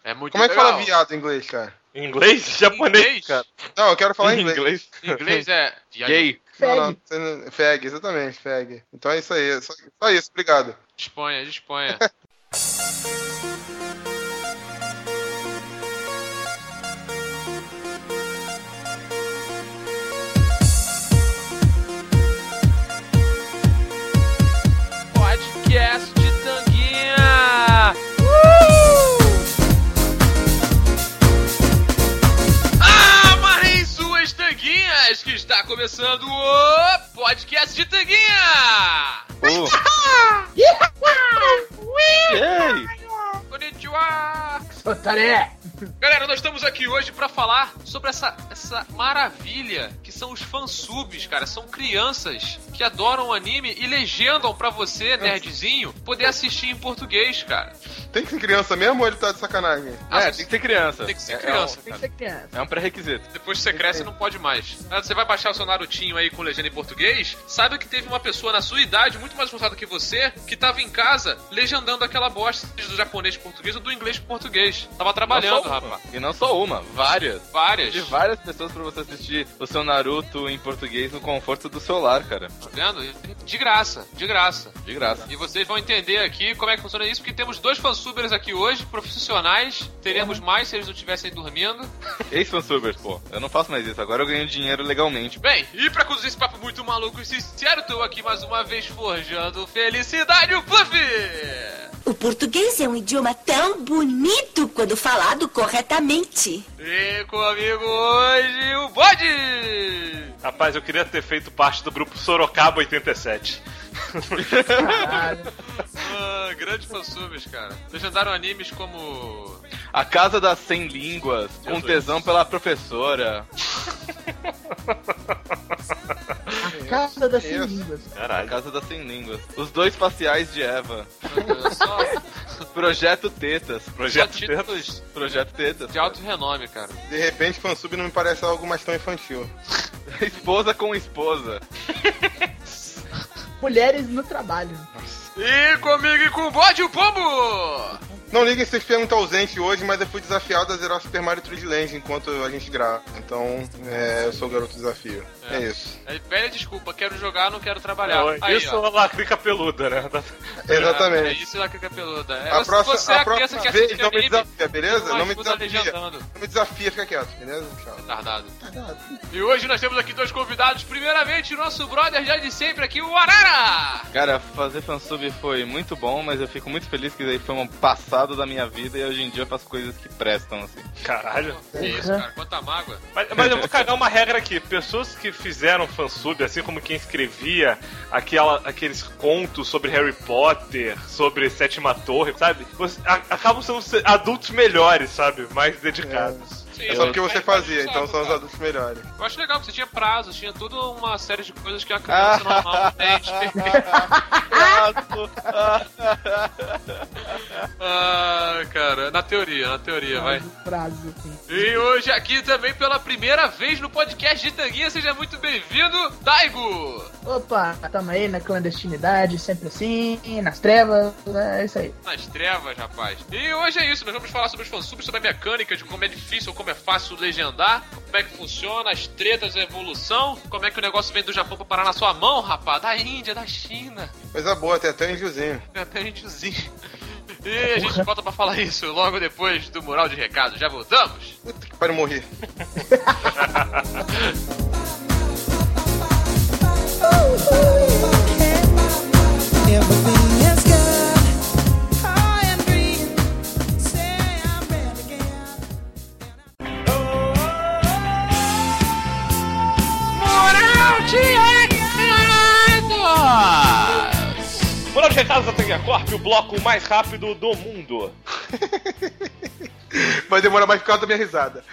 É muito Como é que legal. fala viado em inglês, cara? Em inglês? Japonês, cara. Não, eu quero falar em inglês. Em inglês é... Gay. Não, fag, exatamente, fag. Então é isso aí, só isso, obrigado. Disponha. Podcast de Tanguinha! Amarrem suas tanguinhas, que está começando o Podcast de Tanguinha! Konnichiwa! Otaré! Galera, nós estamos aqui hoje pra falar sobre essa maravilha que são os fansubs, cara. São crianças que adoram o anime e legendam pra você, nerdzinho, poder assistir em português, cara. Tem que ser criança mesmo ou ele tá de sacanagem? Tem que ser criança. Tem que ser criança, Tem que cara. ser criança. É um pré-requisito. Depois que você cresce, não pode mais. Você vai baixar o seu Narutinho aí com legenda em português, saiba que teve uma pessoa na sua idade, muito mais avançada que você, que tava em casa legendando aquela bosta do japonês pro português ou do inglês pro português. Tava trabalhando, rapaz. E não só uma, várias. Várias. De várias pessoas pra você assistir o seu Naruto em português no conforto do seu lar, cara. Tá vendo? De graça. De graça. E vocês vão entender aqui como é que funciona isso, porque temos 2 fansubers aqui hoje, profissionais. Teremos mais se eles não estivessem dormindo. Ex-fansubers, pô. Eu não faço mais isso. Agora eu ganho dinheiro legalmente. Bem, e pra conduzir esse papo muito maluco e sincero, tô aqui mais uma vez forjando felicidade, o Fluffy! O português é um idioma tão bonito quando falado corretamente. E comigo hoje, o Bode! Rapaz, eu queria ter feito parte do grupo Sorocaba 87. Grandes fansubers, cara. Legendaram animes como... A Casa das 100 Línguas, com tesão pela professora. A Casa das 100 Línguas. A Caralho. Casa das 100 Línguas. Os 2 faciais de Eva. Só Projeto Tetas. Projeto títulos Projeto Tetas. de alto renome, cara. De repente, fansub não me parece algo mais tão infantil. Esposa com esposa. Mulheres no trabalho. E comigo e com o Bode, o Pombo! Não liguem se vocês perguntam ausente hoje, mas eu fui desafiado a zerar Super Mario 3D Land enquanto a gente grava. Então, eu sou o garoto desafio. É isso. É velha desculpa, quero jogar, não quero trabalhar. Aí, Isso ó. é lacrica peluda, né? É Exatamente. isso, Lacrica Peluda. A próxima, você é a criança que assiste vez não me anime, desafia, beleza? Não me ajuda desafia. legendando. Não me desafia, fica quieto, beleza? Tchau. Retardado. E hoje nós temos aqui 2 convidados. Primeiramente, o nosso brother já de sempre aqui, o Arara! Cara, fazer fansub foi muito bom, mas eu fico muito feliz que daí foi um passado da minha vida e hoje em dia eu faço coisas que prestam, assim. Caralho. Que isso, cara, quanta mágoa. Mas eu vou cagar uma regra aqui. Pessoas que fizeram fansub, assim como quem escrevia aqueles contos sobre Harry Potter, sobre Sétima Torre, sabe? Acabam sendo adultos melhores, sabe? Mais dedicados. Sim, É só porque mas- você fazia, mas então sabe, são os cara. adultos melhores. Eu acho legal que você tinha prazos, tinha toda uma série de coisas que a criança normal não tem. Cara, na teoria, vai. Prazo, assim. E hoje aqui também pela primeira vez no podcast de Tanguinha, seja muito bem-vindo, Daigo! Opa, tamo aí na clandestinidade, sempre assim, nas trevas, é isso aí. Nas trevas, rapaz. E hoje é isso, nós vamos falar sobre os fansubs, sobre a mecânica de como é difícil ou como é fácil legendar, como é que funciona, as tretas, a evolução, como é que o negócio vem do Japão pra parar na sua mão, rapaz, da Índia, da China, Coisa boa, tem até um índiozinho. até índiozinho. E a gente volta pra falar isso logo depois do Mural de Recado. Já voltamos? Puta que pariu, morrer. Everything is good. High and dream. Say I'm ready again. Mural de Recados! Mural de Recados da Tanguinha Corp, o bloco mais rápido do mundo. Vai demorar mais por causa da minha risada.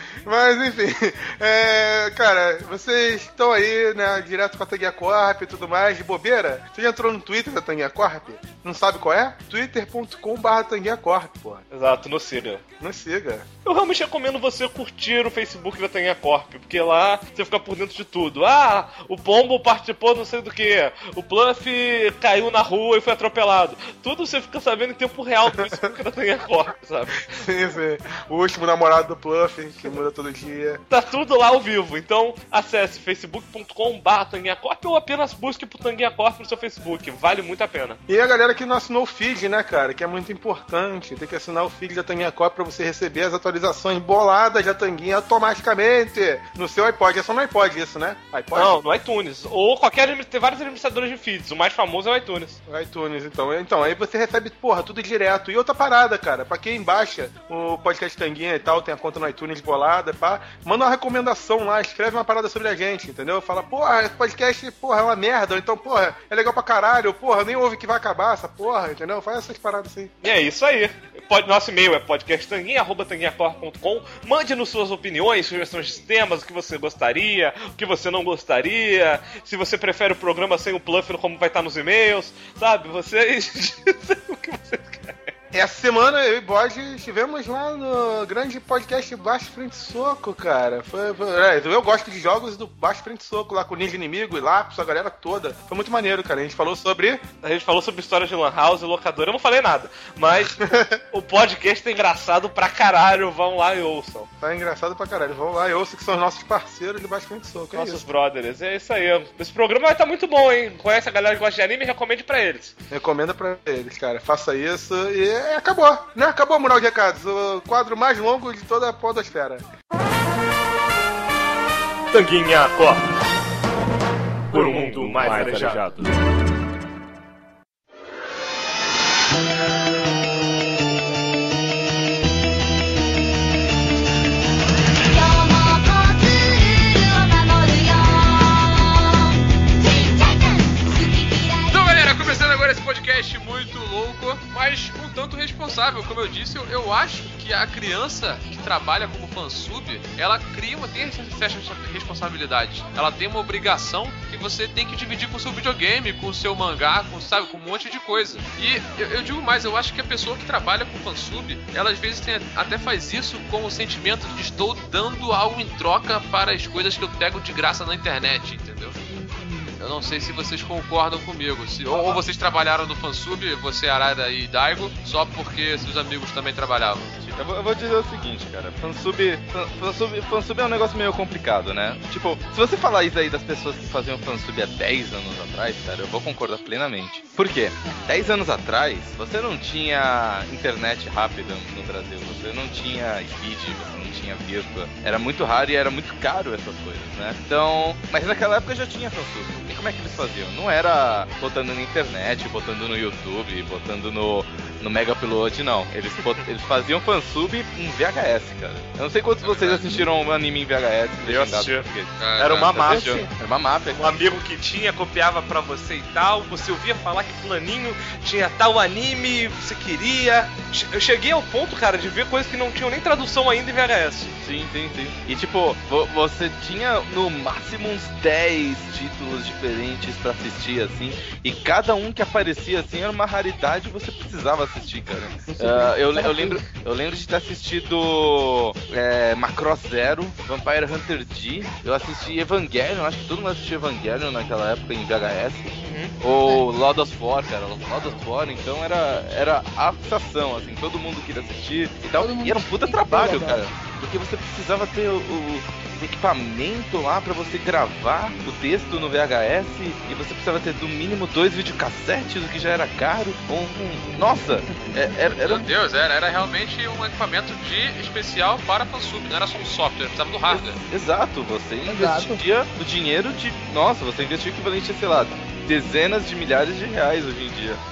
Mas enfim, cara, vocês estão aí, né, direto com a Tanguinha Corp e tudo mais, de bobeira? Você já entrou no Twitter da Tanguinha Corp? Não sabe qual é? twitter.com/Tanguinha Corp, porra. Exato, nos siga. Não siga. Eu realmente recomendo você curtir o Facebook da Tanguinha Corp, porque lá você fica por dentro de tudo. Ah, o Pombo participou não sei do que, o Pluff caiu na rua e foi atropelado. Tudo você fica sabendo em tempo real do Facebook da Tanguinha Corp, sabe? Sim, sim. O último namorado do Pluff, que muda todo dia. Tá tudo lá ao vivo, então acesse facebook.com/Tanguinha Corp ou apenas busque por Tanguinha Corp no seu Facebook, vale muito a pena. E a galera que não assinou o feed, né, cara, que é muito importante, tem que assinar o feed da Tanguinha Corp pra você receber as atualizações boladas da Tanguinha automaticamente no seu iPod. É só no iPod isso, né? iPod? Não, no iTunes, ou tem vários administradores de feeds, o mais famoso é o iTunes. O iTunes, então aí você recebe, porra, tudo direto. E outra parada, cara, pra quem baixa o podcast Tanguinha e tal, tem a conta no iTunes bolada, pá, manda uma recomendação lá, escreve uma parada sobre a gente, entendeu? Fala, porra, esse podcast, porra, é uma merda, ou então, porra, é legal pra caralho, porra, nem ouve que vai acabar essa porra, entendeu? Faz essas paradas assim. E é isso aí. Nosso e-mail é podcasttanguinha@tanguinhacorp.com. Mande-nos suas opiniões, sugestões de temas, o que você gostaria, o que você não gostaria, se você prefere o programa sem o Pluff, como vai estar nos e-mails, sabe? Vocês dizem o que vocês querem. Essa semana eu e Bode estivemos lá no grande podcast Baixo Frente Soco, cara. Eu gosto de jogos do Baixo Frente Soco, lá com o Ninja Inimigo e Lápis, a galera toda. Foi muito maneiro, cara. A gente falou sobre histórias de Lan House e locadora. Eu não falei nada, mas o podcast é engraçado pra caralho. Vão lá e ouçam. Tá engraçado pra caralho. Vão lá e ouçam, que são os nossos parceiros do Baixo Frente Soco. Nossos brothers. É isso aí. Esse programa vai estar muito bom, hein? Conhece a galera que gosta de anime? Recomende pra eles. Recomenda pra eles, cara. Faça isso e acabou, né? Acabou o Mural de Recados, o quadro mais longo de toda a podosfera. Tanguinha Corp, por um mundo mais arejado. Começando agora esse podcast muito louco, mas um tanto responsável. Como eu disse, eu acho que a criança que trabalha como fansub, ela tem essa responsabilidade. Ela tem uma obrigação que você tem que dividir com o seu videogame, com o seu mangá, com um monte de coisa. E eu digo mais, eu acho que a pessoa que trabalha com fansub, ela às vezes até faz isso com o sentimento de estou dando algo em troca para as coisas que eu pego de graça na internet, entendeu? Eu não sei se vocês concordam comigo. Ou vocês trabalharam no fansub, você, Arara e Daigo, só porque seus amigos também trabalhavam. Eu vou dizer o seguinte, cara. Fansub é um negócio meio complicado, né? Tipo, se você falar isso aí das pessoas que faziam fansub há 10 anos atrás, cara, eu vou concordar plenamente. Por quê? 10 anos atrás, você não tinha internet rápida no Brasil, você não tinha speed, você não tinha virtua. Era muito raro e era muito caro essas coisas, né? Então, mas naquela época já tinha fansub. E como é que eles faziam? Não era botando na internet, botando no YouTube, botando no Mega Upload, não. Eles faziam fansub em VHS, cara. Eu não sei quantos de vocês assistiram um anime em VHS. Eu assisti. Era uma máfia. Era uma máfia. Um amigo que tinha, copiava pra você e tal. Você ouvia falar que fulaninho tinha tal anime, você queria. Eu cheguei ao ponto, cara, de ver coisas que não tinham nem tradução ainda em VHS. Sim. E tipo, você tinha no máximo uns 10 títulos diferentes pra assistir, assim. E cada um que aparecia, assim, era uma raridade e você precisava assistir, cara. Eu lembro de ter assistido Macross Zero, Vampire Hunter D. Eu assisti Evangelion, acho que todo mundo assistiu Evangelion naquela época em VHS. Ou Lord of War, cara. Lord of War, então era a sensação, assim, todo mundo queria assistir e tal. E era um puta trabalho, cara. Porque você precisava ter o equipamento lá pra você gravar o texto no VHS e você precisava ter no mínimo 2 videocassetes, o que já era caro. Nossa, Meu Deus, era realmente um equipamento especial para fansub, não era só um software, precisava do hardware. Exato, você investia o dinheiro de... Nossa, você investia o equivalente a, sei lá, dezenas de milhares de reais hoje em dia.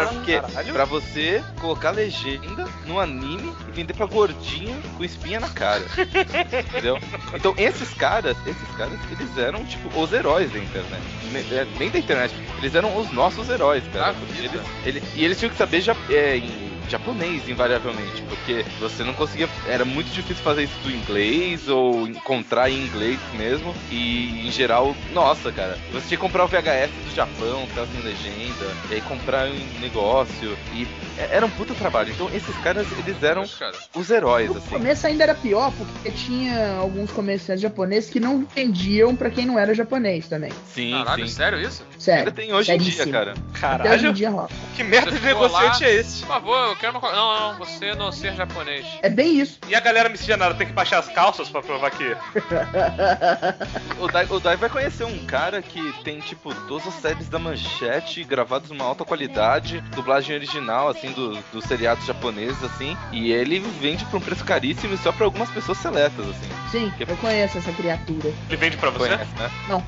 Pra você colocar legenda no anime e vender pra gordinho com espinha na cara. Entendeu? Então esses caras, eles eram tipo os heróis da internet. Nem da internet, eles eram os nossos heróis, cara. Eles tinham que saber japonês, invariavelmente, porque você não conseguia, era muito difícil fazer isso do inglês, ou encontrar em inglês mesmo, e em geral, nossa, cara, você tinha que comprar o VHS do Japão, que tava sem legenda, e aí comprar um negócio, e era um puta trabalho. Então esses caras, eles eram os heróis, No assim. começo ainda era pior, porque tinha alguns comerciantes japoneses que não vendiam pra quem não era japonês também. Sim, Caralho, sim. sério isso? Sério. Ainda tem hoje em dia, seríssimo. cara. Até hoje em Caralho, dia rola. que merda Você de ficou negociante lá, é esse? Por favor, eu quero uma... Não, você não ser japonês. É bem isso. E a galera miscigenada tem que baixar as calças pra provar que... O Dai vai conhecer um cara que tem, tipo, todas as séries da Manchete gravadas numa alta qualidade, dublagem original, assim, dos seriados japoneses, assim, e ele vende por um preço caríssimo e só pra algumas pessoas seletas, assim. Sim, eu conheço essa criatura. Ele vende pra você? Conhece, né? Não.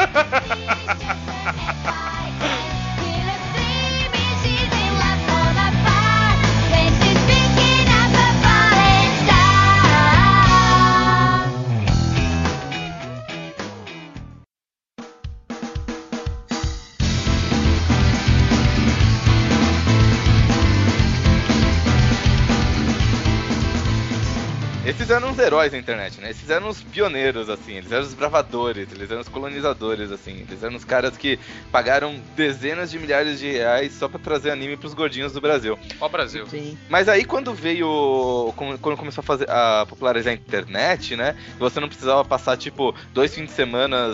Esses eram os heróis da internet, né? Esses eram os pioneiros, assim. Eles eram os bravadores, eles eram os colonizadores, assim. Eles eram os caras que pagaram dezenas de milhares de reais só pra trazer anime pros gordinhos do Brasil. Ó, Brasil. Sim. Mas aí quando veio... Quando começou a popularizar a internet, né? Você não precisava passar, tipo, 2 fins de semana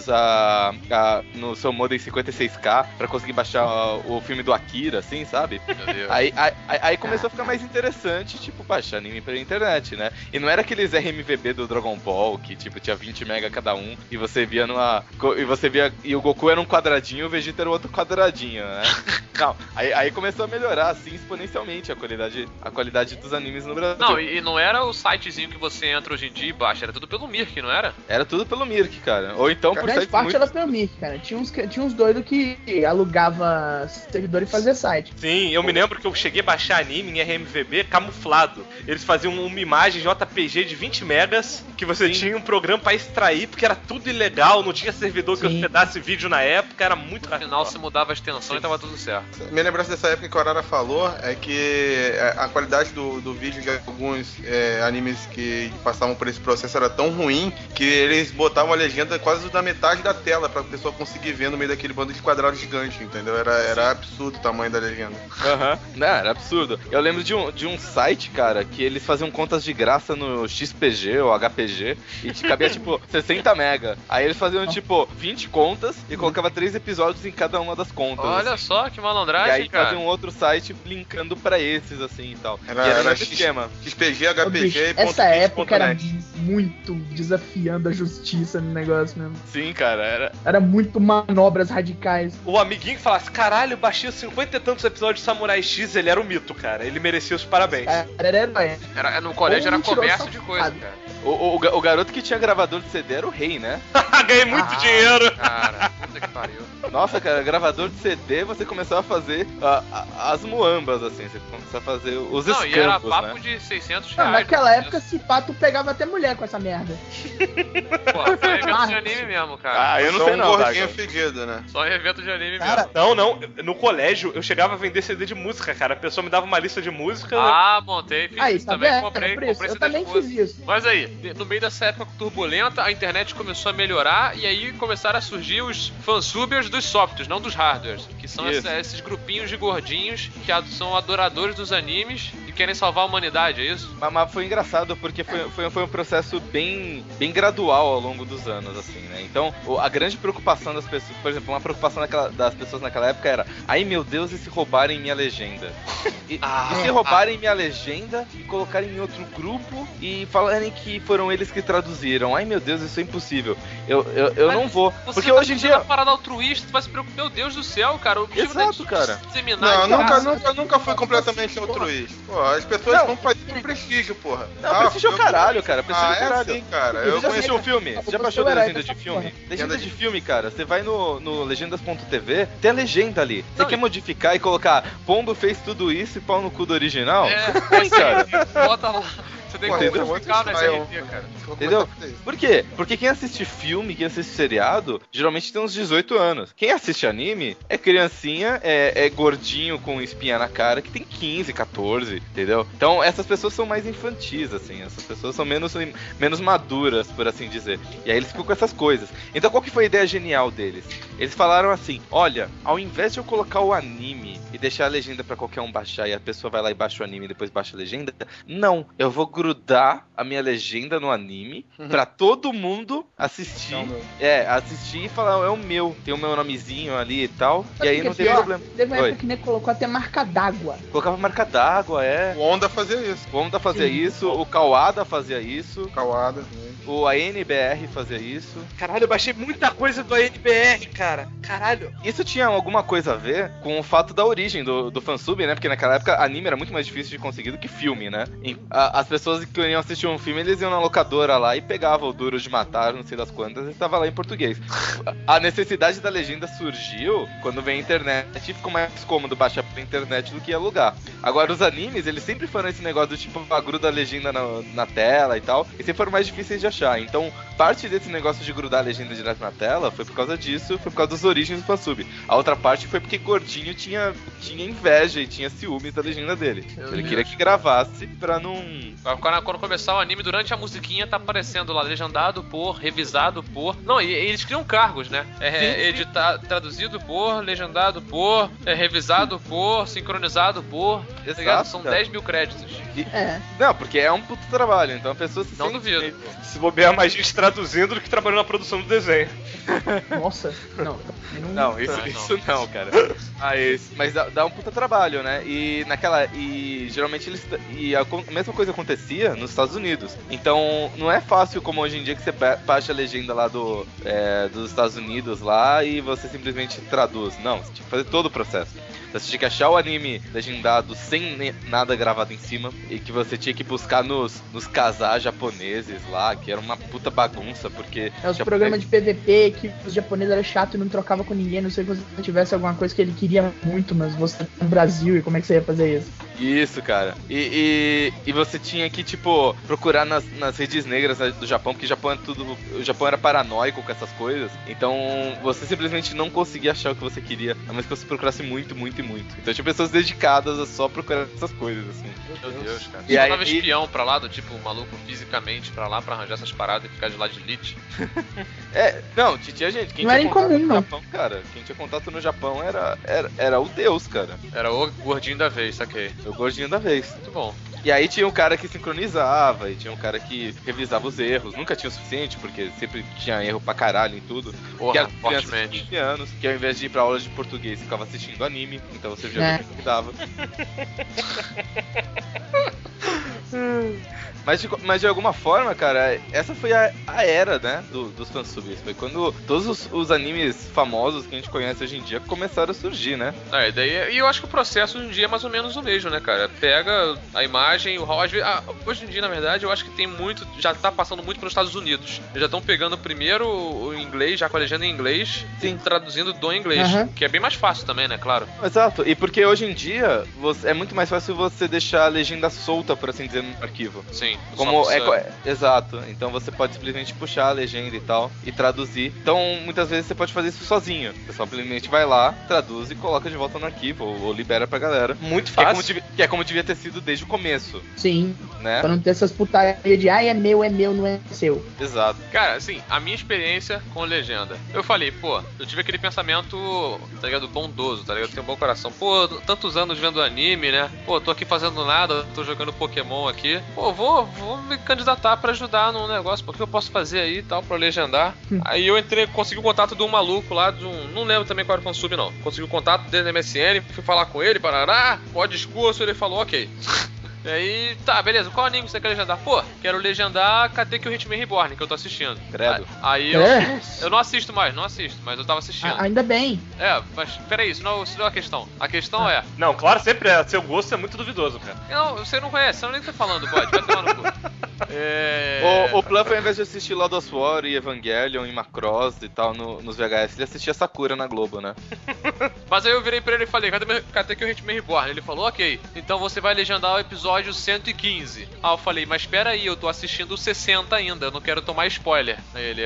no seu modem 56K pra conseguir baixar o filme do Akira, assim, sabe? Meu Deus. Aí começou a ficar mais interessante, tipo, baixar anime pela internet, né? E não era aqueles RMVB do Dragon Ball, que, tipo, tinha 20 mega cada um, e você via e o Goku era um quadradinho e o Vegeta era outro quadradinho, né? Não, aí começou a melhorar, assim, exponencialmente a qualidade dos animes no Brasil. Não, e não era o sitezinho que você entra hoje em dia e baixa, era tudo pelo Mirk, não era? Era tudo pelo Mirk, cara. Ou então por Grande sites parte muito... era pelo Mirk, cara. Tinha uns doidos que alugava servidor e fazia site. Sim, eu me lembro que eu cheguei a baixar anime em RMVB camuflado. Eles faziam uma imagem JPG de 20 megas que você tinha um programa pra extrair, porque era tudo ilegal, não tinha servidor que Sim. hospedasse vídeo na época, era muito No final você mudava a extensão e tava tudo certo. Minha lembrança dessa época que o Arara falou é que a qualidade do vídeo de alguns animes que passavam por esse processo era tão ruim que eles botavam a legenda quase na metade da tela pra pessoa conseguir ver no meio daquele bando de quadrados gigante, entendeu? Era absurdo o tamanho da legenda. Aham. Não, era absurdo. Eu lembro de um site, cara, que eles faziam contas de graça no XPG ou HPG e cabia, tipo, 60 mega. Aí eles faziam, tipo, 20 contas e colocava 3 episódios em cada uma das contas. Olha assim. só que E malandragem, aí cara. faziam um outro site linkando pra esses, assim, e tal. Era- e era era no esquema. XPG, Ô, bicho, HPG e essa época era .net. muito desafiando a justiça no negócio mesmo. Sim, cara, era... Era muito manobras radicais. O amiguinho que falasse, caralho, baixei 50 e tantos episódios de Samurai X, ele era um mito, cara. Ele merecia os parabéns. Cara, era herói. No colégio era Ou tirou comércio essa de coisa, porrada. cara. O garoto que tinha gravador de CD era o rei, né? Ganhei muito dinheiro. Cara, puta que pariu. Nossa, cara, gravador de CD, você começava a fazer as muambas, assim. Você começava a fazer os Não, e era escampos, papo né? de 600 Não, reais. naquela época, se pá, tu pegava até mulher com essa merda. Pô, foi evento de anime mesmo, cara. Ah, eu não Só sei um não, gordinho Dago. fedido, né? Só em evento de anime Cara, mesmo. Não, no colégio eu chegava a vender CD de música, cara. A pessoa me dava uma lista de música. Ah, montei, fiz Aí, isso tá também, vendo? comprei Por isso, CD eu também de fiz música. isso. Mas aí, no meio dessa época turbulenta, a internet começou a melhorar e aí começaram a surgir os fansubers dos softwares, não dos hardwares, que são Isso. esses grupinhos de gordinhos que são adoradores dos animes e querem salvar a humanidade, é isso? Mas foi engraçado porque foi um processo bem gradual ao longo dos anos, assim, né? Então, a grande preocupação das pessoas, por exemplo, uma preocupação das pessoas naquela época era: ai meu Deus, e se roubarem minha legenda? E se roubarem minha legenda e colocarem em outro grupo e falarem que foram eles que traduziram? Ai meu Deus, isso é impossível. Eu Mas não vou. Você Porque tá hoje em fazendo dia. uma parada altruísta, tu vai se preocupar, meu Deus do céu, cara. O objetivo Exato, não é cara. disseminar Não, informação. nunca fui completamente altruísta. Pô, as pessoas Não. vão fazer por prestígio, porra. Não, prestígio é o caralho, cara. Prestígio é o É caralho. assim, cara. Você Eu já conheci assistiu o filme? Você já baixou a herói legenda dessa de filme? porra. Legenda de filme, cara. Você vai no legendas.tv, tem a legenda ali. Você Não, quer modificar e colocar Pombo fez tudo isso e pau no cu do original? É, Tem, cara. bota lá. Você tem Pô, que esse é outro ficar nessa style. RP, cara. Vou Entendeu? começar a fazer isso. Por quê? Porque quem assiste filme, quem assiste seriado, geralmente tem uns 18 anos. Quem assiste anime é criancinha, é gordinho com espinha na cara, que tem 15, 14, entendeu? Então essas pessoas são mais infantis, assim. Essas pessoas são menos maduras, por assim dizer. E aí eles ficam com essas coisas. Então qual que foi a ideia genial deles? Eles falaram assim, olha, ao invés de eu colocar o anime e deixar a legenda pra qualquer um baixar e a pessoa vai lá e baixa o anime e depois baixa a legenda, não, eu vou grudar a minha legenda no anime pra todo mundo assistir. Assistir e falar, é o meu, tem o meu nomezinho ali e tal, e aí não tem problema. Teve uma Oi. época que nem colocou até marca d'água. Colocava marca d'água, O Onda fazia isso. O Honda fazia Sim. isso, o Kawada fazia isso, Kawada também. o ANBR fazia isso. Caralho, eu baixei muita coisa do ANBR, cara. Caralho. Isso tinha alguma coisa a ver com o fato da origem do fansub, né? Porque naquela época anime era muito mais difícil de conseguir do que filme, né? As pessoas que queriam assistir um filme, eles iam na locadora lá e pegavam o Duro de Matar, não sei das quantas, e estava lá em português. A necessidade da legenda surgiu quando veio a internet e ficou mais cômodo baixar pela internet do que alugar. Agora, os animes, eles sempre foram esse negócio do tipo, gruda a legenda na tela e tal, e sempre foram mais difíceis de achar. Então, parte desse negócio de grudar a legenda direto na tela foi por causa disso, foi por causa das origens do fansub. A outra parte foi porque Gordinho tinha inveja e tinha ciúmes da legenda dele. Ele queria que gravasse pra não... Quando começar o anime, durante a musiquinha tá aparecendo lá, legendado por, revisado por... Não, e eles criam cargos, né? Traduzido por, legendado por, revisado por, sincronizado por... Tá ligado? São 10 mil créditos. Não, porque é um puto trabalho, então a pessoa se Não sente... duvido. Se bobear mais gente traduzindo do que trabalhando na produção do desenho. Nossa, Não, isso não, cara. Mas dá um puta trabalho, né? E geralmente a mesma coisa acontecia nos Estados Unidos. Então não é fácil como hoje em dia que você baixa a legenda lá dos Estados Unidos lá e você simplesmente traduz. Não, você tinha que fazer todo o processo. Você tinha que achar o anime legendado sem nada gravado em cima e que você tinha que buscar nos casar japoneses lá, que era uma puta bagunça, porque... Os programas de PVP que os japoneses eram chatos e não trocava com ninguém, não sei se você tivesse alguma coisa que ele queria muito, mas você tá no Brasil e como é que você ia fazer isso? Isso, cara. E você tinha que, tipo, procurar nas redes negras do Japão, porque o Japão era paranoico com essas coisas, então você simplesmente não conseguia achar o que você queria, a menos que você procurasse muito, muito e muito. Então tinha pessoas dedicadas a só procurar essas coisas, assim. Meu Deus, cara. E E aí- mandava espião pra lá, do tipo, maluco fisicamente pra lá, pra arranjar essas paradas e ficar de lá de elite. Não, tinha gente. Quem Não era tinha contato incomum, no não. Japão, cara, quem tinha contato no Japão era o deus, cara. Era o gordinho da vez, saquei. O gordinho da vez. Muito bom. E aí tinha um cara que sincronizava, e tinha um cara que revisava os erros. Nunca tinha o suficiente, porque sempre tinha erro pra caralho em tudo. Porra, que era criança de fortemente. 15 anos, que ao invés de ir pra aula de português, ficava assistindo anime. Então você já viu o que dava. Mas de alguma forma, cara, essa foi a era, né, dos fansubs. Foi quando todos os animes famosos que a gente conhece hoje em dia começaram a surgir, né? E eu acho que o processo hoje em dia é mais ou menos o mesmo, né, cara? Pega a imagem, o RAW. Hoje em dia, na verdade, eu acho que tem muito. Já tá passando muito pelos Estados Unidos. Eles já estão pegando primeiro o inglês, já com a legenda em inglês, e traduzindo do inglês. Uhum. Que é bem mais fácil também, né, claro. Exato, e porque hoje em dia é muito mais fácil você deixar a legenda solta, por assim dizer, no arquivo. Sim. Como só exato, então você pode simplesmente puxar a legenda e tal e traduzir. Então muitas vezes você pode fazer isso sozinho. Você simplesmente vai lá, traduz e coloca de volta no arquivo ou libera pra galera. Muito Que fácil. é como devia ter sido desde o começo, Sim, né? pra não ter essas putarias de é meu, não é seu. Exato. Cara, assim, a minha experiência com legenda. Eu falei, pô, eu tive aquele pensamento, tá ligado, bondoso, tá ligado? Tenho um bom coração. Pô, tantos anos vendo anime, né? Pô, tô aqui fazendo nada, tô jogando Pokémon aqui. Pô, vou me candidatar pra ajudar num negócio, porque eu posso fazer aí e tal, pra legendar. Aí eu consegui o contato de um maluco lá, não lembro também qual era o fansub, não. Consegui o contato dele no MSN, fui falar com ele, parará, ó, discurso, ele falou, ok. E aí, tá, beleza, qual anime você quer legendar? Pô, quero legendar Katekyo Hitman Reborn, que eu tô assistindo. Credo. Aí eu não assisto mais, mas eu tava assistindo. Ainda bem. Mas peraí, isso não é a questão. A questão é... Não, claro, sempre é. Seu gosto é muito duvidoso, cara. Não, você não conhece, você não nem tá falando, bode, vai tomar no cu. O Pluff, ao invés de assistir Lord of War e Evangelion e Macross e tal nos VHS, ele assistia Sakura na Globo, né? Mas aí eu virei pra ele e falei, cadê que o Hitman Reborn? Ele falou, ok, então você vai legendar o episódio 115. Ah, eu falei, mas espera aí, eu tô assistindo o 60 ainda, eu não quero tomar spoiler. Aí ele,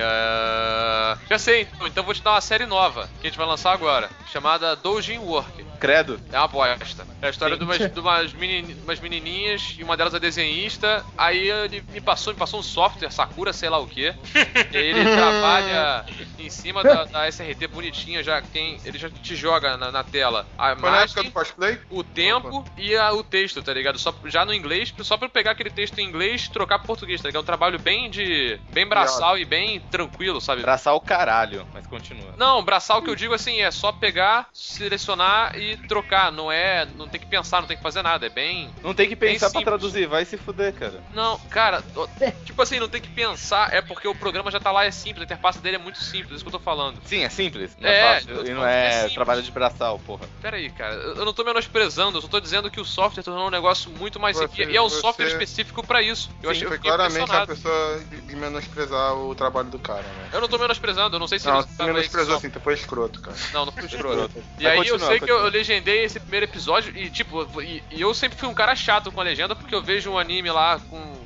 já sei, então vou te dar uma série nova, que a gente vai lançar agora, chamada Doujin Work. Credo. É uma bosta. É a história de umas menininhas, e uma delas é desenhista. Aí ele me passou um software, Sakura, sei lá o que. Ele trabalha em cima da SRT bonitinha, ele já te joga na tela a Foi na época imagem, do cosplay? o tempo e o texto, tá ligado? Já no inglês, só pra eu pegar aquele texto em inglês e trocar pro português, tá ligado? É um trabalho bem braçal e bem tranquilo, sabe? Braçar o caralho, mas continua. Não, braçal que eu digo assim, é só pegar, selecionar e trocar, não tem que pensar, não tem que fazer nada, é bem... Não tem que pensar pra simples. traduzir, vai se fuder, cara. Não, cara, tipo assim, não tem que pensar, é porque o programa já tá lá, é simples, a interface dele é muito simples, é isso que eu tô falando. Sim, é simples, não é fácil, e não é simples. trabalho de braçal, porra. Pera aí, cara, eu não tô menosprezando, eu só tô dizendo que o software tornou um negócio muito mais simples, e é um software específico pra isso. Eu Foi fiquei claramente a impressionado. pessoa de menosprezar o trabalho do cara, né? Eu não tô menosprezando, eu não sei se Não, ele você menosprezou assim, tu foi escroto, cara. Não fui escroto. E Vai aí continuar, eu sei que eu continua. legendei esse primeiro episódio e, tipo, e eu sempre fui um cara chato com a legenda, porque eu vejo um anime lá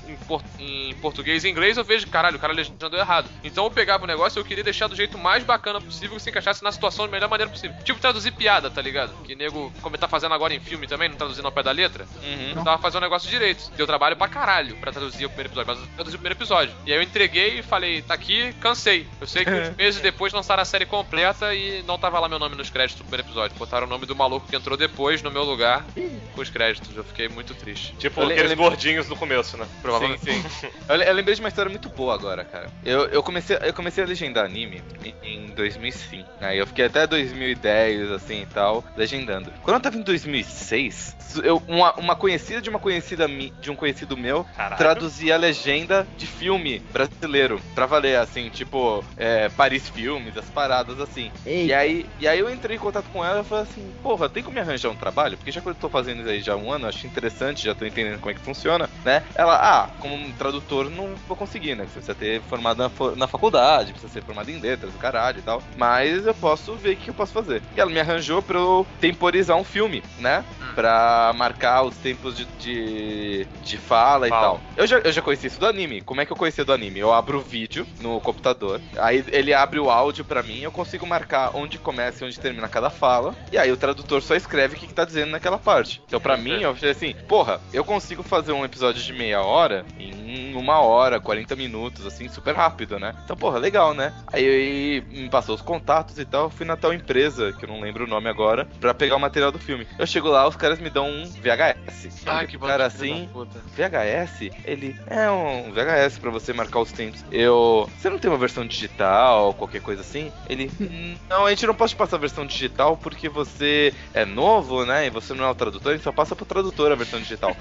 em português e inglês, eu vejo, caralho, o cara legendou errado. Então eu pegava o negócio e eu queria deixar do jeito mais bacana possível, que se encaixasse na situação da melhor maneira possível. Tipo, traduzir piada, tá ligado? Que nego, como ele tá fazendo agora em filme também, não traduzindo ao pé da letra, eu tava fazendo o negócio direito. Deu trabalho pra caralho pra traduzir o primeiro episódio, mas eu traduzi o primeiro episódio. E aí eu entreguei e falei, tá aqui, cansei. Eu sei que uns meses depois lançaram a série completa e não tava lá meu nome nos créditos do primeiro episódio. Botaram o nome do maluco que entrou depois no meu lugar com os créditos. Eu fiquei muito triste. Tipo, Eu aqueles gordinhos no começo, né? Provavelmente. Sim. Eu lembrei de uma história muito boa agora, cara. Eu comecei a legendar anime em 2005. Aí eu fiquei até 2010, assim, e tal, legendando. Quando eu tava em 2006, uma conhecida de um conhecido meu traduzia a legenda de filme brasileiro pra valer, assim, tipo, Paris Filmes, as paradas assim. E aí eu entrei em contato com ela e falei assim, porra, tem como me arranjar um trabalho? Porque já que eu tô fazendo isso aí já há um ano, eu acho interessante, já tô entendendo como é que funciona, né? Ela, como tradutor não vou conseguir, né? Você precisa ter formado na faculdade, precisa ser formado em letras, do caralho e tal. Mas eu posso ver o que eu posso fazer. E ela me arranjou pra eu temporizar um filme, né? Pra marcar os tempos de fala e tal. Eu já conheci isso do anime. Como é que eu conheci do anime? Eu abro o vídeo no computador, aí ele abre o áudio pra mim, eu consigo marcar onde começa e onde termina cada fala, e aí o tradutor só escreve o que tá dizendo naquela parte. Então pra mim, eu falei assim, porra, eu consigo fazer um episódio de meia hora em 1 hora, 40 minutos, assim, super rápido, né? Então, porra, legal, né? Aí me passou os contatos e tal, eu fui na tal empresa, que eu não lembro o nome agora, pra pegar o material do filme. Eu chego lá, os caras me dão um VHS. Ai, que cara assim, VHS? Ele, um VHS pra você marcar os tempos. Você não tem uma versão digital, qualquer coisa assim? Ele, não, a gente não pode te passar a versão digital porque você é novo, né? E você não é o tradutor, a gente só passa pro tradutor a versão digital.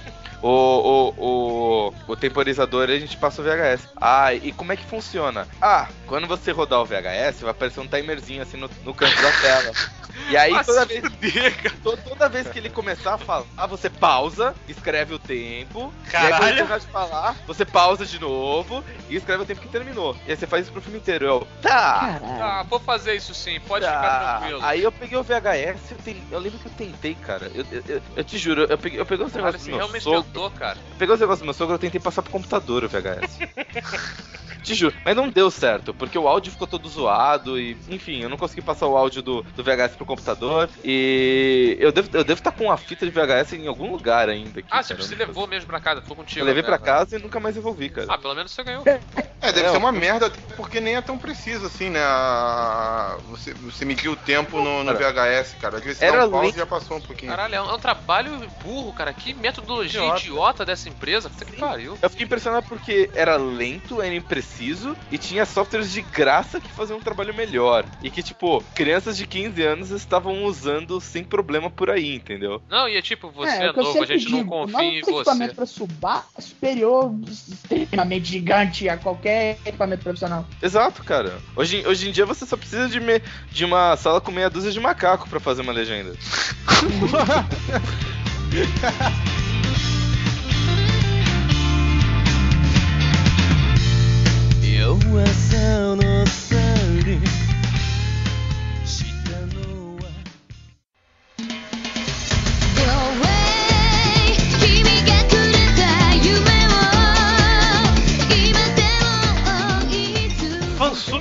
O temporizador, a gente passa o VHS. E como é que funciona? Quando você rodar o VHS, vai aparecer um timerzinho assim no canto da tela. E aí, toda vez que ele começar a falar, você pausa, escreve o tempo. Caralho. E aí, quando ele terminar de falar, você pausa de novo e escreve o tempo que terminou. E aí você faz isso pro filme inteiro. Vou fazer isso sim, pode ficar tranquilo. Aí eu peguei o VHS, eu lembro que eu tentei, cara. Eu te juro, eu peguei os negócios do meu sogro. Tentou, cara. Eu peguei os negócios do meu sogro, eu tentei passar pro computador o VHS. Te juro, mas não deu certo, porque o áudio ficou todo zoado e, enfim, eu não consegui passar o áudio do VHS pro computador e eu devo estar com uma fita de VHS em algum lugar ainda. Aqui, você levou mesmo pra casa, ficou contigo. Eu levei pra casa e nunca mais devolvi, cara. Pelo menos você ganhou. Deve ser uma merda, porque nem é tão preciso assim, né? Você mediu o tempo no VHS, cara. Às vezes era dá um pause lento. e já passou um pouquinho. Caralho, é um trabalho burro, cara. Que metodologia idiota dessa empresa. Puta que pariu. Eu fiquei impressionado porque era lento, era impreciso e tinha softwares de graça que faziam um trabalho melhor. E que, tipo, crianças de 15 anos estavam usando sem problema por aí, entendeu? Não, e é tipo, você é novo, a gente não confia em você. Equipamento pra subar é superior, extremamente gigante a qualquer equipamento profissional. Exato, cara. Hoje em dia você só precisa de uma sala com meia dúzia de macaco pra fazer uma legenda.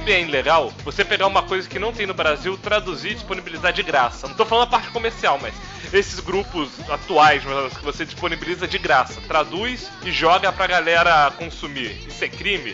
fansub é ilegal você pegar uma coisa que não tem no Brasil, traduzir e disponibilizar de graça. Não tô falando a parte comercial, mas esses grupos atuais que você disponibiliza de graça, traduz e joga pra galera consumir. Isso é crime?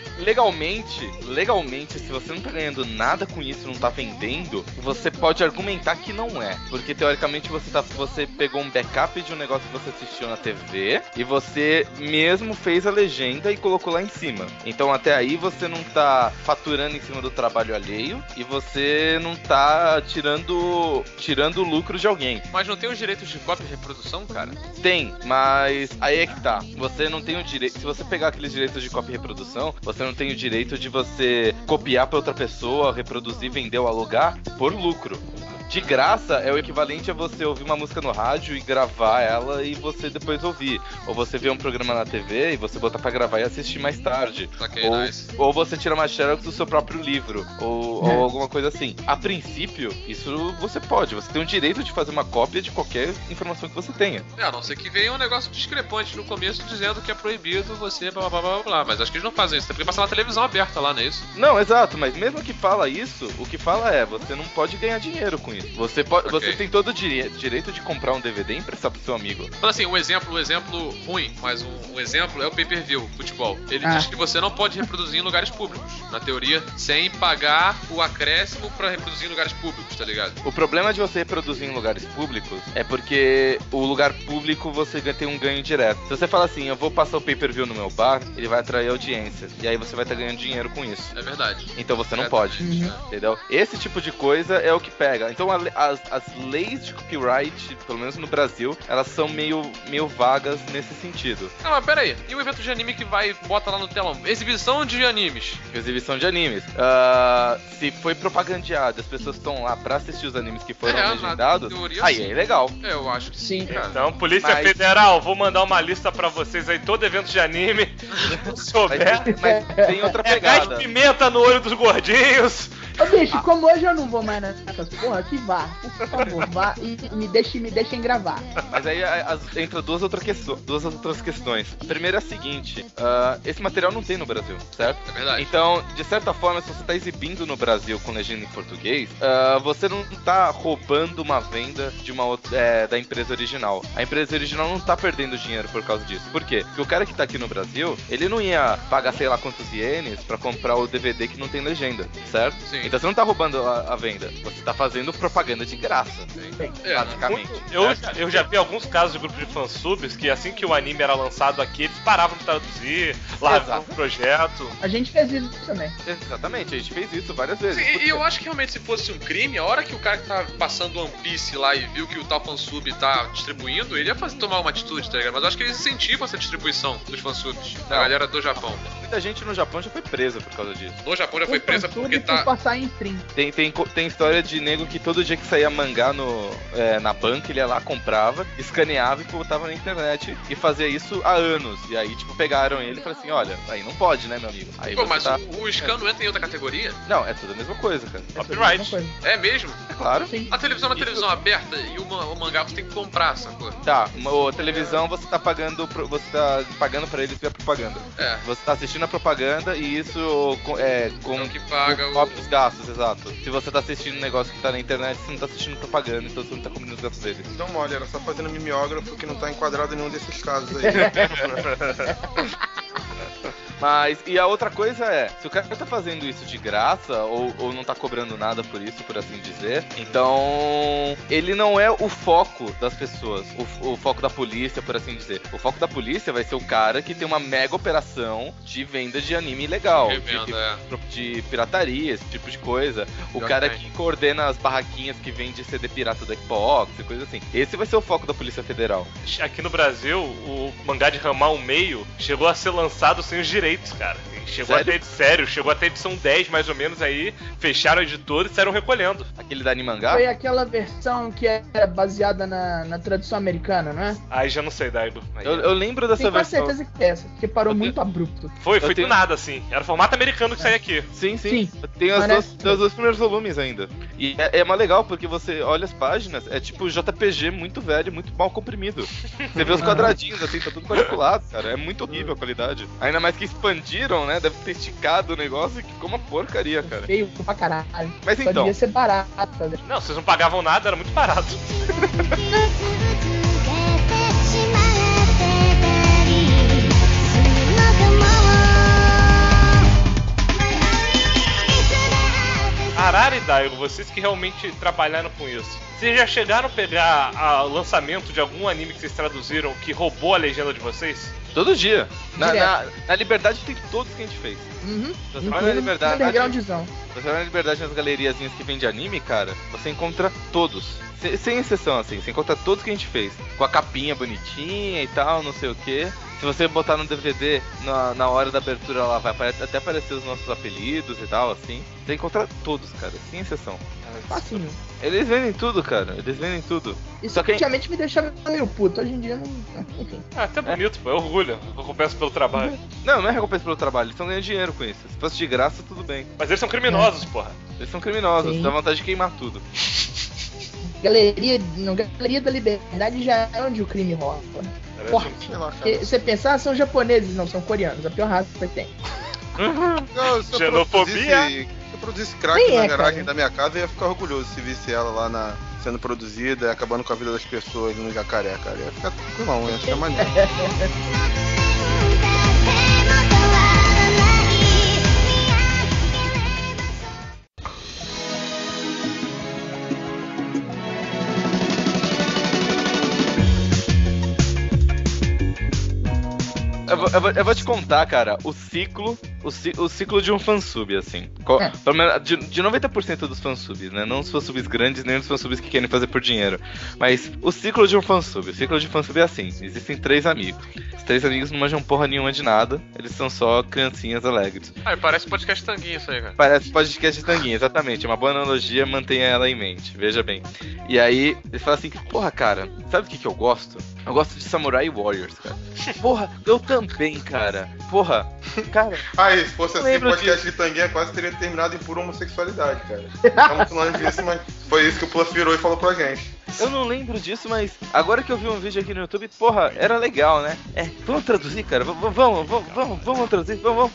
Legalmente, se você não tá ganhando nada com isso, não tá vendendo, você pode argumentar que não é. Porque teoricamente você pegou um backup de um negócio que você assistiu na TV e você mesmo fez a legenda e colocou lá em cima. Então até aí você não tá faturando em cima do trabalho alheio e você não tá tirando o lucro de alguém. Mas não tem os direitos de cópia e reprodução, cara? Tem, mas aí é que tá. Você não tem o direito. Se você pegar aqueles direitos de cópia e reprodução, você não tem o direito de você copiar pra outra pessoa, reproduzir, vender ou alugar por lucro. De graça é o equivalente a você ouvir uma música no rádio e gravar ela e você depois ouvir. Ou você vê um programa na TV e você botar pra gravar e assistir mais tarde. Okay, nice. Ou você tira uma xerox do seu próprio livro. Ou alguma coisa assim. A princípio, isso você pode. Você tem o direito de fazer uma cópia de qualquer informação que você tenha. A não ser que venha um negócio discrepante no começo dizendo que é proibido você blá blá blá blá. Mas acho que eles não fazem isso. Tem porque passar na televisão aberta lá, não é isso? Não, exato. Mas mesmo que fala isso, o que fala é, você não pode ganhar dinheiro com isso. Você tem todo o direito de comprar um DVD e emprestar pro seu amigo. Então assim, um exemplo ruim, mas um exemplo é o pay-per-view, futebol. Ele diz que você não pode reproduzir em lugares públicos, na teoria, sem pagar o acréscimo pra reproduzir em lugares públicos, tá ligado? O problema de você reproduzir em lugares públicos é porque o lugar público você tem um ganho direto. Se você fala assim, eu vou passar o pay-per-view no meu bar, ele vai atrair audiência. E aí você vai estar ganhando dinheiro com isso. É verdade. Então você não pode, entendeu? Esse tipo de coisa é o que pega. Então as leis de copyright, pelo menos no Brasil, elas são meio vagas nesse sentido. Não, mas pera aí. E o evento de anime que bota lá no telão? Exibição de animes. Exibição de animes. Se foi propagandeado, as pessoas estão lá pra assistir os animes que foram legendados, aí é legal. Eu acho que sim, cara. Então, Polícia Federal, vou mandar uma lista pra vocês aí, todo evento de anime, se houver. Mas tem outra pegada. Gás de pimenta no olho dos gordinhos. Ô bicho, como hoje eu não vou mais nessas porra, que vá, por favor, vá e me deixem gravar. Mas aí entra duas outras questões. A primeira é a seguinte, esse material não tem no Brasil, certo? É verdade. Então, de certa forma, se você tá exibindo no Brasil com legenda em português, você não tá roubando uma venda de uma outra, da empresa original. A empresa original não tá perdendo dinheiro por causa disso. Por quê? Porque o cara que tá aqui no Brasil, ele não ia pagar sei lá quantos ienes pra comprar o DVD que não tem legenda, certo? Sim. Então você não tá roubando a venda, você tá fazendo propaganda de graça, basicamente. Eu já vi alguns casos de grupos de fansubs que assim que o anime era lançado aqui, eles paravam de traduzir, largavam o projeto. A gente fez isso também. Exatamente, a gente fez isso várias vezes. Sim, e eu acho que realmente se fosse um crime, a hora que o cara que tá passando One Piece lá e viu que o tal fansub tá distribuindo, ele ia tomar uma atitude, tá ligado? Mas eu acho que eles incentivam essa distribuição dos fansubs, da galera do Japão. Muita gente no Japão já foi presa por causa disso. No Japão já foi presa porque tá... passar em stream. Tem história de nego que todo dia que saía mangá na banca, ele ia lá, comprava, escaneava e botava na internet e fazia isso há anos. E aí, tipo, pegaram ele e falaram assim, olha, aí não pode, né, meu amigo? Aí mas o scan não entra em outra categoria? Não, é tudo a mesma coisa, cara. Copyright. É mesmo? É claro. Sim. A televisão é uma televisão aberta e o mangá você tem que comprar, sacou? Tá, a televisão você tá pagando pra eles via propaganda. É. Você tá assistindo a propaganda e isso com que paga os gastos, exato. Se você tá assistindo um negócio que tá na internet, você não tá assistindo propaganda, então você não tá cobrindo os gastos deles. Então, mole, era só fazendo mimeógrafo que não tá enquadrado em nenhum desses casos aí. Mas, e a outra coisa é, se o cara tá fazendo isso de graça, ou não tá cobrando nada por isso, por assim dizer, então ele não é o foco das pessoas, o foco da polícia, por assim dizer. O foco da polícia vai ser o cara que tem uma mega operação de venda de anime ilegal, de pirataria, esse tipo de coisa. O cara que coordena as barraquinhas que vende CD pirata do Xbox e coisa assim. Esse vai ser o foco da Polícia Federal. Aqui no Brasil, o mangá de Ramar meio chegou a ser lançado sem os direitos, cara. Chegou até edição 10, mais ou menos, aí fecharam a editora e saíram recolhendo. Aquele da Animangá? Foi aquela versão que era baseada na tradução americana, não é? Aí já não sei, Daigo. Eu lembro dessa versão. Tenho certeza que é essa, porque parou muito abrupto. Foi do nada, assim. Era o formato americano que saía aqui. Sim. Tem os dois primeiros volumes ainda. E é mais legal, porque você olha as páginas, é tipo JPG muito velho, muito mal comprimido. Você vê os quadradinhos, assim, tá tudo manipulado, cara. É muito horrível a qualidade. Ainda mais que expandiram, né? né? Deve ter esticado o negócio e que ficou uma porcaria, cara. Feio pra caralho. Mas Só então, devia ser barato fazer. Não, vocês não pagavam nada, era muito barato. Arara e Daigo, vocês que realmente trabalharam com isso, vocês já chegaram a pegar o lançamento de algum anime que vocês traduziram que roubou a legenda de vocês? todo dia. Direto. Na Liberdade tem todos que a gente fez. Uhum. Você vai na Liberdade, Undergroundzão. você vai na Liberdade nas galeriazinhas que vende anime, cara, você encontra todos. Sem exceção, assim, você encontra todos que a gente fez. Com a capinha bonitinha e tal, não sei o que. Se você botar no DVD, na hora da abertura lá, vai até aparecer os nossos apelidos e tal, assim. Você encontra todos, cara, sem exceção. Facinho. Eles vendem tudo, cara, eles vendem tudo. Isso Só que- antigamente me deixava meio puto, hoje em dia não. Enfim. Ah, até bonito, pô, é orgulho. Recompensa pelo trabalho. Não é recompensa pelo trabalho, eles estão ganhando dinheiro com isso. Se fosse de graça, tudo bem. Mas eles são criminosos, porra. Eles são criminosos, Sim. dá vontade de queimar tudo. Galeria da Liberdade já é onde o crime rola. Forte. Sei lá, cara. Porque você pensar, são japoneses, não, são coreanos. A pior raça que tem. Não, se eu Xenofobia? produzisse- Se eu produzisse crack Nem na é, garagem cara. da minha casa, eu ia ficar orgulhoso se visse ela lá sendo produzida e acabando com a vida das pessoas no jacaré, cara. Ia ficar tranquilão, ia ficar maneiro. Eu vou te contar, cara, o ciclo de um fansub, assim. É. Pelo menos de 90% dos fansubs, né? Não os fansubs grandes, nem os fansubs que querem fazer por dinheiro. Mas o ciclo de um fansub. O ciclo de fansub é assim: existem 3 amigos. Os 3 amigos não manjam porra nenhuma de nada, eles são só criancinhas alegres. Ah, parece podcast Tanguinho isso aí, cara. Parece podcast de Tanguinha, exatamente. É uma boa analogia, mantenha ela em mente, veja bem. E aí, eles falam assim, porra, cara, sabe o que eu gosto? Eu gosto de Samurai Warriors, cara. Porra, eu também, cara. Porra, cara, Aí, se fosse assim, o lembro podcast de Tanguinha quase teria terminado em pura homossexualidade, cara. Estamos falando disso, mas foi isso que o Plus virou e falou pra gente. eu não lembro disso, mas agora que eu vi um vídeo aqui no YouTube, porra, era legal, né? Vamos traduzir, cara, vamos traduzir, vamos.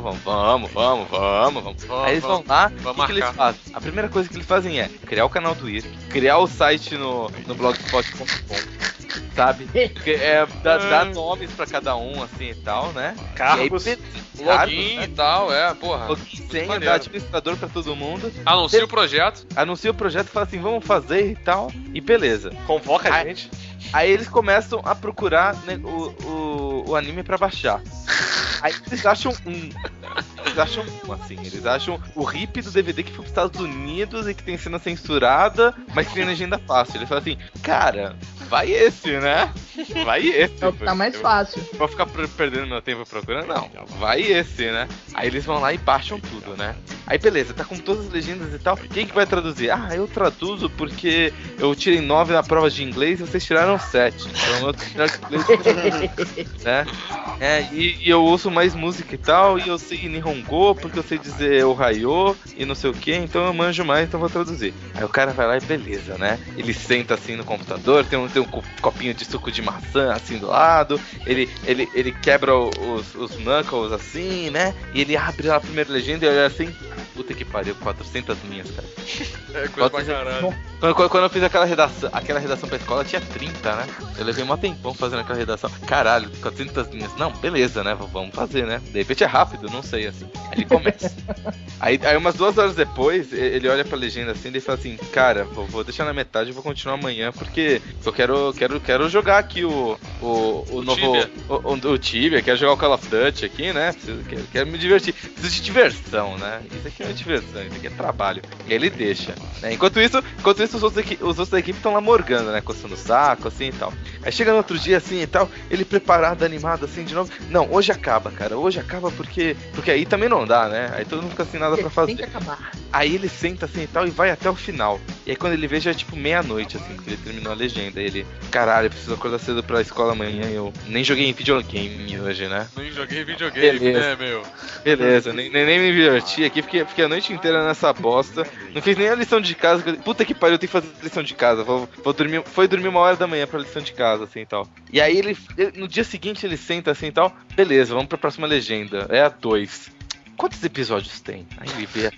Aí eles vão lá, o vamos que eles marcar. fazem? A primeira coisa que eles fazem é criar o canal do IRC, criar o site no blogspot.com, sabe? Dar nomes pra cada um, assim e tal, né? Cargos. E aí, Login e tal, porra. login, senha, Maneiro. dá administrador pra todo mundo, Anuncia o projeto. anuncia o projeto, fala assim, vamos fazer e tal, e beleza. Convoca a Ai. gente. Aí eles começam a procurar, né, o anime pra baixar. Aí eles acham eles acham o RIP do DVD que foi pros Estados Unidos e que tem cena censurada, mas que tem legenda fácil. Eles falam assim, cara, vai esse, né? Vai esse. É o que tá mais fácil. Vou ficar perdendo meu tempo procurando? Não, vai esse, né? Aí eles vão lá e baixam tudo, né? Aí beleza, tá com todas as legendas e tal. Quem que vai traduzir? Ah, eu traduzo porque eu tirei 9 na prova de inglês e vocês tiraram 7. Então eu tiraram inglês, né? E eu ouço mais música e tal, e eu sei Nihongo porque eu sei dizer o Raio e não sei o que, então eu manjo mais, então vou traduzir. Aí o cara vai lá e beleza, né? Ele senta assim no computador, tem um copinho de suco de maçã assim do lado, ele quebra os knuckles assim, né? E ele abre lá a primeira legenda e olha assim, puta que pariu, 400 linhas, cara. É coisa pra caralho. Quando eu fiz aquela redação pra escola, tinha 30, né? Eu levei um tempão fazendo aquela redação. Caralho, 400 linhas. Não, beleza, né? Vamos fazer, né? De repente é rápido, não sei, assim. Aí ele começa. aí umas 2 horas depois, ele olha pra legenda assim e fala assim, cara, vou deixar na metade e vou continuar amanhã, porque eu quero jogar aqui o novo... Tibia. O Tibia, quero jogar o Call of Duty aqui, né? Quero me divertir. Preciso de diversão, né? Isso aqui não é diversão, isso aqui é trabalho. E aí ele deixa, né? Enquanto isso os outros da equipe estão lá morgando, né? Coçando o saco, assim e tal. Aí chega no outro dia, assim e tal, ele preparado, animado, assim, de novo. Não, hoje acaba, cara. Hoje acaba porque aí também não dá, né? Aí todo mundo fica sem nada pra fazer. Tem que acabar. Aí ele senta assim e tal e vai até o final. E aí quando ele vê já é tipo meia-noite, assim, porque ele terminou a legenda. Aí ele, caralho, eu preciso acordar cedo pra escola amanhã. Eu nem joguei em videogame hoje, né? Nem joguei videogame, Beleza. né, meu? Beleza, nem me diverti aqui, fiquei a noite inteira nessa bosta. Não fiz nem a lição de casa. Puta que pariu, eu tenho que fazer lição de casa. Vou dormir. Foi dormir 1h da manhã pra lição de casa, assim e tal. E aí ele no dia seguinte ele senta assim e tal. Beleza, vamos pra próxima legenda. É a 2. quantos episódios tem? Aí ele vê.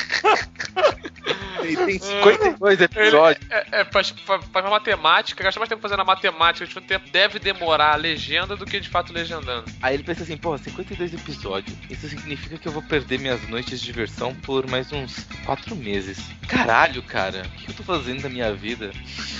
Tem 52 episódios. Faz matemática, gasta mais tempo fazendo a matemática, de tempo deve demorar a legenda do que de fato legendando. Aí ele pensa assim, porra, 52 episódios. Isso significa que eu vou perder minhas noites de diversão por mais uns 4 meses. Caralho, cara, o que eu tô fazendo da minha vida?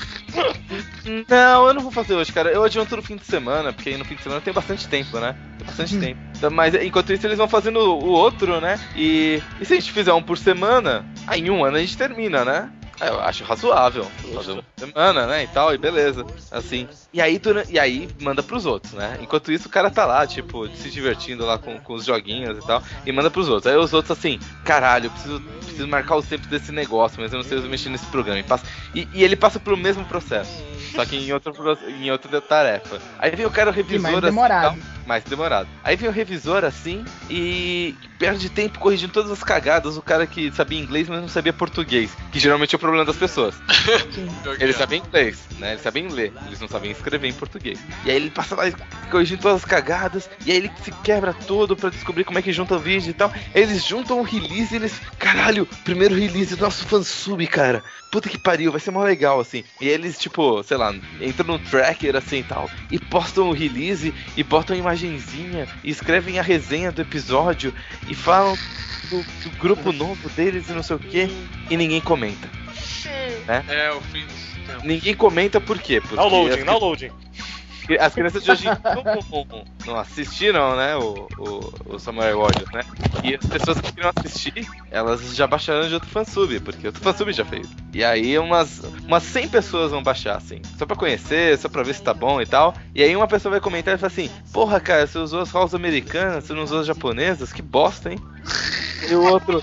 Não, eu não vou fazer hoje, cara. Eu adianto no fim de semana, porque aí no fim de semana tem bastante tempo, né? Tem bastante tempo. Então, mas enquanto isso eles vão fazendo o outro, né? E se a gente fizer um por semana, aí em um ano a gente termina, né? Eu acho razoável. Fazer uma semana, né? E tal, e beleza. Assim. E aí manda pros outros, né? Enquanto isso o cara tá lá, tipo, se divertindo lá com os joguinhos e tal. E manda pros outros. Aí os outros assim, caralho, eu preciso marcar os tempos desse negócio, mas eu não sei mexer nesse programa. E ele passa pelo mesmo processo. Só que em outra tarefa. Aí vem o cara o revisor mais demorado. assim, mais demorado. Aí vem o revisor assim e perde tempo corrigindo todas as cagadas. O cara que sabia inglês, mas não sabia português. Que geralmente é o problema das pessoas. Eles sabem inglês, né? Eles sabem ler. Eles não sabem escrever em português. E aí ele passa lá corrigindo todas as cagadas. E aí ele se quebra todo pra descobrir como é que junta o vídeo e tal. Aí eles juntam o release e eles... Caralho, primeiro release do nosso fansub, cara. Puta que pariu, vai ser mó legal, assim. E aí eles, tipo, sei lá, entram no tracker, assim, e tal. E postam o release, e botam a imagenzinha, e escrevem a resenha do episódio, e falam do grupo novo deles e não sei o que. E ninguém comenta. Né? É, o fim do tempo. Ninguém comenta por quê? Porque Downloading. as crianças de hoje não assistiram, né, o Samurai Warriors, né? E as pessoas que queriam assistir, elas já baixaram de outro fansub, porque outro fansub já fez. E aí umas 100 pessoas vão baixar, assim, só pra conhecer, só pra ver se tá bom e tal. E aí uma pessoa vai comentar e fala assim, porra, cara, você usou as halls americanas, você não usou as japonesas, que bosta, hein? E o outro...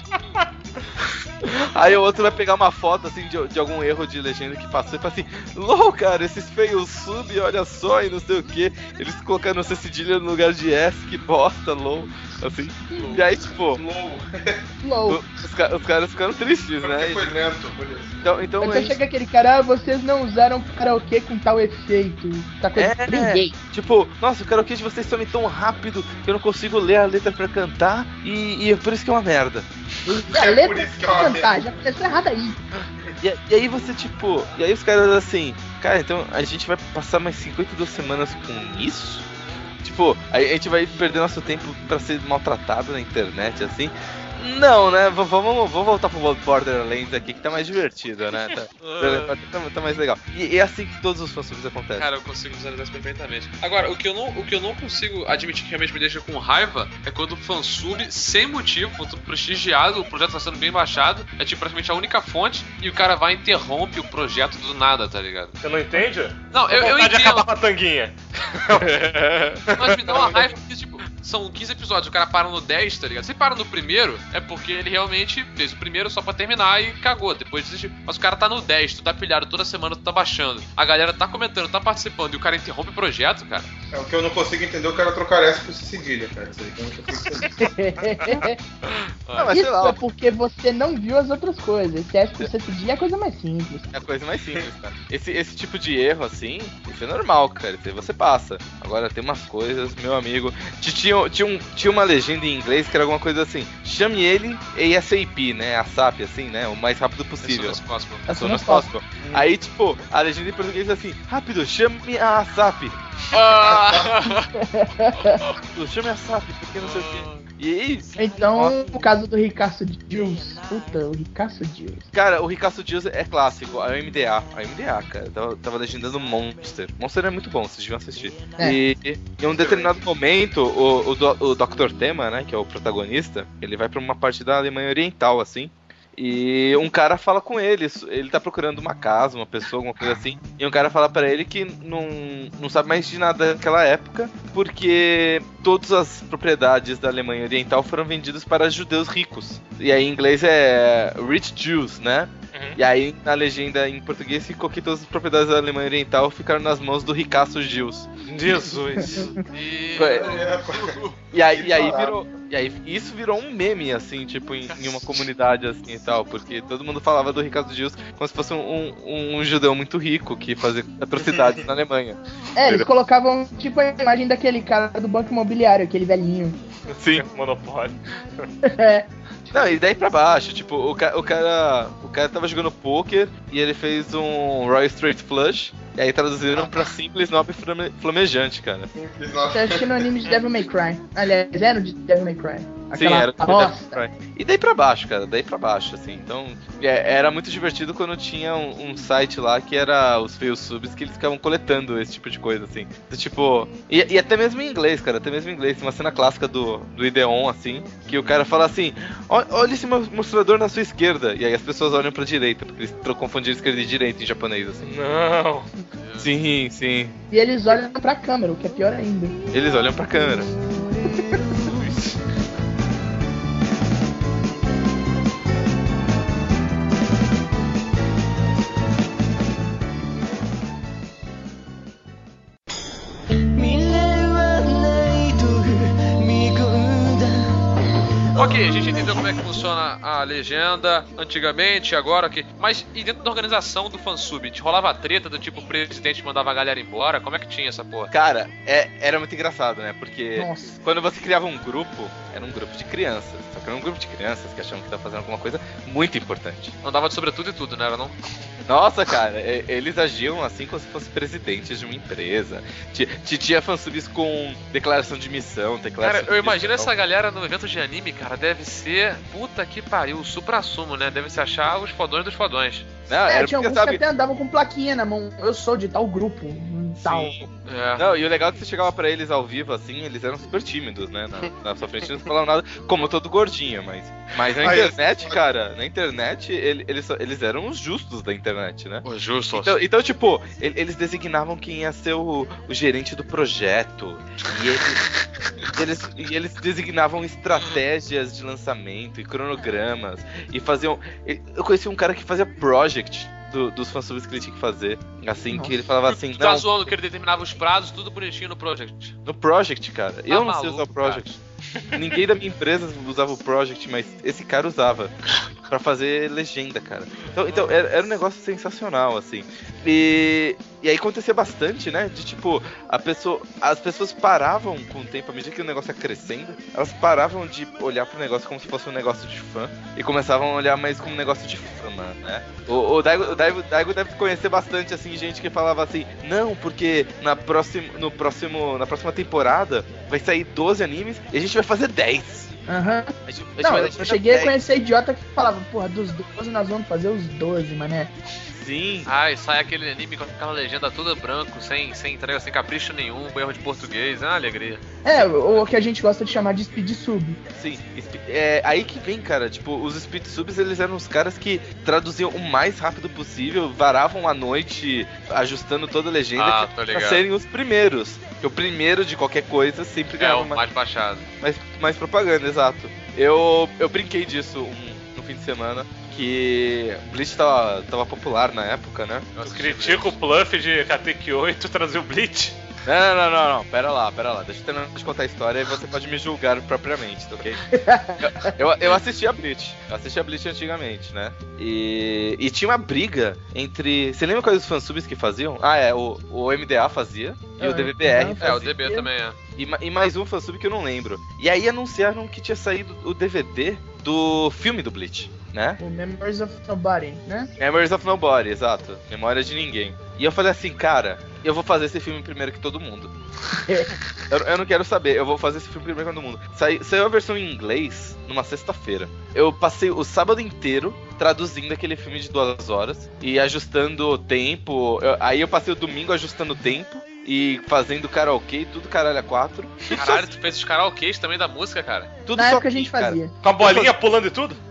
Aí o outro vai pegar uma foto assim de algum erro de legenda que passou e fala assim, LOL, cara, esses feios sub, olha só, e não sei o que. Eles colocaram C cedilha no lugar de S, que bosta, LOL. Assim. E aí, tipo, LOL. os caras ficaram tristes, né? Foi lento, por isso. Então chega aquele cara, vocês não usaram karaokê com tal efeito. Tá coisa bem gay. Tipo, nossa, o karaokê de vocês some tão rápido que eu não consigo ler a letra pra cantar e é por isso que é uma merda. A letra pra cantar, já começou errado aí. E aí você, tipo... E aí os caras assim... Cara, então a gente vai passar mais 52 semanas com isso? Tipo, a gente vai perder nosso tempo pra ser maltratado na internet, assim... Não, né? Vamos voltar pro Borderlands aqui, que tá mais divertido, né? Tá mais legal. E é assim que todos os fansubs acontecem. Cara, eu consigo visualizar isso perfeitamente. Agora, o que eu não consigo admitir que realmente me deixa com raiva é quando o fansub, sem motivo, quando prestigiado, o projeto tá sendo bem baixado, é tipo praticamente a única fonte, e o cara vai e interrompe o projeto do nada, tá ligado? Você não entende? Não, eu entendo. De acabar com a tanguinha. Mas me dá uma raiva porque, tipo, são 15 episódios, o cara para no 10, tá ligado? Se para no primeiro, é porque ele realmente fez o primeiro só pra terminar e cagou, depois desistiu. Mas o cara tá no 10, tu tá pilhado toda semana, tu tá baixando. A galera tá comentando, tá participando e o cara interrompe o projeto, cara. É o que eu não consigo entender, o cara trocar S por cedilha, cara. Isso aí que eu não consigo entender. Mas Isso sei lá, é porque você não viu as outras coisas. Esse S por cedilha é a coisa mais simples. é a coisa mais simples, cara. Esse tipo de erro, assim, isso é normal, cara. Isso aí você passa. Agora tem umas coisas, meu amigo. Tinha uma legenda em inglês que era alguma coisa assim: chame ele ASAP, né? ASAP, assim, né? O mais rápido possível. As soon as possible. Aí, tipo, a legenda em português é assim: rápido, chame a ASAP. Chame a ASAP, porque não sei o que. E aí, Então, o caso do Ricardo Jules. Puta, o Ricardo Jules. cara, o Ricardo Dias é clássico, a MDA, cara, tava legendando Monster. Monster é muito bom, vocês deviam assistir. É. E em um determinado momento, o Dr. Tema, né, que é o protagonista, ele vai pra uma parte da Alemanha Oriental, assim, e um cara fala com ele tá procurando uma casa, uma pessoa, alguma coisa assim, e um cara fala pra ele que não sabe mais de nada daquela época, porque todas as propriedades da Alemanha Oriental foram vendidas para judeus ricos. E aí em inglês é Rich Jews, né? E aí, na legenda em português, ficou que todas as propriedades da Alemanha Oriental ficaram nas mãos do ricaço Gils. Jesus. E aí virou. E aí isso virou um meme, assim, tipo, em uma comunidade assim e tal, porque todo mundo falava do Ricardo Gils como se fosse um judeu muito rico que fazia atrocidades na Alemanha. Eles colocavam tipo a imagem daquele cara do banco imobiliário, aquele velhinho. Sim, Monopólio. Não, e daí pra baixo, tipo, o cara tava jogando poker e ele fez um Royal Straight Flush, e aí traduziram pra simples, nobre flamejante, cara. Você acha que no anime de Devil May Cry? Aliás, no de Devil May Cry. Sim, era e daí pra baixo, cara, daí pra baixo, assim. Então, era muito divertido quando tinha um site lá que era os Fail Subs, que eles ficavam coletando esse tipo de coisa, assim. Do tipo, e até mesmo em inglês, cara, até mesmo em inglês. Tem uma cena clássica do Ideon, assim, que o cara fala assim: olha esse mostrador na sua esquerda. E aí as pessoas olham pra direita, porque eles confundiram esquerda e direita em japonês, assim. Não. Sim, sim. E eles olham pra câmera, o que é pior ainda. Eles olham pra câmera. Ok, a gente entendeu como é que funciona a legenda antigamente, agora, ok. Mas e dentro da organização do fansub, te rolava treta do tipo o presidente mandava a galera embora? Como é que tinha essa porra? Cara, era muito engraçado, né? Porque Nossa. quando você criava um grupo, era um grupo de crianças. Só que era um grupo de crianças que achavam que estavam fazendo alguma coisa muito importante. Não dava de sobretudo e tudo, né? Era não? Nossa, cara, eles agiam assim como se fossem presidentes de uma empresa. Tinha fansubs com declaração de missão, Cara, eu imagino essa galera no evento de anime, cara, deve ser, puta que pariu, o supra-sumo, né? Deve se achar os fodões dos fodões. Não, era tinha porque, alguns que até andavam com plaquinha na mão. Eu sou de tal grupo, tal. É. Não, e o legal é que você chegava pra eles ao vivo, assim, eles eram super tímidos, né? Na sua frente eles não falavam nada, como todo gordinho, mas na internet, cara, eles eram os justos da internet, né? Os justos. Então, tipo, eles designavam quem ia ser o gerente do projeto. E eles designavam estratégias de lançamento e cronogramas. E faziam. Eu conheci um cara que fazia project dos fansubs que ele tinha que fazer. Assim, que ele falava assim, Tu tá zoando que ele determinava os prazos, tudo bonitinho no project. No project, cara. Eu não sei maluco, usar o project. Ninguém da minha empresa usava o project, mas esse cara usava pra fazer legenda, cara. Então era um negócio sensacional, assim. E aí acontecia bastante, né? De tipo, as pessoas paravam com o tempo, à medida que o negócio ia crescendo, elas paravam de olhar pro negócio como se fosse um negócio de fã e começavam a olhar mais como um negócio de fama, né? O Daigo deve conhecer bastante, assim, gente que falava assim, não, porque na próxima temporada vai sair 12 animes e a gente vai fazer 10. Aham. Não, eu cheguei a conhecer idiota que falava, porra, dos 12 nós vamos fazer os 12, mané. Sim. Ai, sai aquele anime com aquela legenda toda branco, sem entrega, sem capricho nenhum, com erro de português, é uma alegria. Ou o que a gente gosta de chamar de speed sub. Sim, aí que vem, cara, tipo, os speed subs, eles eram os caras que traduziam o mais rápido possível, varavam a noite, ajustando toda a legenda, pra serem os primeiros. Porque o primeiro de qualquer coisa sempre ganhava mais baixado. Mais propaganda, exato. Eu brinquei disso no fim de semana, que Bleach tava popular na época, né? Eu critico o Pluff de KTK8 e tu trazer o Bleach. Não, pera lá, deixa eu terminar de contar a história e você pode me julgar propriamente, tá ok? Eu assisti a Bleach antigamente, né? E tinha uma briga entre... Você lembra quais os fansubs que faziam? O MDA fazia e o DBBR fazia. O DB também é. E mais um fansub que eu não lembro. E aí anunciaram que tinha saído o DVD do filme do Bleach, né? O Memories of Nobody, né? Memories of Nobody, exato. Memória de ninguém. E eu falei assim, cara, eu vou fazer esse filme primeiro que todo mundo. Eu não quero saber, eu vou fazer esse filme primeiro que todo mundo. Saiu a versão em inglês numa sexta-feira. Eu passei o sábado inteiro traduzindo aquele filme de 2 horas e ajustando o tempo. Aí eu passei o domingo ajustando o tempo e fazendo karaokê, tudo caralho a 4. Caralho, tu fez os karaokês também da música, cara? Tudo Na só época a gente fazia. Com a bolinha pulando e tudo?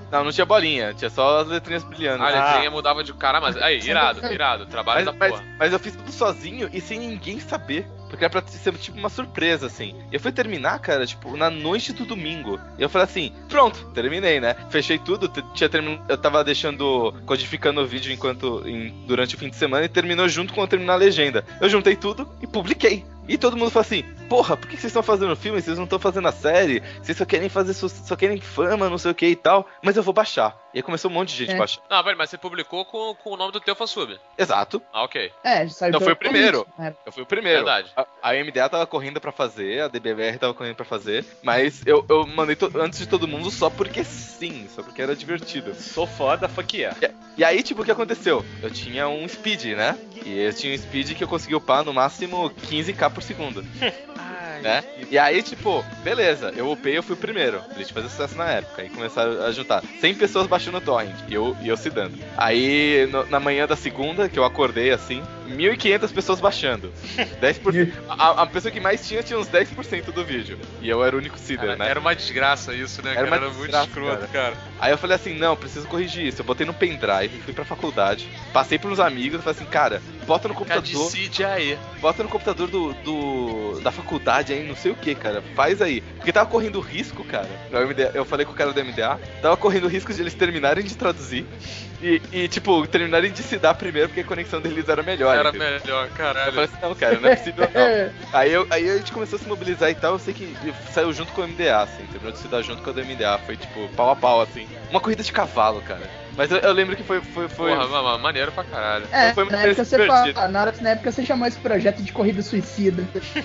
Não tinha bolinha, tinha só as letrinhas brilhando. A letrinha mudava de cara, mas aí, irado, trabalho da porra. Mas eu fiz tudo sozinho e sem ninguém saber. Porque era pra ser tipo uma surpresa, assim. Eu fui terminar, cara, tipo, na noite do domingo. E eu falei assim, pronto, terminei, né? Fechei tudo, eu tava codificando o vídeo durante o fim de semana e terminou junto com eu terminar a legenda. Eu juntei tudo e publiquei. E todo mundo falou assim, porra, por que vocês estão fazendo filme? Vocês não estão fazendo a série? Vocês só querem só querem fama, não sei o que e tal. Mas eu vou baixar. E aí começou um monte de gente baixar. Não, peraí, mas você publicou com o nome do teu fansub. Exato. Ah, ok. Saiu Então foi o primeiro. Eu fui o primeiro. Verdade. A MDA tava correndo pra fazer, a DBR tava correndo pra fazer. Mas eu mandei antes de todo mundo só porque sim, só porque era divertido. Sou foda, fuck yeah. E aí, tipo, o que aconteceu? Eu tinha um speed, né? E eu tinha um speed que eu consegui upar no máximo 15k por segundo. Né? E aí, tipo, beleza, eu upei, eu fui o primeiro. A gente fazia sucesso na época. Aí começaram a juntar 100 pessoas baixando o torrent. E eu se dando. Aí, na manhã da segunda, que eu acordei assim, 1.500 pessoas baixando. 10%. A pessoa que mais tinha uns 10% do vídeo. E eu era o único seeder, né? Era uma desgraça isso, né? Era muito escroto, cara. Aí eu falei assim, não, preciso corrigir isso. Eu botei no pendrive, fui pra faculdade, passei pros amigos e falei assim, cara, bota no computador. Bota no computador da faculdade aí, não sei o que, cara. Faz aí. Porque tava correndo risco, cara. Eu falei com o cara do MDA, tava correndo risco de eles terminarem de traduzir. E tipo, terminarem de se dar primeiro, porque a conexão deles era melhor. Era melhor, caralho. Eu falei assim, não, cara, não é possível não. Aí a gente começou a se mobilizar e tal, eu sei que saiu junto com o MDA, assim, terminou de se dar junto com o do MDA, foi tipo, pau a pau, assim. Uma corrida de cavalo, cara. Mas eu lembro que foi... Porra, maneiro pra caralho. Foi na época você chamou esse projeto de corrida suicida.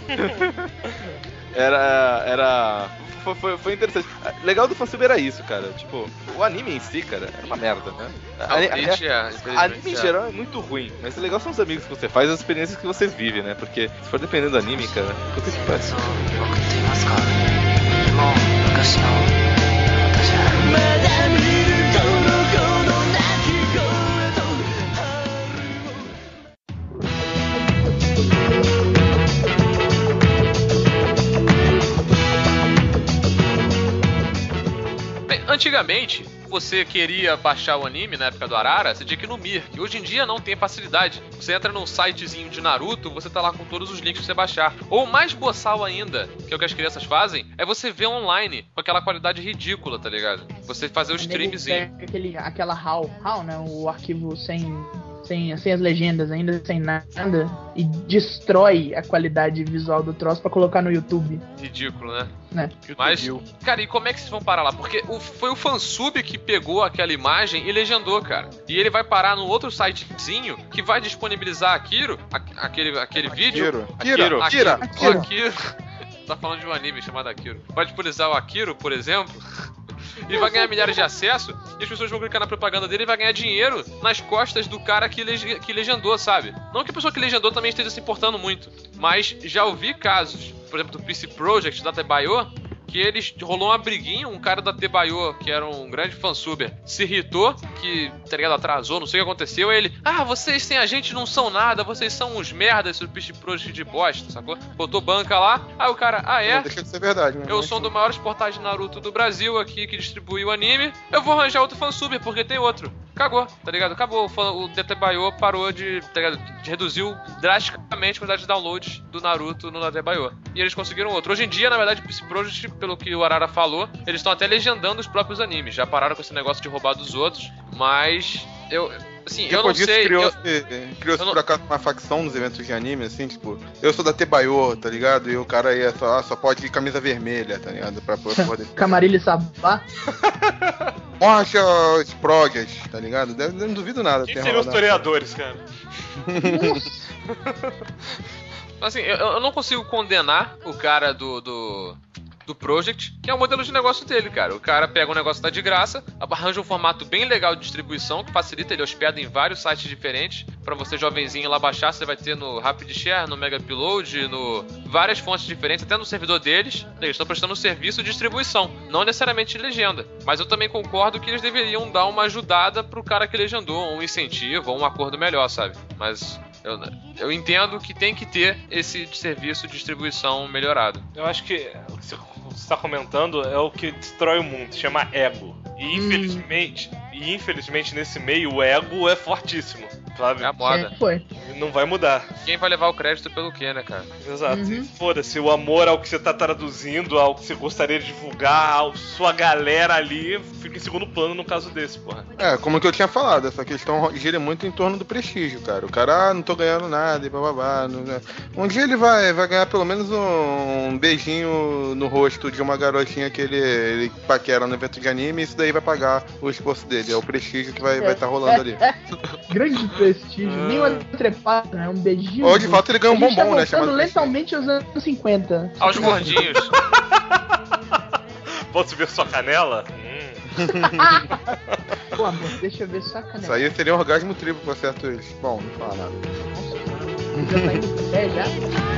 Foi interessante. Legal do fansub era isso, cara. Tipo, o anime em si, cara, é uma merda, né? Anime em geral é muito ruim, mas o legal são os amigos que você faz, as experiências que vocês vivem, né? Porque se for dependendo do anime, cara, puta que pariu. Antigamente, você queria baixar o anime na época do Arara, você tinha que ir no Mirk. Hoje em dia não tem facilidade. Você entra num sitezinho de Naruto, você tá lá com todos os links pra você baixar. Ou mais boçal ainda, que é o que as crianças fazem, é você ver online com aquela qualidade ridícula, tá ligado? Você fazer o streamzinho. Aquela RAW, né? O arquivo sem as legendas ainda, sem nada, e destrói a qualidade visual do troço pra colocar no YouTube. Ridículo, né? Mas, cara, e como é que vocês vão parar lá? Porque foi o fansub que pegou aquela imagem e legendou, cara. E ele vai parar no outro sitezinho que vai disponibilizar aquele vídeo. Akiro. Tá falando de um anime chamado Akiro. Vai disponibilizar o Akiro, por exemplo. Ele vai ganhar milhares de acesso e as pessoas vão clicar na propaganda dele e vai ganhar dinheiro nas costas do cara que legendou, sabe? Não que a pessoa que legendou também esteja se importando muito, mas já ouvi casos, por exemplo, do PC Project da Tebayo, que rolou uma briguinha, um cara da Tebayo, que era um grande fansuber, se irritou, que, tá ligado, atrasou, não sei o que aconteceu, aí ele, vocês sem a gente não são nada, vocês são uns merdas, esse PC Project de bosta, sacou? Botou banca lá, aí o cara, Não deixa de ser verdade, né? Eu sou um dos maiores portais de Naruto do Brasil aqui, que distribui o anime, eu vou arranjar outro fansuber, porque tem outro. Cagou, tá ligado? Acabou. O Tebayo parou de, tá ligado? Reduziu drasticamente a quantidade de downloads do Naruto no Tebayo. E eles conseguiram outro. Hoje em dia, na verdade, esse Project, pelo que o Arara falou, eles estão até legendando os próprios animes. Já pararam com esse negócio de roubar dos outros, mas eu não sei. Criou-se por acaso uma facção nos eventos de anime, assim, tipo, eu sou da Tebayo, tá ligado? E o cara aí só pode ir camisa vermelha, tá ligado? Pra poder. Camarilha e Sabá. Morte aos Projects, tá ligado? Não duvido nada. Quem seriam os toreadores, cara? Assim, eu não consigo condenar o cara do Project, que é o modelo de negócio dele, cara. O cara pega um negócio que tá de graça, arranja um formato bem legal de distribuição, que facilita, ele hospeda em vários sites diferentes, pra você jovenzinho lá baixar, você vai ter no Rapid Share, no Mega Upload, no várias fontes diferentes, até no servidor deles, eles estão prestando um serviço de distribuição, não necessariamente de legenda. Mas eu também concordo que eles deveriam dar uma ajudada pro cara que legendou, um incentivo, ou um acordo melhor, sabe? Mas eu entendo que tem que ter esse serviço de distribuição melhorado. Eu acho que você tá comentando é o que destrói o mundo, se chama ego. E infelizmente nesse meio o ego é fortíssimo, sabe? É a moda. Foi. Não vai mudar. Quem vai levar o crédito pelo quê, né, cara? Exato. E foda-se, o amor ao que você tá traduzindo, ao que você gostaria de divulgar, a sua galera ali, fica em segundo plano no caso desse, porra. Como que eu tinha falado, essa questão gira muito em torno do prestígio, cara. O cara, não tô ganhando nada e bababá. Um dia ele vai ganhar pelo menos um beijinho no rosto de uma garotinha que ele paquera no evento de anime, e isso daí vai pagar o esforço dele. É o prestígio que vai estar rolando ali. Grande prestígio. Nem uma trepada, né? Um beijinho. Ou de fato ele ganha um bombom, né? Chamado lentamente aos anos 50. Aos gordinhos. Posso ver sua canela? Pô, amor, deixa eu ver sua canela. Isso aí seria um orgasmo triplo pra certo eles. Bom, não fala nada. Nossa, já tá indo pro pé já?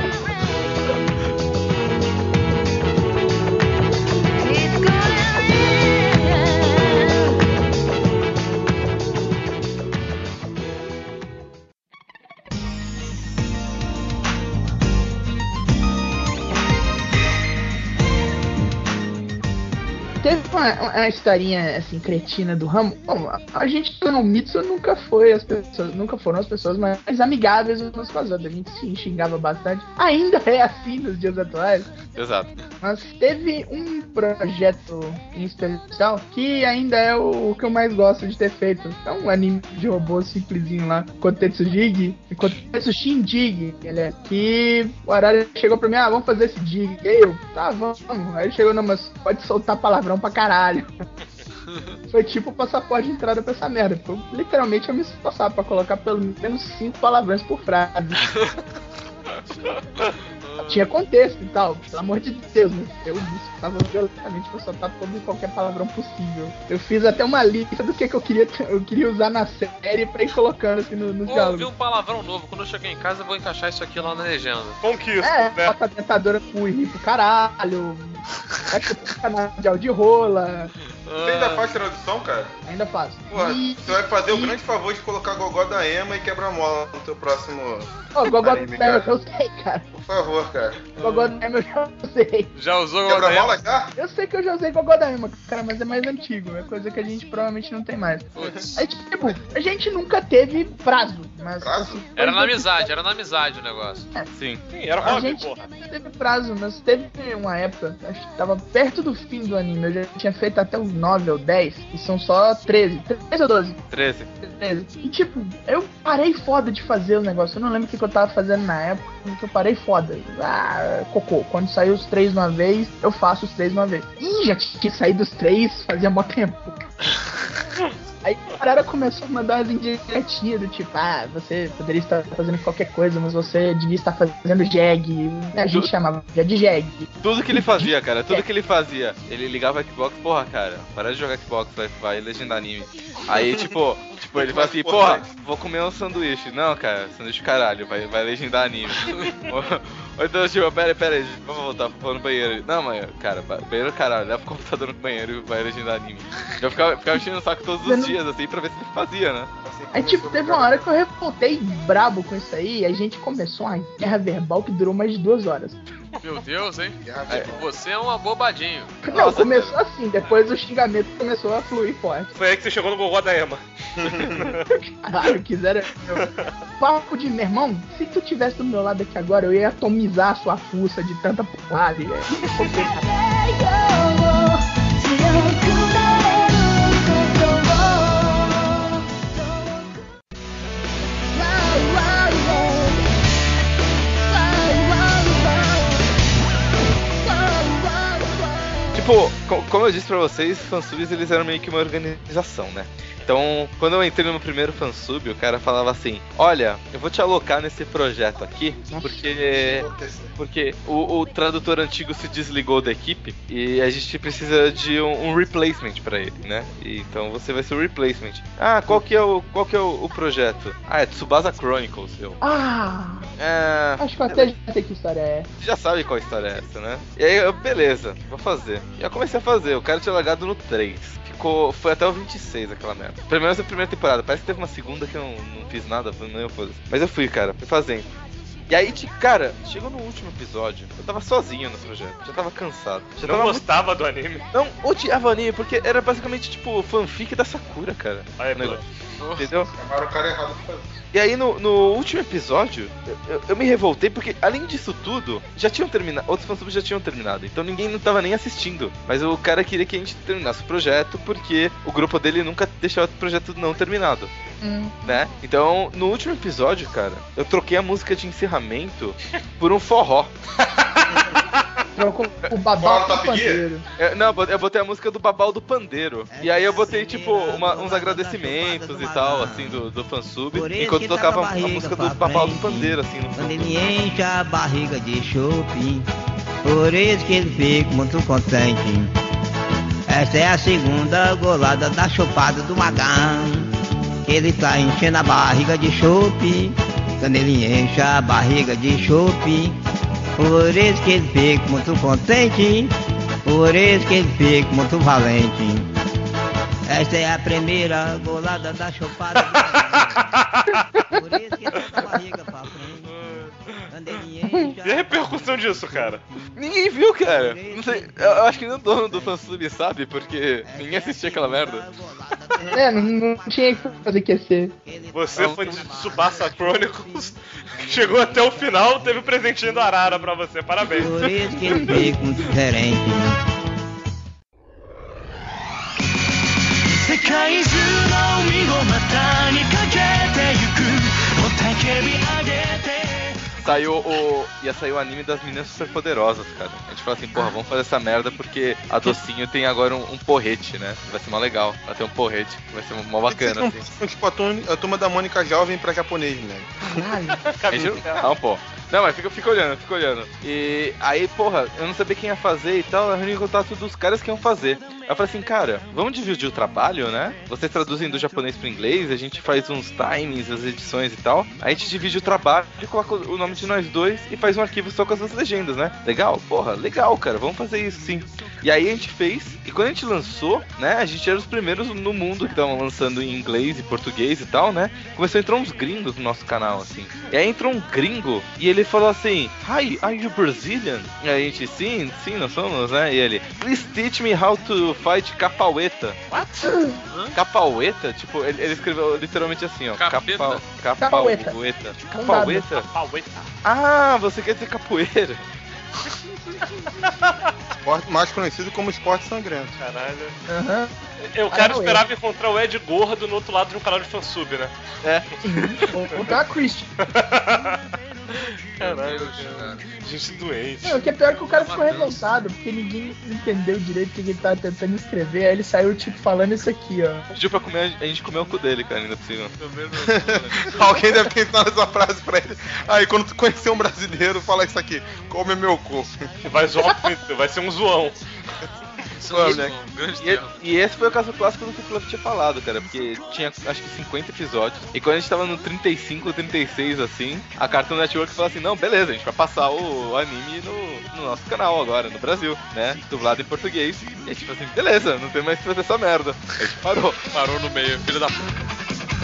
Teve uma historinha assim, cretina do ramo. Bom, a gente no Mitsu nunca foram as pessoas mais amigáveis umas com as outras. A gente se xingava bastante. Ainda é assim nos dias atuais. Exato. Mas teve um projeto em especial que ainda é o que eu mais gosto de ter feito. É um anime de robô simplesinho lá, Kotetsu Shin Jig, que o Arara chegou pra mim, vamos fazer esse Jig. E aí eu, tá, vamos. Aí ele chegou, não, mas pode soltar palavrão pra caralho. Foi tipo o passaporte de entrada pra essa merda. Literalmente eu me esforçava pra colocar pelo menos 5 palavrões por frase. Tinha contexto e tal, pelo amor de Deus, mas eu me esforçava violentamente pra soltar todo e qualquer palavrão possível. Eu fiz até uma lista do que eu queria usar na série pra ir colocando assim nos diálogos. Eu vi um palavrão novo, quando eu chegar em casa eu vou encaixar isso aqui lá na legenda. Conquista, né? Bota a dentadora pro rir pro caralho, vai pro canal de rola. Você ainda faz tradução, cara? Ainda faço. Porra, você vai fazer o grande favor de colocar Gogó da Ema e Quebra-Mola no teu próximo Gogó anime, da Ema cara. eu sei, cara. Por favor, cara. Gogó da Ema eu já usei. Já usou o Quebra-Mola já? Eu sei que eu já usei Gogó da Ema, cara, mas é mais antigo. É coisa que a gente provavelmente não tem mais. Putz. Aí, tipo, a gente nunca teve prazo. Mas, Prazo? assim, Era na amizade o negócio. Sim. Sim, era A hobby, gente porra. teve prazo, mas teve uma época, acho que tava perto do fim do anime, eu já tinha feito até os 9 ou 10, e são só 13 ou 12? 13. 13. E tipo, eu parei foda de fazer o negócio, eu não lembro o que eu tava fazendo na época, que eu parei foda. Cocô, quando saiu os 3 de uma vez, eu faço os 3 de uma vez. Ih, já tinha saído os 3, fazia mó tempo. Aí a galera começou a mandar umas indiretinhas do tipo, você poderia estar fazendo qualquer coisa, mas você devia estar fazendo jag. A gente chamava de jag. Tudo que ele fazia, cara, tudo que ele fazia. Ele ligava o Xbox, porra, cara, para de jogar Xbox, vai legendar anime. Aí, tipo, ele fala assim, porra, vou comer um sanduíche. Não, cara, sanduíche caralho, vai legendar anime. Ou então, tipo, pera aí, vamos voltar, vou no banheiro. Não, mãe, cara, banheiro caralho, leva o computador no banheiro e vai legendar anime. Eu ficava enchendo o saco todos os dias, assim, pra ver se ele fazia, né? Aí, tipo, teve uma hora que eu revoltei brabo com isso aí, e a gente começou uma guerra verbal que durou mais de 2 horas. Meu Deus, hein? Você é um abobadinho. Não, começou assim, depois o xingamento começou a fluir forte. Foi aí que você chegou no Gogó da Ema. Caralho, quiseram. Papo de meu irmão, se tu tivesse do meu lado aqui agora, eu ia atomizar a sua fuça de tanta porrada. Tipo, como eu disse pra vocês, fansubs eles eram meio que uma organização, né? Então, quando eu entrei no meu primeiro fansub, o cara falava assim, olha, eu vou te alocar nesse projeto aqui, porque o tradutor antigo se desligou da equipe e a gente precisa de um replacement pra ele, né? E, então você vai ser o replacement. Qual que é o projeto? É Tsubasa Chronicles, Acho que eu até já sei que história é. Você já sabe qual história é essa, né? E aí, beleza, vou fazer. E eu comecei a fazer, o cara tinha largado no 3. Foi até o 26 aquela merda. Pelo menos a primeira temporada. Parece que teve uma segunda que eu não fiz nada, mas eu fui, cara, fui fazendo. E aí, cara, chegou no último episódio, eu tava sozinho no projeto, já tava cansado. Já Não tava gostava do anime? Não, odiava anime, porque era basicamente tipo fanfic da Sakura, cara. Aí, O negócio. Entendeu? Chamaram o cara errado pra fazer. E aí no último episódio, eu me revoltei porque, além disso tudo, já tinham terminado, outros fansubs já tinham terminado, então ninguém não tava nem assistindo. Mas o cara queria que a gente terminasse o projeto porque o grupo dele nunca deixava o projeto não terminado. Né? Então, no último episódio, cara, eu troquei a música de encerramento por um forró. Trocou o babau do pandeiro. Eu botei a música do Babau do Pandeiro. E aí eu botei, tipo, uns agradecimentos e tal, assim, do fansub, enquanto tocava a música do Babau do Pandeiro, assim, no Quando fundo. ele enche a barriga de chope, por isso que ele fica muito contente. Esta é a segunda golada da chopada do Magão. Ele tá enchendo a barriga de chope. Quando ele enche a barriga de chope, por isso que ele fica muito contente. Por isso que ele fica muito valente. Esta é a primeira golada da chopada do Magão. Por isso que ele tá com a barriga pra frente. Quando ele enche E a repercussão disso, cara? Ninguém viu, cara. Não sei, eu acho que nem o dono do fansub sabe, porque ninguém assistia aquela merda. Não tinha que fazer QC. Você foi de Tsubasa Chronicles, que chegou até o final, teve o presentinho do Arara pra você, parabéns. Por isso que ele fica muito diferente. Ia sair o anime das meninas superpoderosas, cara. A gente falou assim, porra, vamos fazer essa merda porque a Docinho tem agora um porrete, né? Vai ser mó legal. Vai ter um porrete, vai ser mó bacana, assim. São tipo a turma da Mônica jovem pra japonês, né? Não, pô. Não, mas fica olhando. E aí, porra, eu não sabia quem ia fazer e tal, eu reuni o contato dos caras que iam fazer. Aí eu falei assim, cara, vamos dividir o trabalho, né? Vocês traduzem do japonês pro inglês, a gente faz uns timings, as edições e tal. Aí a gente divide o trabalho, coloca o nome de nós dois e faz um arquivo só com as legendas, né? Legal? Porra, legal, cara, vamos fazer isso sim. E aí a gente fez, e quando a gente lançou, né, a gente era os primeiros no mundo que estavam lançando em inglês e português e tal, né? Começou a entrar uns gringos no nosso canal, assim. E aí entrou um gringo e ele falou assim, Hi, are you Brazilian? E a gente, sim, nós somos, né? E ele, please teach me how to fight capoeira. What? Capoeira? Tipo, ele escreveu literalmente assim, ó. Capeta? Capoeira. Capoeira? Paueta. Ah, você quer dizer capoeira? Esporte mais conhecido como esporte sangrento. Caralho. O cara esperava encontrar o Ed Gordo no outro lado de um canal de fansub, né? É. Ou tá a Christian. Caralho, cara. Gente doente. Não, o que é pior é que o cara ficou revoltado, porque ninguém entendeu direito o que ele tava tentando escrever. Aí ele saiu, tipo, falando isso aqui, ó. Pediu pra comer, a gente comeu o cu dele, cara, ainda por cima. Alguém deve ter ensinado essa frase pra ele. Aí, quando tu conhecer um brasileiro, fala isso aqui: come meu cu. Vai zoar muito, vai ser um zoão. E esse foi o caso clássico do que o Flávio tinha falado, cara, porque tinha acho que 50 episódios. E quando a gente tava no 35, 36, assim, a Cartoon Network falou assim: não, beleza, a gente vai passar o anime no nosso canal agora, no Brasil, né? Dublado em português. E a gente falou assim: beleza, não tem mais que fazer essa merda. A gente parou. Parou no meio, filho da puta.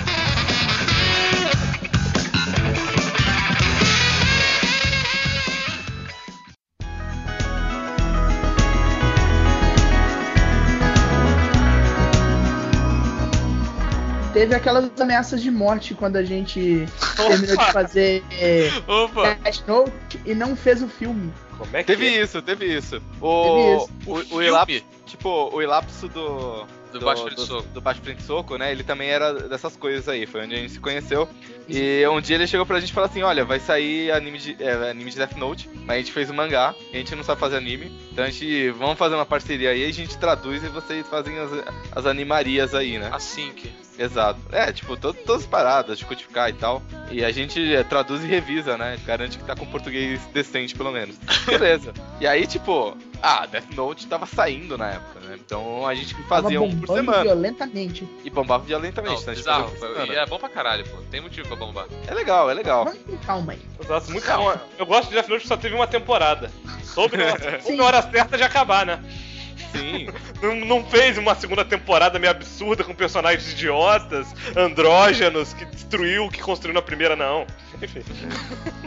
Teve aquelas ameaças de morte quando a gente terminou de fazer Death Note e não fez o filme. Como é que Teve é? isso. O elapso, tipo, o elapso do Baixo Frente Soco. Do Baixo Frente Soco, né? Ele também era dessas coisas aí. Foi onde a gente se conheceu. E um dia ele chegou pra gente e falou assim: olha, vai sair anime de Death Note, mas a gente fez o mangá, e a gente não sabe fazer anime. Então a gente, vamos fazer uma parceria aí, a gente traduz e vocês fazem as animarias aí, né? Assim que. Exato. É, tipo, todas as paradas de codificar e tal. E a gente traduz e revisa, né? Garante que tá com português decente, pelo menos. Beleza. E aí, tipo, Death Note tava saindo na época, né? Então a gente fazia um por semana. Violentamente. E bombava violentamente. Não, então a gente bizarro. fazia um por semana. E é bom pra caralho, pô. Tem motivo pra bombar. É legal, é legal. Mas calma aí. Exato, muito bom. Eu gosto de Death Note, só teve uma temporada. Soube na hora certa de acabar, né? Sim. Não fez uma segunda temporada meio absurda com personagens idiotas, andrógenos, que destruiu o que construiu na primeira, não. Enfim.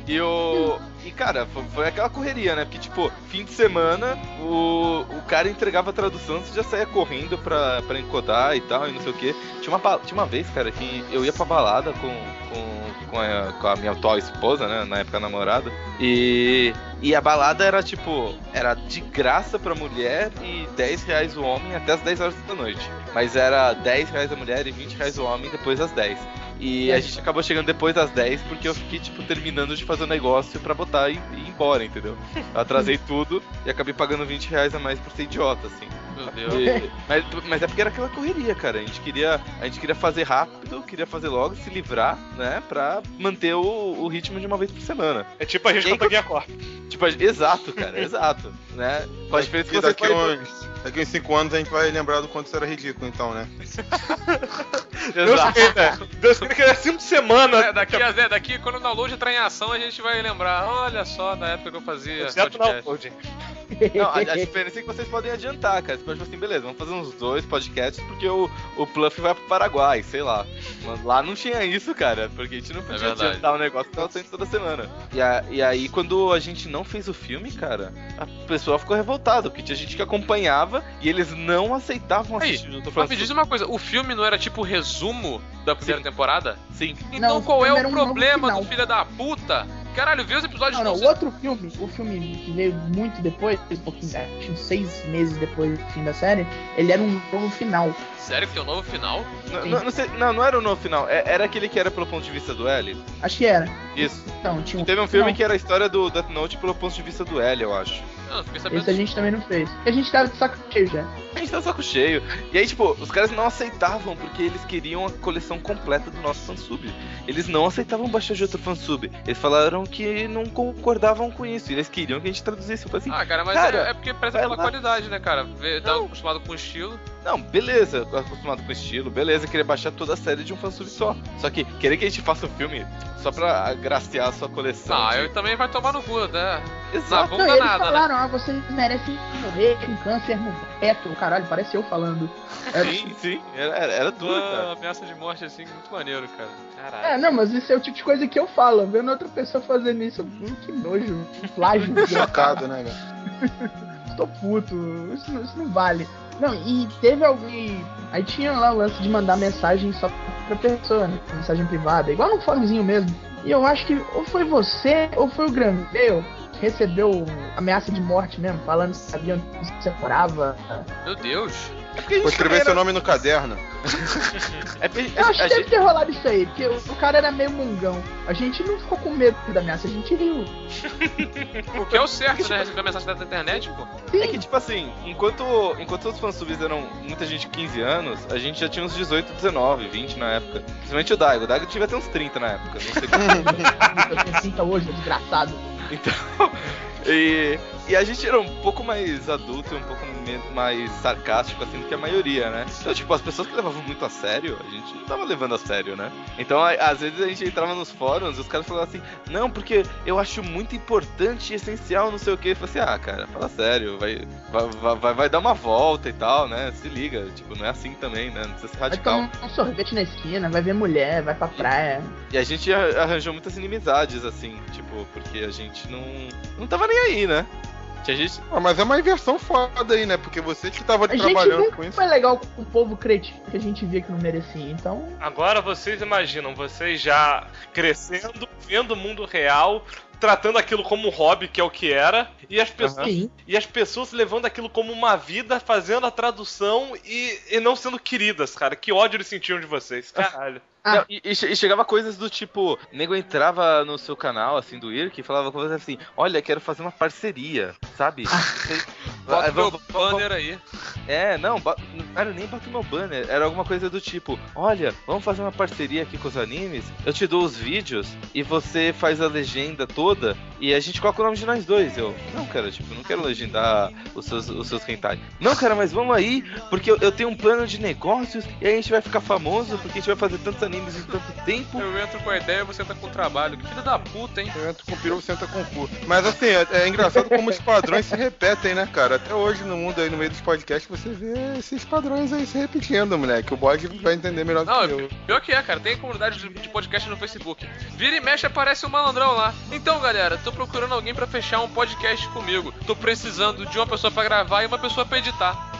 E cara, foi aquela correria, né? Porque, tipo, fim de semana, o cara entregava a tradução, você já saía correndo pra encodar e tal, e não sei o que. Tinha uma vez, cara, que eu ia pra balada com a minha atual esposa, né? Na época namorada. E a balada era, tipo, era de graça pra mulher e R$10 o homem até as 10 horas da noite. Mas era R$10 a mulher e R$20 o homem depois das 10. E a gente acabou chegando depois das 10 porque eu fiquei, tipo, terminando de fazer o negócio pra botar e ir embora, entendeu? Eu atrasei tudo e acabei pagando R$20 a mais por ser idiota, assim. Meu Deus. Mas é porque era aquela correria, cara. A gente queria fazer rápido, queria fazer logo, se livrar, né? Pra manter o ritmo de uma vez por semana. É tipo a gente com a Taguinha Corp. Tipo, exato, cara, exato. Né? Com a diferença que E vocês daqui uns 5 anos a gente vai lembrar do quanto isso era ridículo, então, né? Deus queria que era 5 semanas. Daqui, quando o download entrar em ação, a gente vai lembrar. Olha só, na época que eu fazia Exceto podcast. download. Não, a diferença é que vocês podem adiantar, cara. Você pode falar assim, beleza, vamos fazer uns 2 podcasts porque o Pluff vai pro Paraguai, sei lá. Mas lá não tinha isso, cara, porque a gente não podia adiantar o negócio que tava saindo toda semana. E aí, quando a gente não fez o filme, cara, a pessoa ficou revoltada, porque tinha gente que acompanhava e eles não aceitavam assistir. Mas me diz uma coisa, o filme não era tipo o resumo da primeira temporada? Sim. Então Não, qual é era o um novo problema final. do filho da puta? Caralho, vê os episódios Não, de o outro filme, o filme que veio muito depois, um pouquinho, acho que uns 6 meses depois do fim da série, ele era um novo final. Sério que tem um novo final? Não era o novo final, era aquele que era pelo ponto de vista do L. Acho que era. Isso. Então, tinha Teve um filme que era a história do Death Note pelo ponto de vista do L, eu acho. Não, fiquei sabendo. Esse a gente também não fez. Porque a gente tava de saco cheio já. A gente tá de saco cheio. E aí, tipo, os caras não aceitavam porque eles queriam a coleção completa do nosso fansub. Eles não aceitavam baixar de outro fansub. Eles falaram que não concordavam com isso. Eles queriam que a gente traduzisse. Eu falei assim, Cara, mas é porque preza pela qualidade, né, cara? Tá acostumado com o estilo. Não, beleza, acostumado com o estilo, beleza, queria baixar toda a série de um fansub só. Só que querer que a gente faça um filme só pra agraciar a sua coleção. Eu também vai tomar no cu, né? Exato. Não, eles falaram, vocês merecem morrer com câncer no reto. Caralho, parece eu falando. Sim, era tudo, cara. Ameaça de morte assim, muito maneiro, cara. Caralho. Não, mas isso é o tipo de coisa que eu falo. Vendo outra pessoa fazendo isso, que nojo, plágio. Chocado, né, cara? Tô puto, isso não vale. Não, e teve alguém. Aí tinha lá o lance de mandar mensagem só pra pessoa, né? Mensagem privada, igual num fórumzinho mesmo. E eu acho que ou foi você ou foi o Grandeu que recebeu ameaça de morte mesmo, falando que sabia onde você morava. Meu Deus. Vou escrever seu nome no caderno. Eu acho que deve ter rolado isso aí, porque o cara era meio mungão. A gente não ficou com medo da ameaça, a gente riu. O que é o certo, né? Receber a mensagem da internet, pô. É que, tipo assim, enquanto os fansubs eram muita gente de 15 anos, a gente já tinha uns 18, 19, 20 na época. Principalmente o Daigo. O Daigo devia ter uns 30 na época, não sei como. Eu tenho 30 hoje, desgraçado. Então, e a gente era um pouco mais adulto e um pouco mais sarcástico, assim, do que a maioria, né? Então, tipo, as pessoas que levavam muito a sério, a gente não tava levando a sério, né? Então, às vezes a gente entrava nos fóruns e os caras falavam assim, não, porque eu acho muito importante e essencial, não sei o que. Eu falei assim, cara, fala sério, vai dar uma volta e tal, né? Se liga, tipo, não é assim também, né? Não precisa ser radical. Vai tomar um sorvete na esquina, vai ver mulher, vai pra praia. E a gente arranjou muitas inimizades, assim, tipo, porque a gente não tava nem aí, né? Mas é uma inversão foda aí, né? Porque você que tava A trabalhando gente com isso. foi legal com o povo cretino que a gente via que não merecia, então. Agora vocês imaginam, vocês já crescendo, vendo o mundo real, tratando aquilo como um hobby, que é o que era, e as pessoas levando aquilo como uma vida, fazendo a tradução e não sendo queridas, cara. Que ódio eles sentiam de vocês, caralho. Não, e chegava coisas do tipo, nego entrava no seu canal, assim, do IRC, e falava com você assim, olha, quero fazer uma parceria, sabe? Bota meu banner aí. Não era nem bota meu banner, era alguma coisa do tipo, olha, vamos fazer uma parceria aqui com os animes, eu te dou os vídeos e você faz a legenda toda e a gente coloca o nome de nós dois. Eu, não, cara, tipo, não quero legendar os seus hentai. Não, cara, mas vamos aí, porque eu tenho um plano de negócios e aí a gente vai ficar famoso, porque a gente vai fazer tantos animes em tanto tempo. Eu entro com a ideia e você entra com o trabalho. Que filho da puta, hein? Eu entro com o peru, você entra com o cu. Mas assim, é engraçado como os padrões se repetem, né, cara? até hoje no mundo aí, no meio dos podcasts, você vê esses padrões aí se repetindo, moleque. O bode vai entender melhor do Não, que eu. pior que é, cara. Tem comunidade de podcast no Facebook. Vira e mexe, aparece um malandrão lá. Então, galera, tô procurando alguém pra fechar um podcast comigo. Tô precisando de uma pessoa pra gravar e uma pessoa pra editar.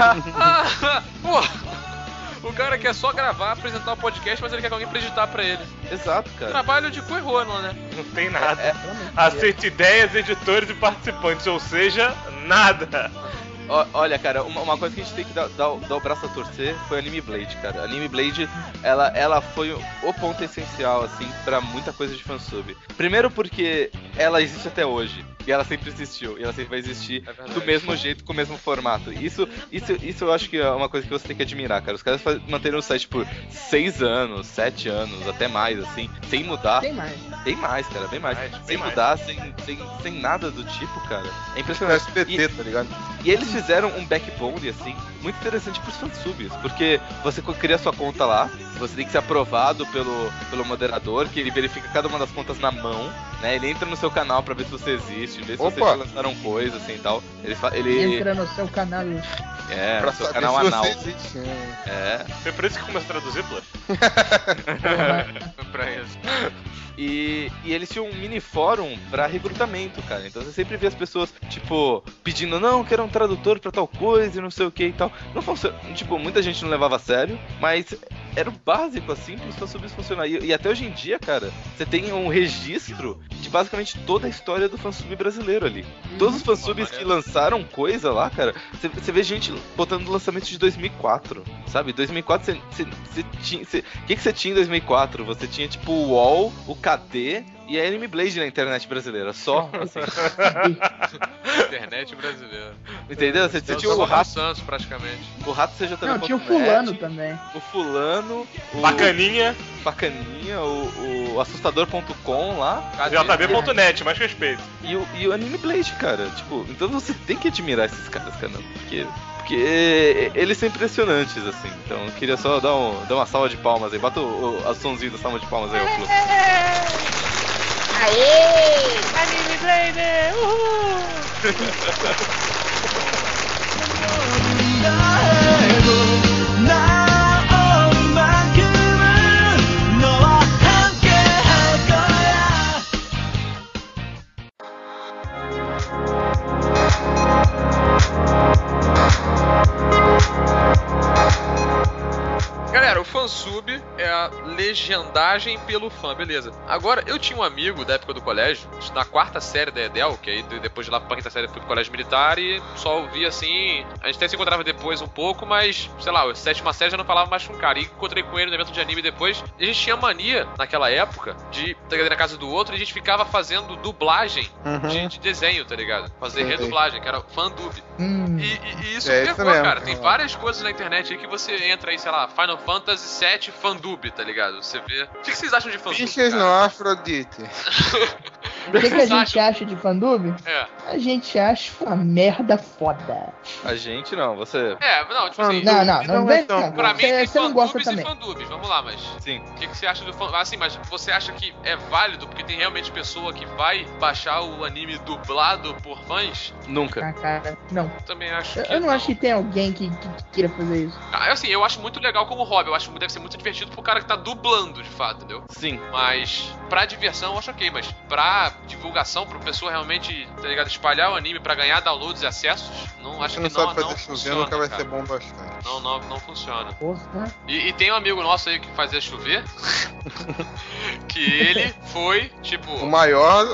Pô, o cara quer só gravar, apresentar o podcast, mas ele quer que alguém pra editar pra ele. Exato, cara. Trabalho de cu e rono, né? Não tem nada. Aceita ideias, editores e participantes, ou seja, nada. Olha, cara, uma coisa que a gente tem que dar o braço a torcer foi a Anime Blade, cara. A Anime Blade, ela foi o ponto essencial, assim, pra muita coisa de fansub. Primeiro porque ela existe até hoje. E ela sempre existiu. E ela sempre vai existir do mesmo jeito, com o mesmo formato. Isso eu acho que é uma coisa que você tem que admirar, cara. Os caras manteram o site por 6 anos, 7 anos, até mais, assim, sem mudar. Tem mais. Tem mais, cara, bem mais. Sem mais. mudar, sem nada do tipo, cara. É impressionante. SPT, tá ligado? E eles fizeram um backbone, assim, muito interessante pros fansubs, porque você cria sua conta lá, você tem que ser aprovado pelo moderador, que ele verifica cada uma das contas na mão, né? Ele entra no seu canal pra ver se você existe, ver se vocês já lançaram coisa, assim, e tal. Ele Entra no seu canal. É, Pra no seu saber canal se anal. você existe. É. Foi por isso que começou a traduzir, Bluff? Foi pra isso. E eles tinham um mini fórum pra recrutamento, cara. Então você sempre via as pessoas, tipo, pedindo, não, quero um tradutor pra tal coisa e não sei o que e tal. Não funciona. Tipo, muita gente não levava a sério, mas era o básico, assim, pros fansubs funcionar. E até hoje em dia, cara, você tem um registro de basicamente toda a história do fansub brasileiro ali. Todos os fansubs que lançaram coisa lá, cara, você vê gente botando lançamento de 2004, sabe? 2004 você tinha... O que você tinha em 2004? Você tinha, tipo, o UOL, o KD e a Anime Blade na internet brasileira, só, assim. Internet brasileira. Entendeu? Você tinha Só o Rato, Santos, praticamente. o Rato CJ Não, tinha o fulano também. o Fulano, o Bacaninha, o Assustador.com lá, JB.net, mais respeito. e o Anime Blade, cara. Tipo, então você tem que admirar esses caras, cara, porque eles são impressionantes, assim. Então eu queria só dar uma salva de palmas aí. Bota o sonzinho da salva de palmas aí, ó, Flu. Anime Blade! Uhul! Galera, o fansub é a legendagem pelo fã, beleza. Agora, eu tinha um amigo da época do colégio, na 4ª série da EDEL, que aí depois de lá pra 5ª série eu fui pro colégio militar e só ouvia assim... A gente até se encontrava depois um pouco, mas, sei lá, a 7ª série já não falava mais com o cara. E encontrei com ele no evento de anime depois. E a gente tinha mania, naquela época, de ir na casa do outro e a gente ficava fazendo dublagem de desenho, tá ligado? Fazer redublagem, que era fandub. E isso É pegou, isso mesmo. cara. Tem várias coisas na internet aí que você entra aí, sei lá, Final Fantasy VII fandub, tá ligado? Você vê. O que vocês acham de fandub? Bichas cara? no Afrodite. O que a vocês gente acham? acha de fandub? É. A gente acha uma merda foda. A gente não, você... Não, tipo assim. Não não vem é tão cá. bom. Pra mim tem Você não gosta fandubs e também. fandubs, vamos lá, mas. Sim. O que você acha do fandub? Assim, mas você acha que é válido porque tem realmente pessoa que vai baixar o anime dublado por fãs? Nunca. Ah, cara, não. Também acho que. Eu não acho que tem alguém que queira fazer isso. Assim, eu acho muito legal como hobby, eu acho que deve ser muito divertido pro cara que tá dublando, de fato, entendeu? Sim. Mas pra diversão eu acho ok, mas pra divulgação, pra pessoa realmente, tá ligado, espalhar o anime pra ganhar downloads e acessos, não acho Se que não sabe não fazer chover, funciona, nunca vai cara. ser bom bastante. Não funciona. Porra. E tem um amigo nosso aí que fazia chover, que ele foi, tipo... O maior.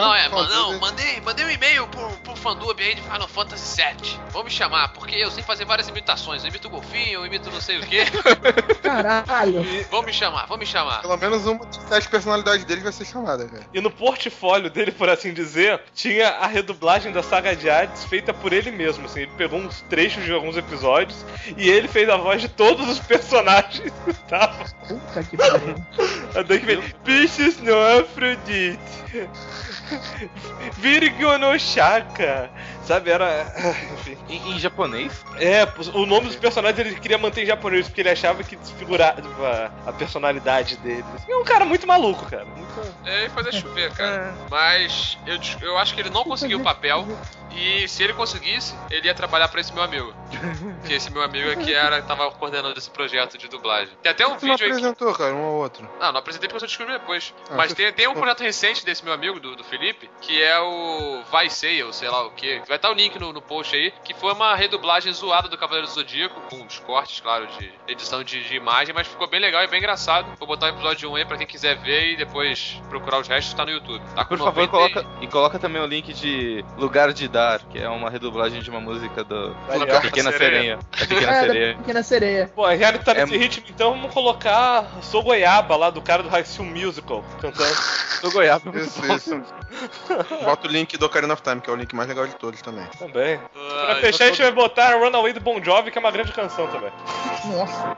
Mandei um e-mail pro fandub aí de Final Fantasy VII. Vou me chamar, porque eu sei fazer várias imitações. Eu imito o golfinho, eu imito não sei o quê. Caralho. Vão me chamar. Pelo menos uma das 7 personalidades deles vai ser chamada, cara. E no portfólio dele, por assim dizer, tinha a redublagem da saga de Hades feita por ele mesmo, assim. Ele pegou uns trechos de alguns episódios e ele fez a voz de todos os personagens que estavam. Puta que pariu. Até que vem, bichos no Afrodite, Virgo no Chaka, Sabe, era... Enfim. Em japonês? O nome dos personagens ele queria manter em japonês, porque ele achava que desfigurava a personalidade dele. E é um cara muito maluco, cara. É, fazer chover, cara. Mas eu acho que ele não conseguiu o papel. E se ele conseguisse, ele ia trabalhar pra esse meu amigo. Que esse meu amigo aqui tava coordenando esse projeto de dublagem. Tem até um Você não vídeo aí. apresentou, cara, um ou outro. Não apresentei porque eu descobri depois. Ah, Mas você- tem um projeto recente desse meu amigo, do Felipe, que é o Vai Sei, ou sei lá o que. Vai estar o link no post aí, que foi uma redublagem zoada do Cavaleiro do Zodíaco, com os cortes, claro, de edição de imagem, mas ficou bem legal e bem engraçado. Vou botar o episódio 1 aí pra quem quiser ver e depois procurar os restos, tá no YouTube. Tá com Por favor, 90 coloca também o link de Lugar de Dar, que é uma redublagem de uma música da Legal. Pequena Sereia. Da Pequena Da Sereia. Pequena Sereia. Pô, a gente tá nesse É- ritmo, então vamos colocar Sou Goiaba lá do cara do High School Musical cantando. Do Goiaba. Isso. Bota o link do Ocarina of Time, que é o link mais legal de todos também. Também. Ah, Pra fechar, a gente vai botar Runaway do Bon Jovi, que é uma grande canção também. Nossa.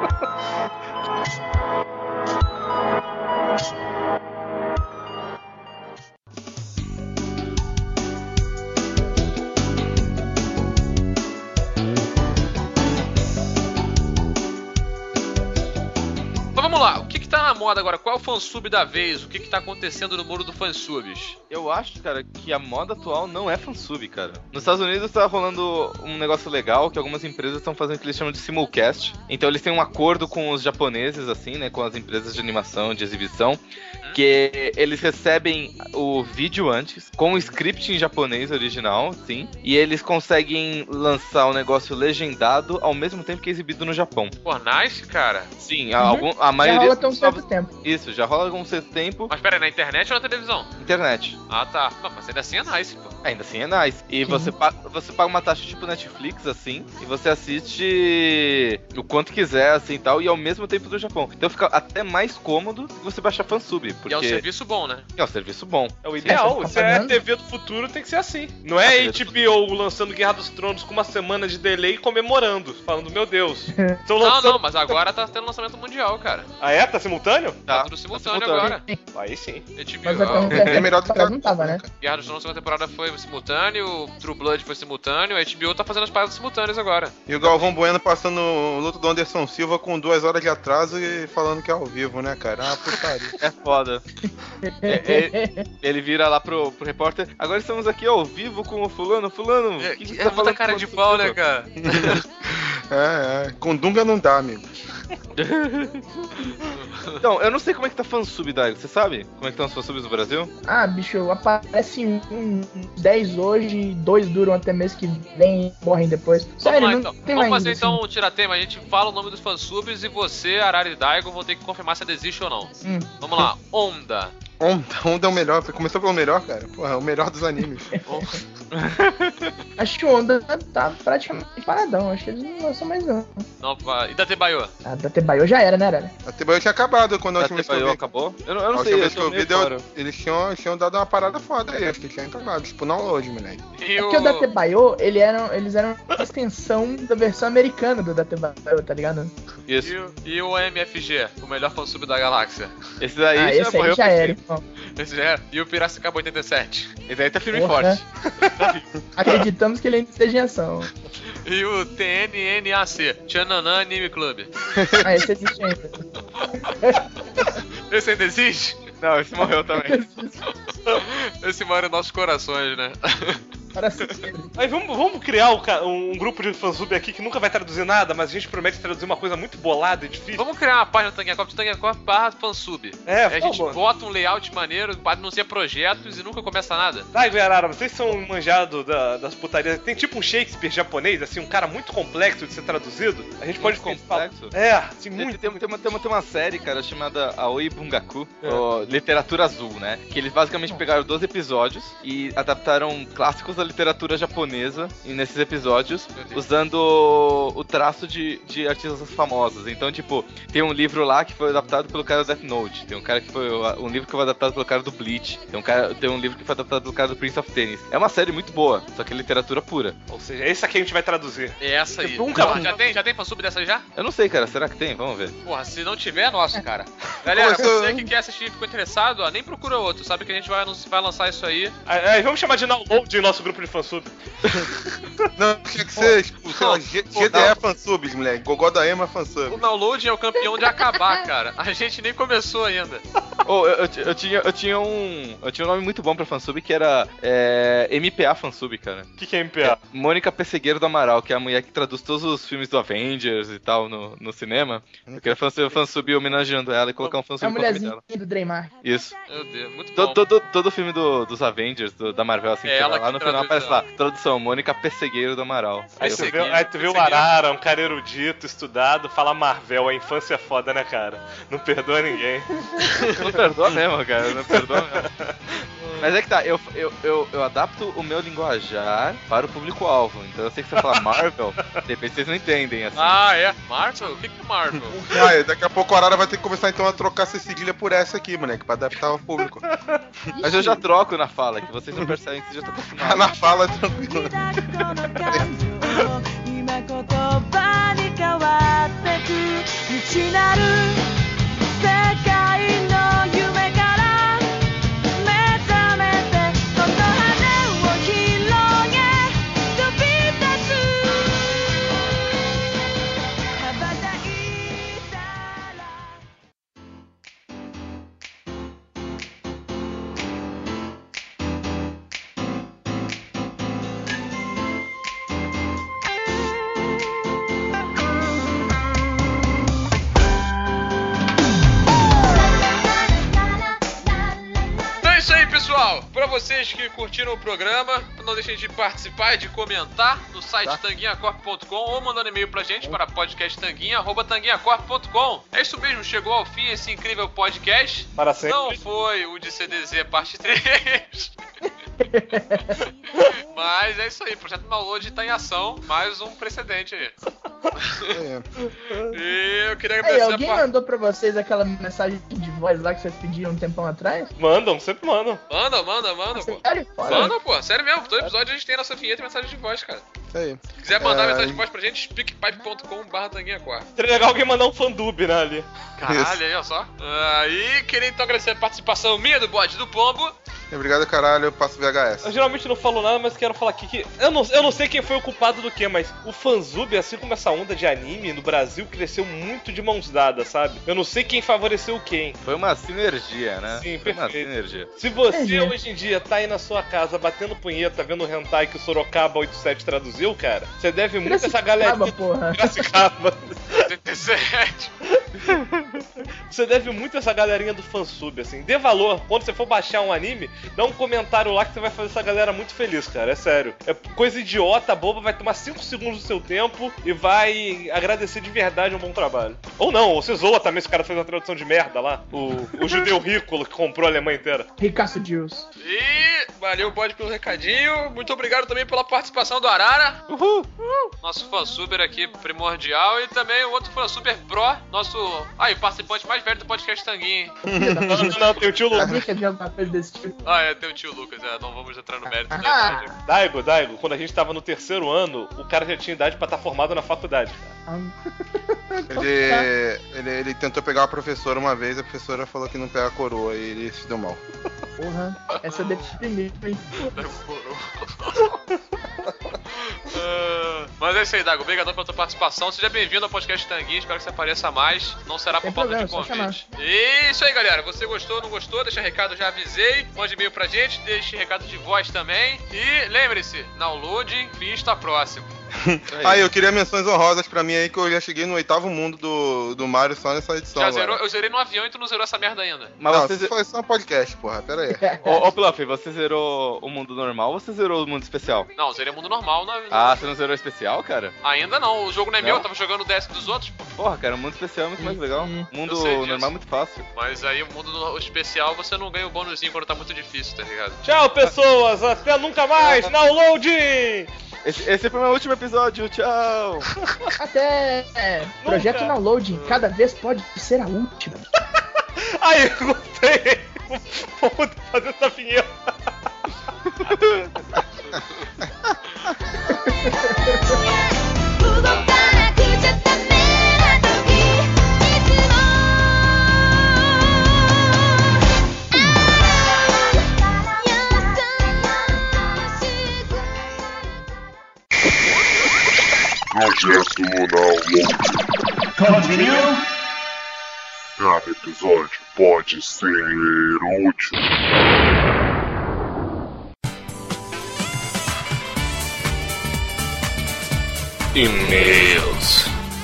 Mas vamos lá, o que tá na moda agora? Qual é o fansub da vez? O que tá acontecendo no mundo do fansubs? Eu acho, cara, que a moda atual não é fansub, cara. Nos Estados Unidos tá rolando um negócio legal, que algumas empresas estão fazendo o que eles chamam de simulcast. Então eles têm um acordo com os japoneses, assim, né, com as empresas de animação, de exibição, que eles recebem o vídeo antes, com o script em japonês original, sim, e eles conseguem lançar o negócio legendado ao mesmo tempo que é exibido no Japão. Pô, nice, cara. Sim, a Já maioria... rola até um certo tempo. Isso, já rola algum certo tempo. Mas pera aí, na internet ou na televisão? Internet. Ah, tá. Não, mas ainda assim é nice, pô. Ainda assim é nice. E você paga uma taxa tipo Netflix, assim, e você assiste o quanto quiser, assim, e tal, e ao mesmo tempo do Japão. Então fica até mais cômodo que você baixar fansub, porque... E é um serviço bom, né? É um serviço bom. É o ideal. tá Se é pagando? TV do futuro, tem que ser assim. Não é HBO lançando Guerra dos Tronos com uma semana de delay e comemorando. Falando, meu Deus. Estão lançando... Não, mas agora tá tendo lançamento mundial, cara. Ah, é? Tá simultâneo? Tá tudo simultâneo agora. Aí sim. Mas a HBO, pergunta É melhor do que não tava, né? Guerra dos Tronos segunda temporada foi simultâneo, True Blood foi simultâneo, a HBO tá fazendo as paradas simultâneas agora. E o Galvão Bueno passando o luto do Anderson Silva com 2 horas de atraso e falando que é ao vivo, né, cara? Ah, putaria. É foda. Ele vira lá pro repórter. Agora estamos aqui ao vivo com o fulano. Fulano, o que você tá falando cara com de você, pau, né, Silva? cara? Com Dunga não dá, amigo. Então, eu não sei como é que tá fansub, Daigo. Você sabe como é que estão os fansubs do Brasil? Ah, bicho, aparece 10 hoje, 2 duram até mês que vem e morrem depois. Sério, Vamos lá, não então. tem Vamos mais fazer isso. então um tiratema. A gente fala o nome dos fansubs e você, Arara e Daigo, vão ter que confirmar se desiste ou não. Vamos lá. Onda. Onda é o melhor. Começou pelo melhor, cara. Porra, é o melhor dos animes. Acho que o Onda tá praticamente paradão. Acho que eles não lançam mais não. Não, e da Tebaio? A da Tebaio já era, né, Arara? A Tebaio tinha acabado quando a última vez que eu vi. Acabou? Eu A não última sei, eu vez que tô eu vi, meio fora. eles tinham dado uma parada foda aí. Acho que tinha acabado. Tipo, download, moleque. E É porque o Datebayo, eles eram uma extensão da versão americana do Datebayo, tá ligado? Isso. E o MFG, o melhor fansub da galáxia. Esse daí Esse aí morreu já pra era, sempre. irmão. Esse já era. E o Piracicaba 87. Esse aí tá firme e Porra. forte. Acreditamos que ele ainda esteja em ação. E o TNNAC, Tchananã Anime Club. Ah, esse existe ainda. Esse ainda existe? Não, esse morreu também. Esse mora em nossos corações, né? Para sempre. Aí vamos criar um grupo de fansub aqui que nunca vai traduzir nada, mas a gente promete traduzir uma coisa muito bolada e difícil. Vamos criar uma página do Tanguacop/fansub. É, A gente vamos. bota um layout maneiro, anuncia projetos e nunca começa nada. Tá, Guiarara, vocês são manjados das putarias. Tem tipo um Shakespeare japonês, assim, um cara muito complexo de ser traduzido. A gente pode Muito complexo? É, assim, muito. Tem uma série, cara, chamada Aoi Bungaku, ou Literatura Azul, né? Que eles basicamente pegaram 12 episódios e adaptaram clássicos da literatura japonesa e nesses episódios, usando o traço de artistas famosos. Então, tipo, tem um livro lá que foi adaptado pelo cara do Death Note, tem um cara que foi um livro que foi adaptado pelo cara do Bleach, tem um livro que foi adaptado pelo cara do Prince of Tennis. É uma série muito boa, só que é literatura pura. Ou seja, esse aqui a gente vai traduzir. É essa aí. Nunca Não, vai. já tem fansub dessa aí já? Eu não sei, cara, será que tem? Vamos ver. Porra, se não tiver, é nosso, cara. Galera, Começou- você que quer assistir e ficou interessado, ó, nem procura outro. Sabe que a gente vai lançar isso aí. Aí vamos chamar de download em nosso grupo tipo de fansub. Não, tinha que ser, tipo, sei lá, GDE fansubs, moleque. Gogó da Ema fansub. O download é o campeão de acabar, cara. A gente nem começou ainda. Eu tinha um nome muito bom pra fansub que era MPA fansub, cara. O que é MPA? Mônica Pessegueiro do Amaral, que é a mulher que traduz todos os filmes do Avengers e tal no cinema. Eu queria fazer um fansub homenageando ela e colocar um É fansub a com o nome mulherzinha dela. do Dreymar. Isso. Meu Deus, muito bom. Todo filme dos Avengers, da Marvel, assim, É que ela vai lá que no final traduz aparece lá, tradução, Mônica Pessegueiro do Amaral. Aí tu vê o Arara, um cara erudito, estudado, fala Marvel, a infância é foda, né, cara? Não perdoa ninguém. Não perdoa mesmo, cara, não perdoa mesmo. Mas é que tá, eu adapto o meu linguajar para o público-alvo. Então eu sei que você fala Marvel, de repente vocês não entendem, assim. Ah, é? Marvel? O que é Marvel? Vai, daqui a pouco o Arara vai ter que começar então a trocar essa cedilha por essa aqui, moleque, pra adaptar ao público. Mas eu já troco na fala, que vocês não percebem que vocês já estão acostumados. Na fala, tranquilo. 今言葉に変わってく未知なる世界の夢から目覚めてその羽を広げ飛び立つ羽ばたいたら Então é isso aí, pessoal. Pra vocês que curtiram o programa, não deixem de participar e de comentar no site tanguinhacorp.com ou mandando e-mail pra gente para podcasttanguinha@tanguinhacorp.com. É isso mesmo, chegou ao fim esse incrível podcast. Para sempre. Não foi o de CDZ parte 3. Mas é isso aí, o projeto Download tá em ação, mais um precedente aí. E eu queria Aí, agradecer alguém mandou pra vocês aquela mensagem de voz lá que vocês pediram um tempão atrás? Mandam, sempre mandam. Manda, pô. Sério? Manda, pô, sério mesmo. Todo episódio a gente tem a nossa vinheta e mensagem de voz, cara. Isso aí. Se quiser mandar mensagem de voz pra gente, speakpipe.com/tanguinhacorp. Seria legal alguém mandar um fandub, né, ali. Caralho, aí, ó só. E queria então agradecer a participação minha do Bode do Pombo. Obrigado, caralho, eu passo VHS. Eu geralmente não falo nada, mas quero falar aqui que... Eu não sei quem foi o culpado do que, mas o fanzub, assim como essa onda de anime no Brasil, cresceu muito de mãos dadas, sabe? Eu não sei quem favoreceu quem. Foi uma sinergia, né? Sim, Foi uma perfeito. sinergia. Se você hoje em dia tá aí na sua casa batendo punheta, vendo o hentai que o Sorocaba 87 traduziu, cara, você deve muito a essa galerinha... porra. Piracicaba. 87. Você deve muito a essa galerinha do fansub, assim. Dê valor. Quando você for baixar um anime, dá um comentário lá que você vai fazer essa galera muito feliz, cara. É sério. É coisa idiota, boba, vai tomar 5 segundos do seu tempo e vai agradecer de verdade um bom trabalho. Ou não, ou você zoa também se o cara fez uma tradução de merda lá. O judeu rico que comprou a Alemanha inteira. Ricaço Deus. E valeu, Bode, pelo recadinho. Muito obrigado também pela participação do Arara. Uhul! Nosso fansuber aqui primordial. E também o outro fansuber pro, nosso... o participante mais velho do podcast Tanguinha. Não, tem o tio Lucas. Sabia que havia alguma coisa desse tipo? Tem o tio Lucas, não vamos entrar no mérito da Ah. idade. Daigo, quando a gente tava no 3º ano, o cara já tinha idade pra estar formado na faculdade, cara. Ele tentou pegar uma professora uma vez, a professora falou que não pega a coroa e ele se deu mal. Porra, essa deprimiu, hein? Mas é isso aí, Dago. Obrigadão pela tua participação. Seja bem-vindo ao podcast Tanguinha. Espero que você apareça mais. Não será por Sem falta de problema, convite. E isso aí, galera. Você gostou ou não gostou? Deixa recado, já avisei. Mande e-mail pra gente. Deixe recado de voz também. E lembre-se, download, fim está próximo. Eu queria menções honrosas pra mim aí, que eu já cheguei no 8º mundo do Mario só nessa edição. Já agora. zerou? Eu zerei no avião e tu não zerou essa merda ainda. Mas Não, você... foi só um podcast, porra, pera aí. Ô, Pluff, você zerou o mundo normal ou você zerou o mundo especial? Não, zerei mundo normal. Você não zerou o especial, cara? Ainda não. O jogo não é meu. Não? Eu tava jogando o DS dos outros, pô. Porra, cara, o mundo especial é muito mais legal. O mundo Eu sei disso. normal é muito fácil. Mas aí o mundo especial você não ganha o bônusinho quando tá muito difícil, tá ligado? Tchau, pessoas! Até nunca mais! Download! Esse foi o meu último episódio, tchau! Até projeto download, cada vez pode ser a última. Aí, gostei! Vamos fazer essa vinheta! Cada episódio pode ser útil. E-mails.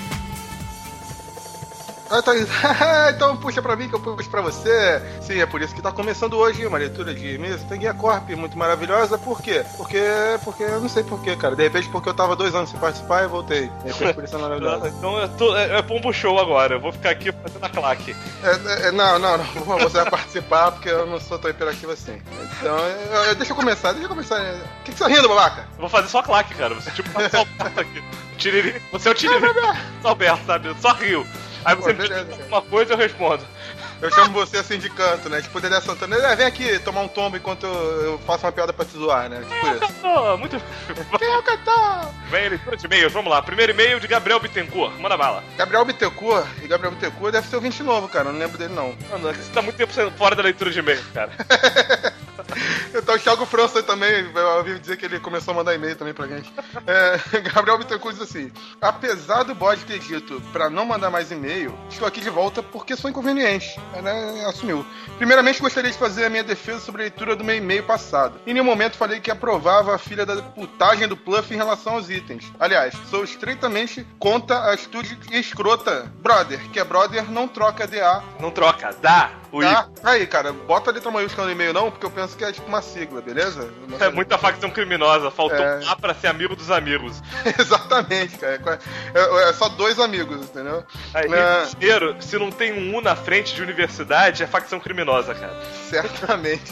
Então puxa pra mim que eu puxo pra você. Sim, é por isso que tá começando hoje uma leitura de e-mails Tanguinha Corp, muito maravilhosa. Por quê? Porque eu não sei porquê, cara. De repente porque eu tava 2 anos sem participar e voltei. De repente por isso é maravilhosa. Então é pombo show agora. Eu vou ficar aqui fazendo a claque. Não. Você vai participar porque eu não sou tão hiperativo assim. Então, deixa eu começar. O que você tá rindo, babaca? Eu vou fazer só a claque, cara. Você tipo tá soltando aqui. Tiriri. Você é o Tiriri. Alberto, sabe? Só rio. Aí você me diz alguma coisa e eu respondo. Eu chamo você assim de canto, né? Tipo, Dedé Santana. Vem aqui tomar um tombo enquanto eu faço uma piada pra te zoar, né? Tipo isso. Cantor, muito... Quem é o cantor? Vem, leitura de e-mails, vamos lá. Primeiro e-mail de Gabriel Bittencourt. Manda bala. Gabriel Bittencourt deve ser ouvinte novo, cara. Eu não lembro dele, não. Não, você tá muito tempo fora da leitura de e-mails, cara. Então o Thiago França também, eu ouvi dizer que ele começou a mandar e-mail também pra gente. Gabriel Bittencourt diz assim: apesar do bode ter dito pra não mandar mais e-mail, estou aqui de volta porque sou inconveniente. Assumiu. Primeiramente, gostaria de fazer a minha defesa sobre a leitura do meu e-mail passado. Em nenhum momento falei que aprovava a filha da putagem do Pluff em relação aos itens. Aliás, sou estreitamente contra a atitude escrota. Brother, que é brother, não troca DA. Não troca, dá. Tá? Aí, cara, bota a letra maiúscula no e-mail não, porque eu penso que é tipo uma sigla, beleza? É muita facção criminosa, faltou A pra ser amigo dos amigos. Exatamente, cara. É só 2 amigos, entendeu? Aí, inteiro, se não tem um U na frente de universidade, é facção criminosa, cara. Certamente.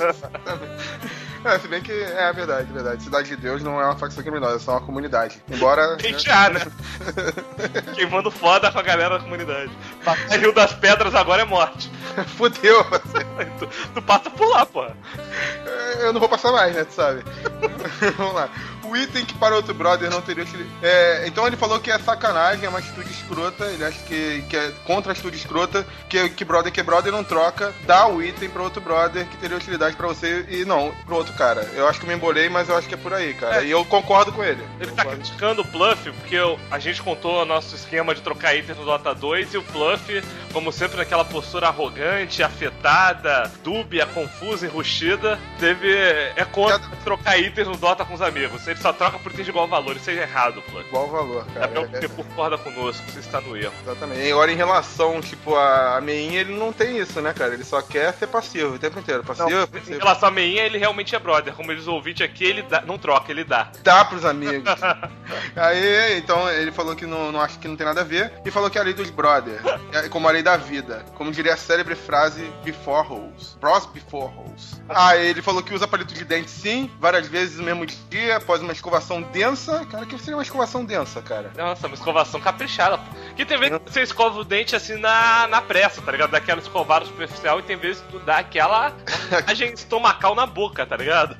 Se bem que é verdade. Cidade de Deus não é uma facção criminosa, é só uma comunidade. Embora. né? Queimando foda com a galera da comunidade. Rio das Pedras agora é morte. Fudeu, você. Tu passa por lá, porra. Eu não vou passar mais, né? Tu sabe. Vamos lá. O item que para outro brother não teria utilidade. Então ele falou que é sacanagem, é uma atitude escrota. Ele acha que é contra a atitude escrota. Que brother não troca. Dá o item para outro brother que teria utilidade para você e não pro outro cara. Eu acho que eu me embolei, mas eu acho que é por aí, cara. E eu concordo com ele. Ele tá criticando o Pluff porque a gente contou o nosso esquema de trocar itens no Dota 2 e o Pluff, como sempre, naquela postura arrogante, afetada, dúbia, confusa, enrustida, é contra trocar itens no Dota com os amigos. Ele só troca por itens de igual valor. Isso é errado, Pluff. Igual valor, cara. Gabriel concorda conosco, você está no erro. Exatamente. E agora em relação, tipo, a meinha, ele não tem isso, né, cara? Ele só quer ser passivo o tempo inteiro. Passivo. Em relação a meinha, ele realmente é brother. Como eles ouvintes aqui, ele não troca, ele dá. Dá pros amigos. Aí, então, ele falou que não acha que não tem nada a ver. E falou que é a lei dos brother. Como a lei da vida. Como diria a célebre frase before hoes. Bros before hoes. Aí ele falou que usa palito de dente sim, várias vezes no mesmo dia, após uma escovação densa. Cara, o que seria uma escovação densa, cara? Nossa, uma escovação caprichada. Que tem vezes que você escova o dente assim na pressa, tá ligado? Daquela escovada superficial e tem vezes que tu dá aquela agem estomacal na boca, tá ligado?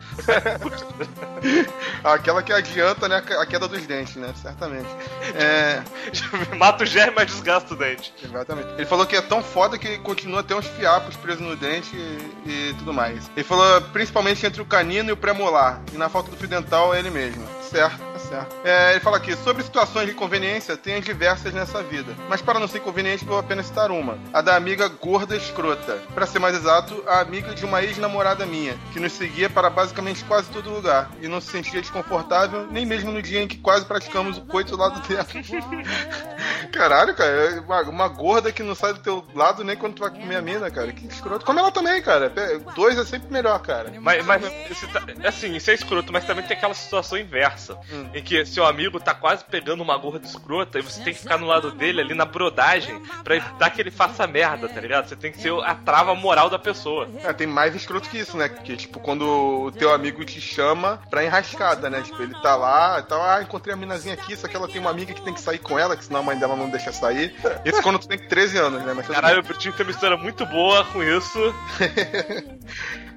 Aquela que adianta, né, a queda dos dentes, né? Certamente. Mata o germe, mas desgasta o dente. Exatamente. Ele falou que é tão foda que continua a ter uns fiapos presos no dente e tudo mais. Ele falou principalmente entre o canino e o pré-molar. E na falta do fio dental é ele mesmo. Certo. Ele fala aqui, sobre situações de inconveniência, tem diversas nessa vida. Mas para não ser inconveniente, vou apenas citar uma. A da amiga gorda escrota. Para ser mais exato, a amiga de uma ex-namorada minha, que nos seguia para basicamente quase todo lugar. E não se sentia desconfortável, nem mesmo no dia em que quase praticamos o coito do lado dela. Caralho, cara, uma gorda que não sai do teu lado nem quando tu vai comer a mina, cara. Que escroto. Come ela também, cara. 2 é sempre melhor, cara. Mas assim, isso é escroto, mas também tem aquela situação inversa. Em que seu amigo tá quase pegando uma gorda escrota e você tem que ficar no lado dele ali na brodagem pra evitar que ele faça merda, tá ligado? Você tem que ser a trava moral da pessoa. Tem mais escroto que isso, né? Que tipo, quando o teu amigo te chama pra enrascada, né? Tipo, ele tá lá e tal, encontrei a minazinha aqui, só que ela tem uma amiga que tem que sair com ela, que senão a mãe dela não deixa sair. Isso quando tu tem 13 anos, né? Mas caralho, o Bertinho tem uma história muito boa com isso.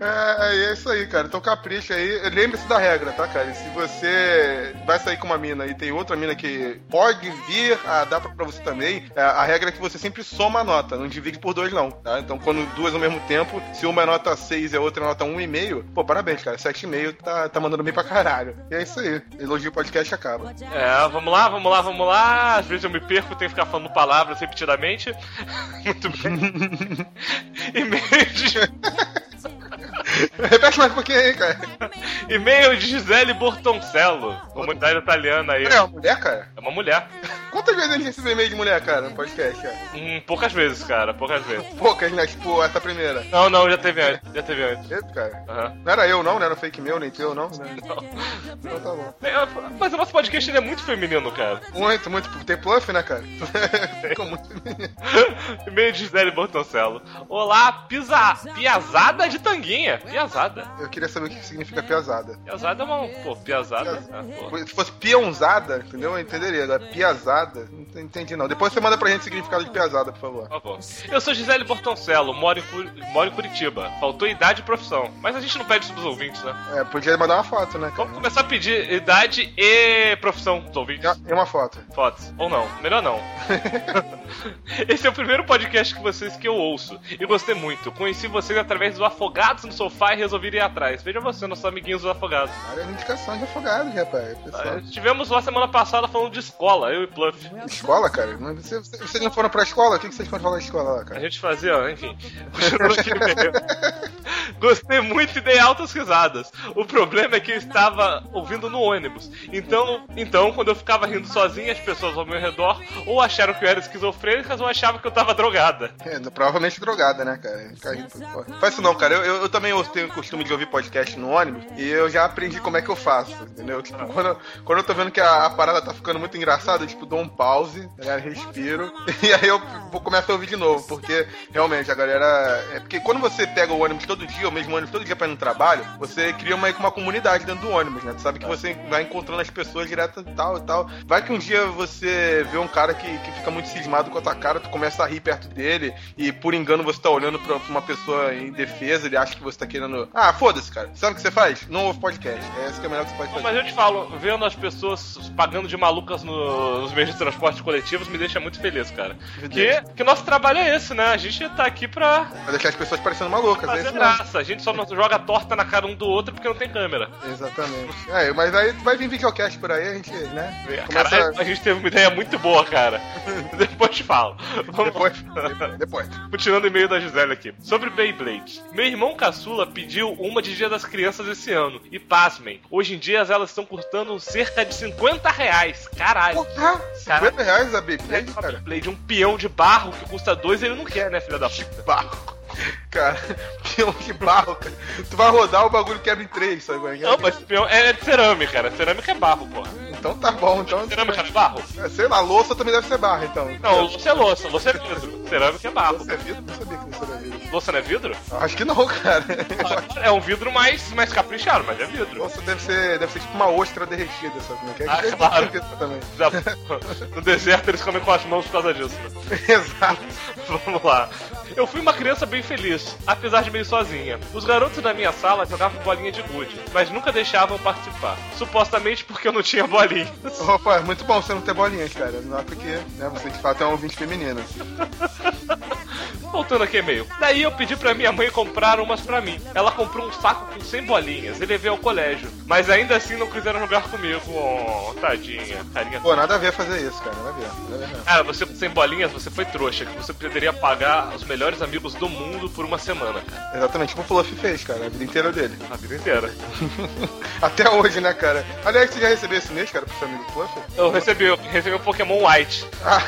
É isso aí, cara. Então capricha aí. Lembre-se da regra, tá, cara? E se você vai sair com uma mina e tem outra mina que pode vir a dar pra você também, a regra é que você sempre soma a nota, não divide por 2 não, tá? Então quando duas ao mesmo tempo, se uma é nota 6 e a outra é nota 1,5, pô, parabéns, cara. 7,5 tá mandando bem pra caralho. E é isso aí. Elogio podcast acaba. Vamos lá. Às vezes eu me perco, tenho que ficar falando palavras repetidamente. Muito bem. E-mail de... Repete mais um pouquinho aí, cara. E-mail de Gisele Bortoncello, comunidade italiana aí. É uma mulher, cara? É uma mulher. Quantas vezes a gente recebeu e-mail de mulher, cara, no podcast, cara? Poucas vezes, cara, poucas vezes. Poucas, né? Tipo, essa primeira. Não, já teve antes. Teve, cara? Uhum. Não era eu, não era fake meu, nem teu, não? Então tá bom. Mas o nosso podcast ele é muito feminino, cara. Muito. Tem pluff, né, cara? Ficou muito feminino. E-mail de Gisele Bortoncello. Olá, piazada de tanguinha. Piazada. Eu queria saber o que significa piazada. Piazada é uma... Pô, piazada... Se fosse peãozada, entendeu? Eu entenderia. Agora, piazada, não entendi não. Depois você manda pra gente o significado de piazada, por favor. Por favor. Eu sou Gisele Bortoncello, moro em Curitiba. Faltou idade e profissão. Mas a gente não pede isso dos ouvintes, né? Podia mandar uma foto, né, cara? Vamos começar a pedir idade e profissão dos ouvintes. E uma foto. Fotos. Ou não. Melhor não. Esse é o primeiro podcast que eu ouço. E gostei muito. Conheci vocês através do Afogados no Sofá e resolvi ir atrás. Veja você, nossos amiguinhos dos Afogados. Olha a indicação de Afogados, rapaz. Pessoal. Tivemos lá semana passada falando de escola, eu e Pluff. Escola, cara? Mas vocês não foram pra escola? O que vocês foram falar de escola lá, cara? A gente fazia, enfim. Gostei muito e dei altas risadas. O problema é que eu estava ouvindo no ônibus. Então, quando eu ficava rindo sozinho, as pessoas ao meu redor ou acharam que eu era esquizofrênica ou achavam que eu tava drogada. Provavelmente drogada, né, cara? Faz isso não, cara. Eu também tenho o costume de ouvir podcast no ônibus e eu já aprendi como é que eu faço, entendeu? Tipo, quando eu tô vendo que a parada tá ficando muito engraçada, eu, tipo, dou um pause, tá, respiro, e aí eu começo a ouvir de novo, porque realmente a galera... porque quando você pega o ônibus todo dia, o mesmo ônibus todo dia pra ir no trabalho, você cria uma comunidade dentro do ônibus, né? Tu sabe que você vai encontrando as pessoas direto e tal. Vai que um dia você vê um cara que fica muito cismado com a tua cara, tu começa a rir perto dele e por engano você tá olhando pra uma pessoa em defesa, ele acha que você tá querendo... foda-se, cara. Sabe o que você faz? Não ouve podcast. É isso que é melhor que você pode fazer. Mas eu te falo, vendo as pessoas pagando de malucas nos meios de transporte coletivos me deixa muito feliz, cara. Que nosso trabalho é esse, né? A gente tá aqui pra deixar as pessoas parecendo malucas. Fazer graça. A gente só não joga torta na cara um do outro porque não tem câmera. Exatamente. Mas aí vai vir videocast por aí, a gente, né? Caralho, a gente teve uma ideia muito boa, cara. Depois te falo. Depois. Continuando o e-mail da Gisele aqui. Sobre Beyblade. Meu irmão caçula pediu uma de Dia das Crianças esse ano. E pasmem, hoje em dia elas estão custando cerca de R$50. Caralho. Porra, R$50 a Beyblade, cara? Beyblade, um peão de barro que custa 2 ele não quer, né, filha da puta? Barro. Cara, peão de barro, cara. Tu vai rodar, o bagulho quebra em 3, sabe? Não, mas peão é de cerâmica, cara. Cerâmica é barro, porra. Então tá bom, então... Cerâmica é barro? Sei lá, louça também deve ser barro, então. Não, louça é louça, louça é vidro. Cerâmica é barro. Louça é vidro? Não sabia que louça era vidro. Louça não é vidro? Acho que não, cara. É um vidro mais caprichado, mas é vidro. Louça deve ser tipo uma ostra derretida, sabe? Claro. Também. No deserto eles comem com as mãos por causa disso. Né? Exato. Vamos lá. Eu fui uma criança bem feliz, apesar de meio sozinha. Os garotos da minha sala jogavam bolinha de gude, mas nunca deixavam participar. Supostamente porque eu não tinha bolinhas. Opa, muito bom você não ter bolinhas, cara. Não é porque, né, você de fato é um ouvinte feminino. Voltando aqui e-mail. Daí eu pedi pra minha mãe comprar umas pra mim. Ela comprou um saco com 100 bolinhas e levei ao colégio. Mas ainda assim não quiseram jogar comigo. Oh, tadinha, carinha. Pô, nada a ver fazer isso, cara. Nada a ver. Cara, você com 100 bolinhas, você foi trouxa. Que você poderia pagar os melhores amigos do mundo por uma semana, cara. Exatamente, tipo o Fluffy fez, cara. A vida inteira dele. A vida inteira. Até hoje, né, cara? Aliás, você já recebeu esse mês, cara, pro seu amigo Fluffy? Eu recebi um Pokémon White.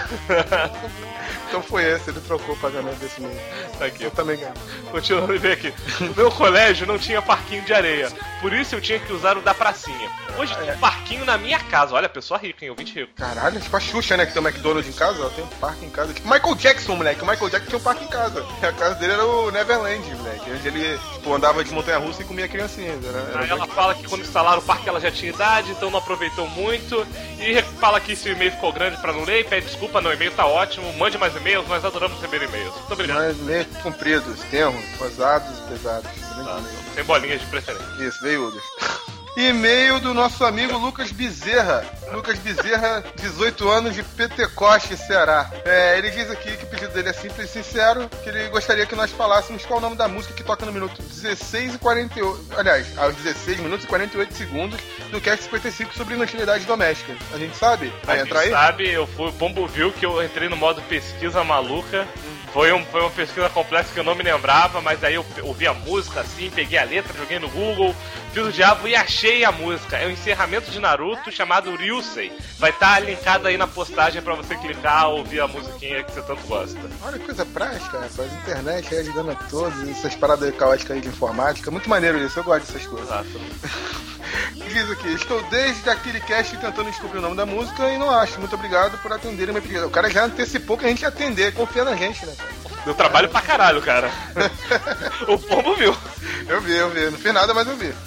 Então foi esse, ele trocou o pagamento desse mês. Tá aqui. Eu também ganhei. Continuando a ver aqui. No meu colégio não tinha parquinho de areia. por isso eu tinha que usar o da pracinha. Hoje tem um parquinho na minha casa. Olha, pessoa rica, hein? Ouvinte rico. Caralho, tipo a Xuxa, né? Que tem um McDonald's em casa, ela tem um parque em casa. Tipo Michael Jackson, moleque. O Michael Jackson tinha um parque em casa. A casa dele era o Neverland, moleque. Onde ele, tipo, andava de montanha-russa e comia criancinhas. Aí ela fala que quando instalaram o parque ela já tinha idade, então não aproveitou muito. E fala que se o e-mail ficou grande pra não ler, pede desculpa, não, o e-mail tá ótimo, mande mais e-mails, nós adoramos receber e-mails. Muito obrigado. Mas e-mails compridos, tenros, rosados e pesados. Sem bolinhas de preferência. Isso, veiudas. E-mail do nosso amigo Lucas Bezerra. Lucas Bezerra, 18 anos, de Pentecoste, Ceará. Ele diz aqui que o pedido dele é simples e sincero, que ele gostaria que nós falássemos qual o nome da música que toca no minuto 16 e 48... Aliás, aos 16 minutos e 48 segundos do Cast 55 sobre inutilidade doméstica. A gente sabe? Vai entrar aí? Sabe, eu fui o Pombo viu que eu entrei no modo pesquisa maluca. Foi uma pesquisa complexa que eu não me lembrava, mas aí eu ouvi a música assim, peguei a letra, joguei no Google, fiz o diabo e achei a música. É o encerramento de Naruto chamado Ryusei. Vai estar linkado aí na postagem pra você clicar, ouvir a musiquinha que você tanto gosta. Olha que coisa prática, rapaz. Internet aí ajudando a todos, essas paradas caóticas aí de informática. Muito maneiro isso, eu gosto dessas coisas. Exato. Diz aqui, estou desde aquele cast tentando descobrir o nome da música e não acho. Muito obrigado por atenderem minha pedido. O cara já antecipou que a gente ia atender, confia na gente, né, cara? Deu trabalho pra caralho, cara. O Pombo viu. Eu vi. Não fiz nada, mas eu vi.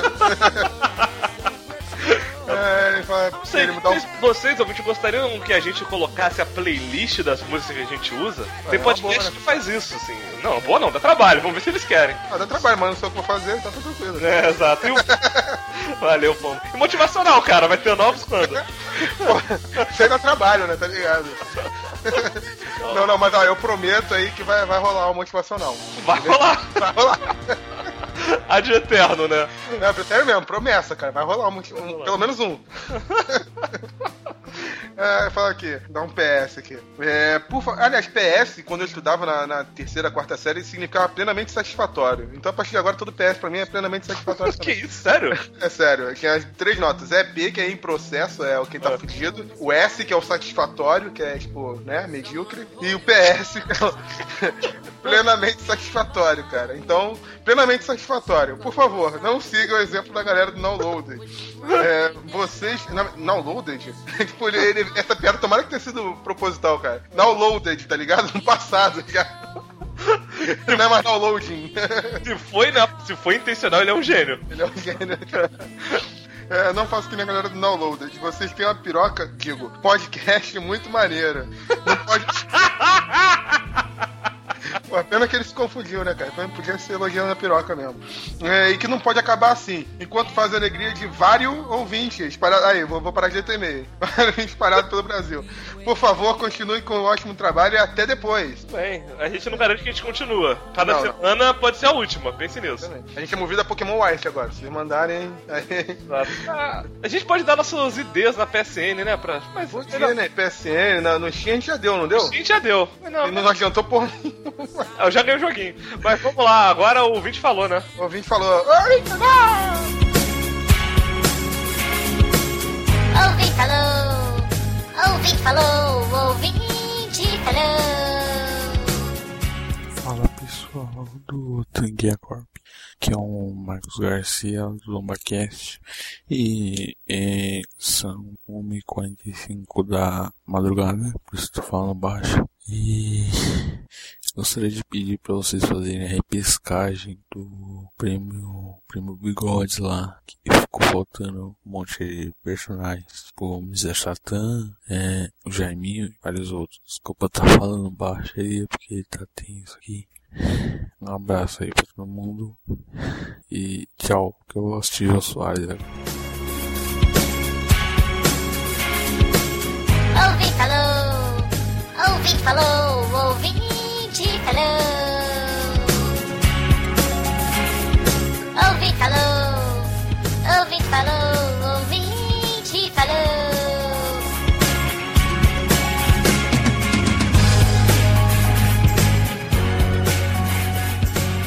Ele fala, vocês, ouvintes, gostariam que a gente colocasse a playlist das músicas que a gente usa? Tem podcast boa, né? Que faz isso, assim. Não, boa não, dá trabalho, vamos ver se eles querem. Dá trabalho, mas não sei o que vou fazer, tá tudo tranquilo. Exato. Valeu, Pombo. E motivacional, cara, vai ter novos quando? Você dá trabalho, né, tá ligado? Não, mas eu prometo aí que vai rolar um motivacional. Vai rolar. A de eterno, né? É sério mesmo, promessa, cara. Vai rolar pelo menos um. Fala aqui, dá um PS aqui. Aliás, PS, quando eu estudava na terceira, quarta série, significava plenamente satisfatório. Então, a partir de agora, todo PS pra mim é plenamente satisfatório. Que isso? Sério? É sério. Tem as 3 notas. P, que é em processo, é o quem tá fudido. O S, que é o satisfatório, que é, tipo, né, medíocre. E o PS, que é plenamente satisfatório, cara. Então, plenamente satisfatório. Por favor, não siga o exemplo da galera do Downloaded. Vocês... Downloaded? Tipo, essa piada tomara que tenha sido proposital, cara. Downloaded, tá ligado? No passado, já. Não é mais downloading. Se foi intencional, ele é um gênio. Ele é um gênio, cara. Não faço que nem a galera do Downloaded. Vocês têm uma piroca, digo, podcast muito maneiro. Não pode... Pô, pena que ele se confundiu, né, cara? Então podia ser elogiando a piroca mesmo. E que não pode acabar assim. Enquanto faz a alegria de vários ouvintes. Aí, vou parar de ler e-mail. Ouvintes parados pelo Brasil. Por favor, continue com o ótimo trabalho e até depois. Bem, a gente não garante que a gente continua. Cada semana pode ser a última. Pense nisso. A gente é movido a Pokémon White agora. Se vocês mandarem... Aí... a gente pode dar nossas ideias na PSN, né? Mas podia, né? PSN, no Steam a gente já deu, não deu? No Steam já deu. Não adiantou porra. Eu já ganhei o joguinho. Mas vamos lá, agora o ouvinte falou, né? O ouvinte falou. Ouvinte falou. Ouvinte falou. Fala pessoal do Tanguia Corp, que é o Marcos Garcia do LombaCast. E são 1h45 da madrugada, por isso tô falando baixo. E gostaria de pedir pra vocês fazerem a repescagem do prêmio Bigodes lá, que ficou faltando um monte de personagens, tipo o Mr. Satan, o Jaiminho e vários outros. Desculpa estar falando baixo aí, porque tá tenso aqui. Um abraço aí pra todo mundo e tchau, que eu vou assistir o Soares agora. Ouvinte falou. Ouvinte falou. Ouvinte falou. Ouvinte falou. Ouvinte falou. Ouvinte falou.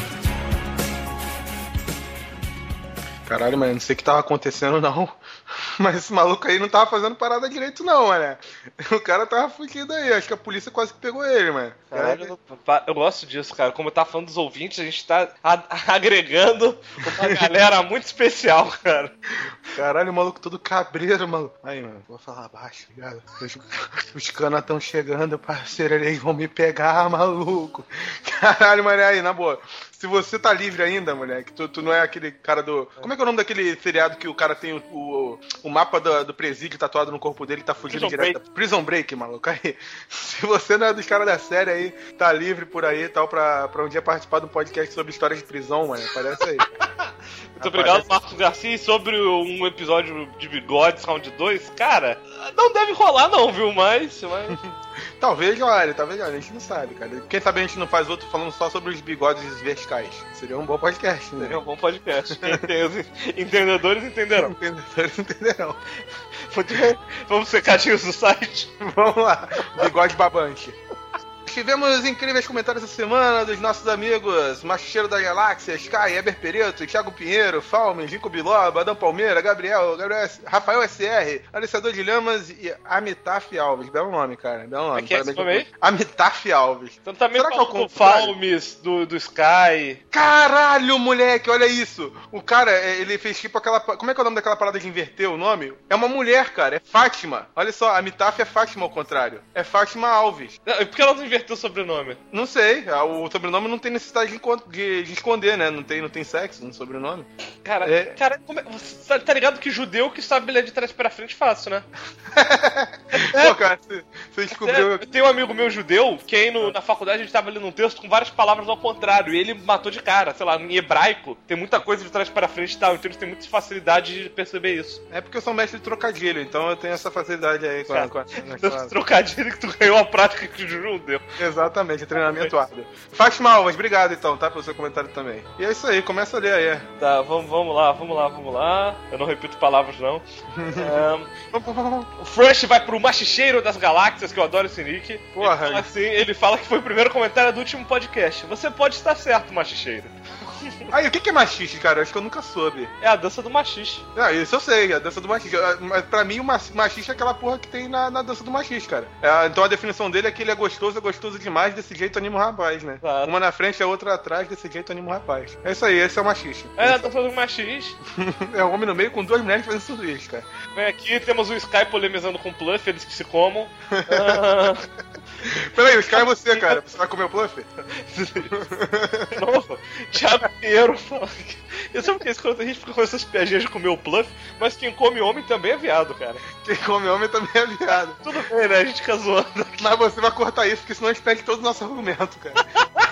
Caralho, mas não sei o que tava acontecendo, não. Mas esse maluco aí não tava fazendo parada direito, não, né? O cara tava fugido aí. Acho que a polícia quase que pegou ele, mano. Caralho, eu gosto disso, cara. Como eu tava falando dos ouvintes, a gente tá agregando uma galera muito especial, cara. Caralho, o maluco todo cabreiro, maluco. Aí, mano, vou falar baixo, ligado? Os canas tão chegando, parceiro, eles vão me pegar, maluco. Caralho, mano, aí, na boa. Se você tá livre ainda, moleque, tu não é aquele cara do... Como é que é o nome daquele seriado que o cara tem o mapa do presídio tatuado no corpo dele e tá fugindo direto? Prison Break, maluco. Aí, se você não é dos caras da série aí, tá livre por aí e tal, pra um dia participar de um podcast sobre histórias de prisão, mano, aparece aí. Muito obrigado, Marcos Garcia. E sobre um episódio de Bigodes Round 2, cara, não deve rolar não, viu? Mas... Talvez, olha, a gente não sabe, cara. Quem sabe a gente não faz outro falando só sobre os bigodes verticais. Seria um bom podcast, né? Seria um bom podcast. Entendedores entenderão. Entendedores entenderão. Vamos secadinhos do site? Vamos lá. Bigode babante. Tivemos incríveis comentários essa semana dos nossos amigos Machucheiro da Galáxia, Sky, Eber Pereto, Thiago Pinheiro, Falme, Gico Biloba, Adão Palmeira, Gabriel, Rafael SR, Alessandro de Lamas e Amitaf Alves. Belo nome, cara. Belo nome. É que é esse nome aí? Amitaf Alves. Então também será que é o Falmes do Sky? Caralho, moleque, olha isso. O cara, ele fez tipo aquela... Como é que é o nome daquela parada de inverter o nome? É uma mulher, cara. É Fátima. Olha só, Amitaf é Fátima ao contrário. É Fátima Alves. Por que ela não inverteu o sobrenome? Não sei, o sobrenome não tem necessidade de esconder, né? Não tem sexo no sobrenome. Cara, você tá ligado que judeu que sabe ler de trás pra frente fácil, né? Pô, cara, você descobriu... Tem um amigo meu judeu que aí na faculdade a gente tava lendo um texto com várias palavras ao contrário e ele matou de cara, sei lá, em hebraico tem muita coisa de trás pra frente e tal, então eles têm muita facilidade de perceber isso. É porque eu sou mestre de trocadilho, então eu tenho essa facilidade aí com a trocadilho que tu ganhou a prática que o Juru deu. Exatamente, é treinamento árduo. Fátima Alves, obrigado então, tá? Pelo seu comentário também. E é isso aí, começa a ler aí. Tá, vamos lá. Eu não repito palavras, não. O Fresh vai pro Machicheiro das Galáxias, que eu adoro esse nick. Porra. Ele fala que foi o primeiro comentário do último podcast. Você pode estar certo, Machicheiro. Aí, o que é machixe, cara? Acho que eu nunca soube. É a dança do machixe. Isso eu sei, a dança do machixe. Mas pra mim, o machixe é aquela porra que tem na dança do machixe, cara. Então a definição dele é que ele é gostoso demais, desse jeito anima o rapaz, né? Claro. Uma na frente, a outra atrás, desse jeito anima o rapaz. É isso aí, esse é o machixe. É a dança do machixe. É um homem no meio com duas mulheres fazendo sanduíche, cara. Vem aqui, temos o Sky polemizando com o Pluff, eles que se comam. Peraí, o Sky é você, cara. Você vai comer o Pluff? Novo. Thiago Pinheiro fala que... Eu sei porque quando a gente fica com essas piadinhas de comer o Pluff, mas quem come homem também é viado, cara. Quem come homem também é viado. Tudo bem, né? A gente fica zoando aqui. Mas você vai cortar isso, porque senão a gente perde todo o nosso argumento, cara.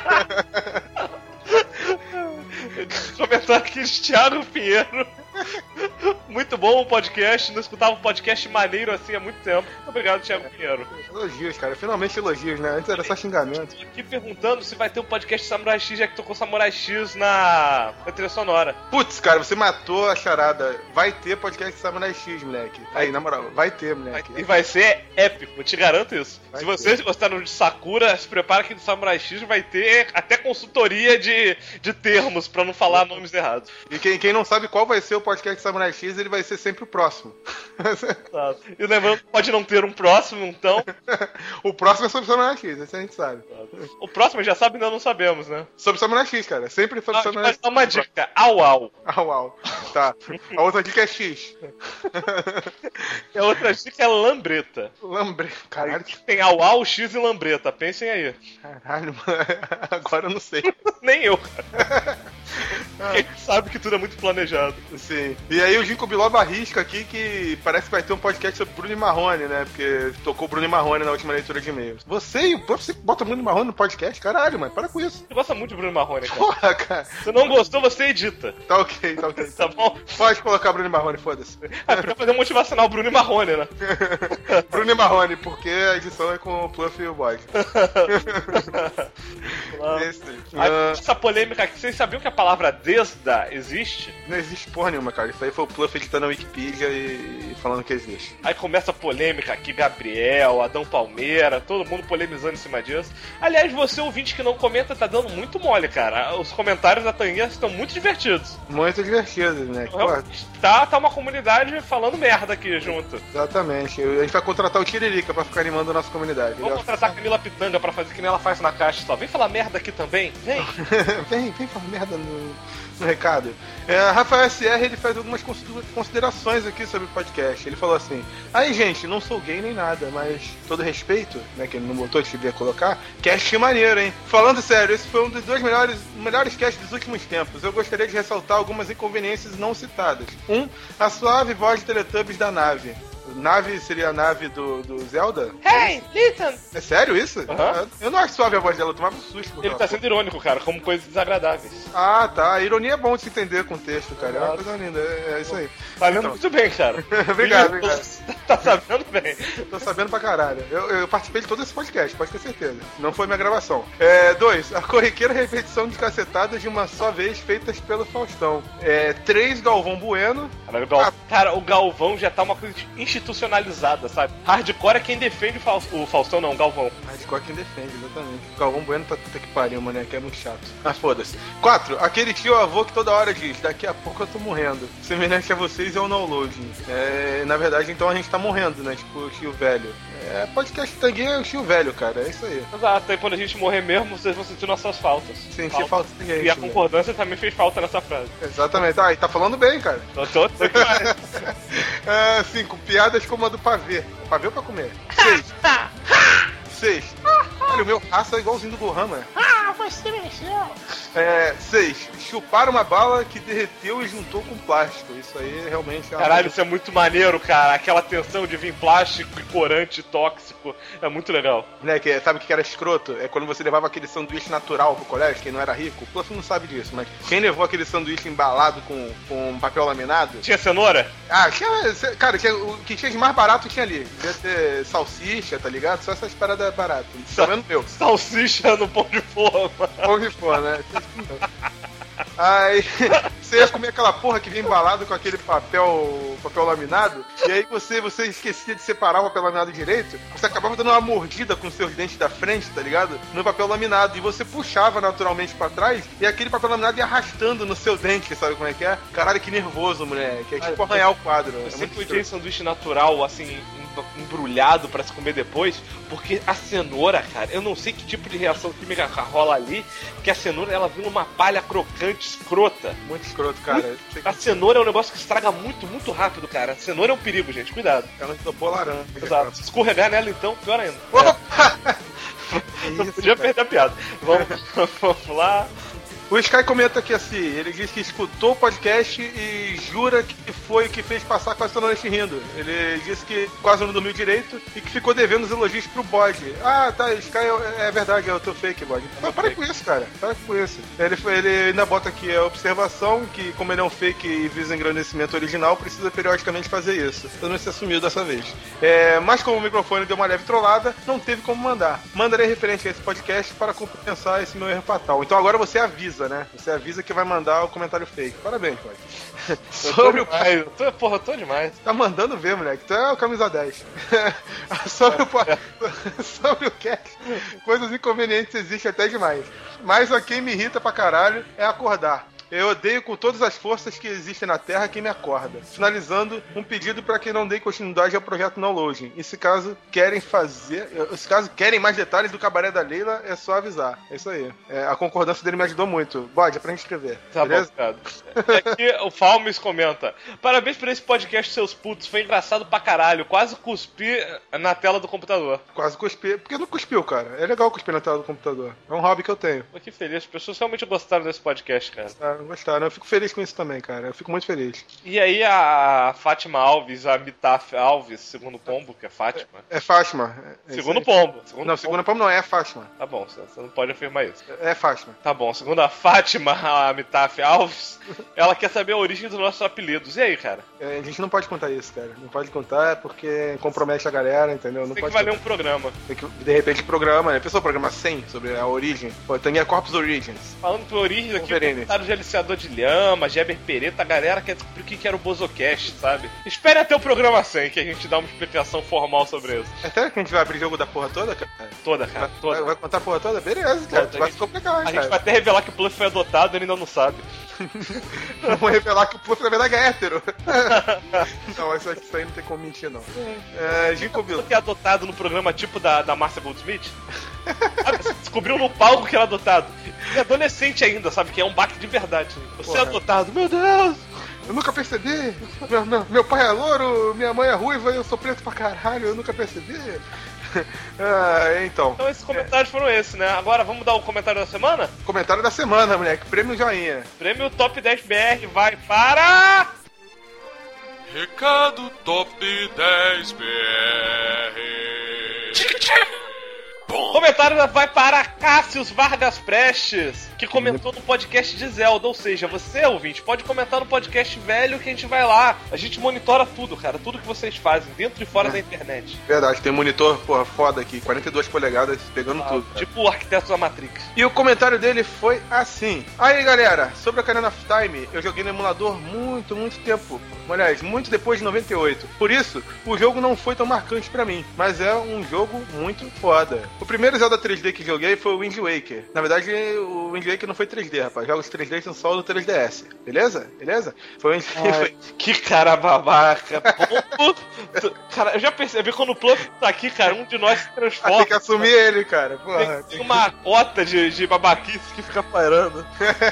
Comentário aqui de Thiago Pinheiro. Muito bom o podcast, não escutava um podcast maneiro assim há muito tempo. Muito obrigado, Thiago Pinheiro. Elogios, cara, finalmente elogios, né? Antes era só xingamento. Aqui perguntando se vai ter um podcast Samurai X, já que tocou Samurai X na trilha sonora. Putz, cara, você matou a charada. Vai ter podcast Samurai X, moleque. Aí, na moral, vai ter, moleque. E vai ser épico, eu te garanto isso. Se vocês gostaram de Sakura, se prepara que no Samurai X vai ter até consultoria de termos pra não falar nomes errados. E quem não sabe qual vai ser o podcast Samurai X, ele vai ser sempre o próximo. E lembrando que pode não ter um próximo, então. O próximo é sobre Samurai X, isso a gente sabe. O próximo já sabe, ainda não sabemos, né? Sobre Samurai X, cara. Sempre sobre Samurai X. Mas uma dica: au. Au. Tá. A outra dica é X. E a outra dica é lambreta. Caralho. Tem au, X e lambreta. Pensem aí. Caralho, mano. Agora eu não sei. Nem eu, cara. Porque a gente sabe que tudo é muito planejado. Sim. E aí o Ginkgo Biloba arrisca aqui que parece que vai ter um podcast sobre Bruno e Marrone, né? Porque tocou Bruno e Marrone na última leitura de e-mails. Você bota Bruno e Marrone no podcast? Caralho, mano, para com isso. Você gosta muito de Bruno e Marrone, cara. Porra, cara. Se não gostou, você edita. Tá ok. Tá bom? Pode colocar Bruno e Marrone, foda-se. Pra fazer um motivacional Bruno e Marrone, né? Bruno e Marrone, porque a edição é com o Pluff e o Bode. Esse. Essa polêmica aqui, vocês sabiam que a palavra desda existe? Não existe porra nenhuma, cara. Isso aí foi o Pluff editando a Wikipedia e falando que existe. Aí começa a polêmica aqui, Gabriel, Adão Palmeira, todo mundo polemizando em cima disso. Aliás, você ouvinte que não comenta, tá dando muito mole, cara. Os comentários da Tanguinha estão muito divertidos. Muito divertidos, né? Tá uma comunidade falando merda aqui junto. Exatamente. A gente vai contratar o Tiririca pra ficar animando a nossa comunidade. Vamos contratar a Camila Pitanga pra fazer que nem ela faz na caixa só. Vem falar merda aqui também, vem. vem falar merda no recado. Rafael SR, ele faz algumas considerações aqui sobre o podcast. Ele falou assim: aí, gente, não sou gay nem nada, mas todo respeito, né, que ele não botou, que devia colocar, cast maneiro, hein? Falando sério, esse foi um dos dois melhores casts dos últimos tempos. Eu gostaria de ressaltar algumas inconveniências não citadas. A suave voz de Teletubbies da nave. Nave seria a nave do Zelda? Hey, listen! É sério isso? Eu não acho suave a voz dela, eu tomava um susto. Ele tá sendo irônico, cara, como coisas desagradáveis. Ah, tá. A ironia é bom de se entender com o texto, cara. É uma coisa linda, é isso aí. Tá lendo muito bem, cara. Obrigado. Tá sabendo bem. Tô sabendo pra caralho. Eu participei de todo esse podcast, pode ter certeza. Não foi minha gravação. 2. A corriqueira repetição de cacetadas de uma só vez feitas pelo Faustão. 3. Galvão Bueno. Cara, o Galvão já tá uma coisa institucionalizada, sabe? Hardcore é quem defende o Faustão, não, o Galvão. Hardcore é quem defende, exatamente. O Galvão Bueno tá puta que pariu, mano, que é muito chato. Mas foda-se. 4. Aquele tio avô que toda hora diz: daqui a pouco eu tô morrendo. Semelhante a vocês é o downloading. Na verdade, então a gente tá morrendo, né? Tipo, o tio velho. Podcast Tanguinha é o tio velho, cara. É isso aí. Exato, e quando a gente morrer mesmo, vocês vão sentir nossas faltas. Sentir falta de gente. E a concordância também fez falta nessa frase. Exatamente. E tá falando bem, cara. Tô demais. 5. Piadas como a do pavê. Pavê ou pra comer? 6. Olha, o meu raça é igualzinho do Gohan, mano. Você mexeu. 6. Chupar uma bala que derreteu e juntou com plástico. Isso aí realmente é uma... Caralho, isso é muito maneiro, cara. Aquela tensão de vir plástico e corante tóxico. É muito legal. Né, sabe o que era escroto? É quando você levava aquele sanduíche natural pro colégio, quem não era rico. O Pluff não sabe disso, mas quem levou aquele sanduíche embalado com papel laminado... Tinha cenoura? Tinha... Cara, o que tinha de mais barato tinha ali. Devia ter salsicha, tá ligado? Só essas paradas baratas. Tá vendo meu? Salsicha no pão de forma. Pão de forma, né? Aí você ia comer aquela porra que vem embalado com aquele papel laminado, e aí você esquecia de separar o papel laminado direito, você acabava dando uma mordida com seus dentes da frente, tá ligado? No papel laminado, e você puxava naturalmente pra trás, e aquele papel laminado ia arrastando no seu dente, sabe como é que é? Caralho, que nervoso, moleque. É tipo arranhar o quadro. Você podia sanduíche natural, assim, embrulhado pra se comer depois, porque a cenoura, cara, eu não sei que tipo de reação química rola ali, que a cenoura, ela vira uma palha crocante, escrota. Muito escroto, cara. A cenoura é um negócio que estraga muito, muito rápido, cara. A cenoura é um perigo, gente, cuidado. Ela topou laranja. Exato. Se escorregar nela, então, pior ainda. Não podia perder a piada. Vamos lá. O Sky comenta aqui assim, ele diz que escutou o podcast e jura que foi o que fez passar quase toda noite rindo. Ele disse que quase não dormiu direito e que ficou devendo os elogios pro bode. Ah, tá, Sky é verdade, é o teu fake, bode. Mas para com isso, cara. Para com isso. Ele ainda bota aqui a observação que, como ele é um fake e visa engrandecimento original, precisa periodicamente fazer isso. Então não se assumiu dessa vez. Mas como o microfone deu uma leve trollada, não teve como mandar. Mandarei referente a esse podcast para compensar esse meu erro fatal. Então agora você avisa, né? Você avisa que vai mandar o comentário fake. Parabéns, pode. Sobre o pai. Porra, tô demais. Tá mandando ver, moleque. Tu é o camisa 10. Sobre o cast, coisas inconvenientes existem até demais. Mas a quem me irrita pra caralho é acordar. Eu odeio com todas as forças que existem na Terra quem me acorda. Finalizando, um pedido para que não dê continuidade ao projeto Downloading. E se caso querem mais detalhes do cabaré da Leila, é só avisar. É isso aí. A concordância dele me ajudou muito. Bode, é pra gente escrever. Tá beleza? Bom, aqui o Falmes comenta: parabéns por esse podcast, seus putos. Foi engraçado pra caralho. Quase cuspi na tela do computador. Quase cuspi. Por que não cuspiu, cara? É legal cuspir na tela do computador. É um hobby que eu tenho. Pô, que feliz. As pessoas realmente gostaram desse podcast, cara. gostaram. Eu fico feliz com isso também, cara. Eu fico muito feliz. E aí a Fátima Alves, a Mitaf Alves, segundo pombo, que é Fátima. É Fátima. Segundo pombo. Segundo pombo não, é Fátima. Tá bom, você não pode afirmar isso. É Fátima. Tá bom, segundo a Fátima, a Mitaf Alves, ela quer saber a origem dos nossos apelidos. E aí, cara? A gente não pode contar isso, cara. Não pode contar porque compromete a galera, entendeu? Não Tem pode que valer contar. um programa. Tem que, de repente, programa, né? Pessoal, programa 100 sobre a origem. Pô, Tanguinha Corpus Origins. Falando por origem aqui, Wolverine. comentário de Aliciador de Lhama, Geber Pereta, a galera quer descobrir o que era o Bozocast, sabe? Espere até o programa 100 que a gente dá uma explicação formal sobre isso. É sério que a gente vai abrir jogo da porra toda, cara? Toda, cara, toda. Vai contar a porra toda? Beleza, cara. Toda. Vai se complicar, A cara. gente vai até revelar que o Pluff foi adotado e ele ainda não sabe. Vamos revelar que o Puff na verdade é hétero. Não, isso aí não tem como mentir, não. Ginkgo Você Biloba. que é adotado no programa tipo da Márcia Goldsmith? Sabe, você descobriu no palco que era adotado. E adolescente ainda, sabe? Que é um baque de verdade. Você Porra. é adotado, meu Deus! Eu nunca percebi. Meu pai é louro, minha mãe é ruiva e eu sou preto pra caralho. Eu nunca percebi. Então. Então esses comentários foram esses, né? Agora vamos dar o comentário da semana? Comentário da semana, moleque. Prêmio joinha. Prêmio Top 10 BR vai para... Recado Top 10 BR. Comentário vai para Cássius Vargas Prestes, que comentou no podcast de Zelda. Ou seja, você, ouvinte, pode comentar no podcast velho que a gente vai lá. A gente monitora tudo, cara. Tudo que vocês fazem, dentro e fora da internet. Verdade, tem um monitor, porra, foda aqui. 42 polegadas pegando tudo. Cara. Tipo o arquiteto da Matrix. E o comentário dele foi assim. Aí, galera, sobre a Ocarina of Time, eu joguei no emulador muito tempo. Aliás, muito depois de 98. Por isso, o jogo não foi tão marcante pra mim. Mas é um jogo muito foda. O primeiro Zelda 3D que joguei foi o Wind Waker. Na verdade, o Wind Waker não foi 3D, rapaz. Jogos 3D são só do 3DS. Beleza? Beleza? Foi Que cara babaca. Cara, eu já percebi quando o Pluff tá aqui, cara, um de nós se transforma. Tem que assumir ele, cara. Porra. Tem uma cota de babaquice que fica pairando.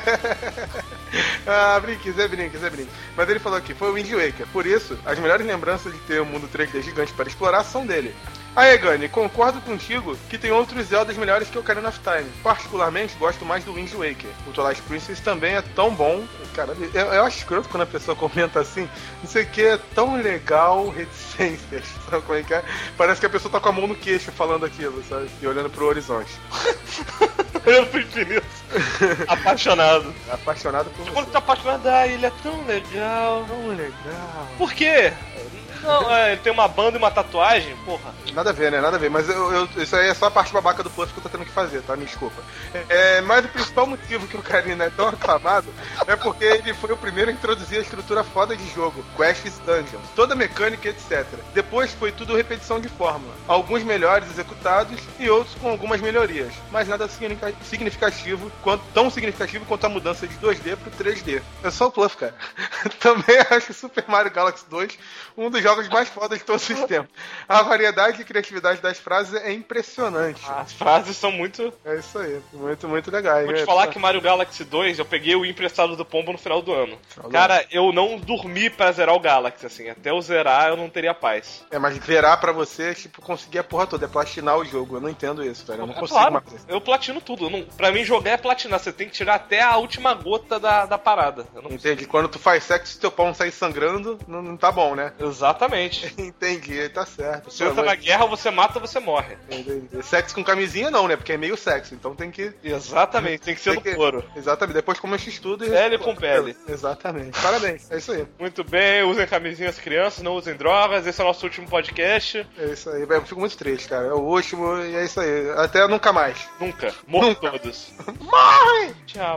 Brinques. Mas ele falou aqui, foi o Wind Waker. Por isso, as melhores lembranças de ter um mundo 3D gigante para explorar são dele. Aí, Gani, concordo contigo que tem outros Zeldas melhores que o Ocarina of Time. Particularmente, gosto mais do Wind Waker. O Twilight Princess também é tão bom. Cara, eu acho escroto quando a pessoa comenta assim, não sei o que, é tão legal, reticências. Sabe como é que é? Parece que a pessoa tá com a mão no queixo falando aquilo, sabe? E olhando pro horizonte. Olhando pro infinito. Apaixonado. Apaixonado por Quando você. tá apaixonado, ele é tão legal. Tão legal. Por quê? Não, ele tem uma banda e uma tatuagem, porra. Nada a ver, né? Nada a ver. Mas isso aí é só a parte babaca do Pluff que eu tô tendo que fazer, tá? Me desculpa. Mas o principal motivo que o Ocarina é tão aclamado é porque ele foi o primeiro a introduzir a estrutura foda de jogo, quests e dungeons, toda a mecânica, etc. Depois foi tudo repetição de fórmula. Alguns melhores executados e outros com algumas melhorias. Mas nada significativo, tão significativo quanto a mudança de 2D pro 3D. Eu sou o Pluff, cara. Também acho Super Mario Galaxy 2 um dos jogos mais fodas de todos os tempos. A variedade e criatividade das frases é impressionante. As frases são muito... É isso aí, muito legais. Vou te falar que Mario Galaxy 2, eu peguei o emprestado do Pombo no final do ano. Cara, eu não dormi pra zerar o Galaxy, assim. Até eu zerar, eu não teria paz. Mas zerar pra você, tipo, conseguir a porra toda, é platinar o jogo. Eu não entendo isso, velho. Eu não consigo claro, mais. eu platino tudo. Pra mim, jogar é platinar. Você tem que tirar até a última gota da parada. Eu não Entendi. Quando tu faz sexo, teu pau não sai sangrando, não tá bom, né? Exatamente. Entendi, tá certo. Se você tá na guerra, você mata, você morre. Entendi. Sexo com camisinha não, né? Porque é meio sexo, então tem que... Exatamente, tem que ser no couro. Exatamente, depois como esse estudo... Pele com pele. Exatamente. Parabéns, é isso aí. Muito bem, usem camisinhas crianças, não usem drogas. Esse é o nosso último podcast. É isso aí, eu fico muito triste, cara. É o último e é isso aí. Até nunca mais. Nunca. Morram todos. Morre! Tchau.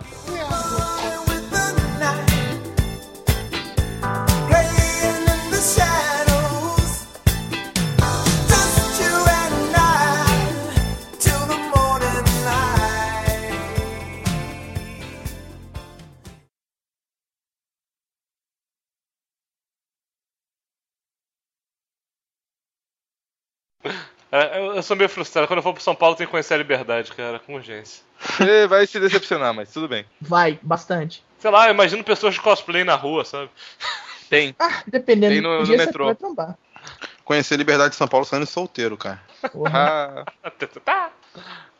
Eu sou meio frustrado. Quando eu for pro São Paulo, tem que conhecer a Liberdade, cara, com urgência. Você vai se decepcionar, mas tudo bem. Vai, bastante. Sei lá, eu imagino pessoas de cosplay na rua, sabe? Tem. Dependendo Tem no do dia, metrô. você vai trombar. Conhecer Liberdade de São Paulo saindo solteiro, cara. Ah. Tá.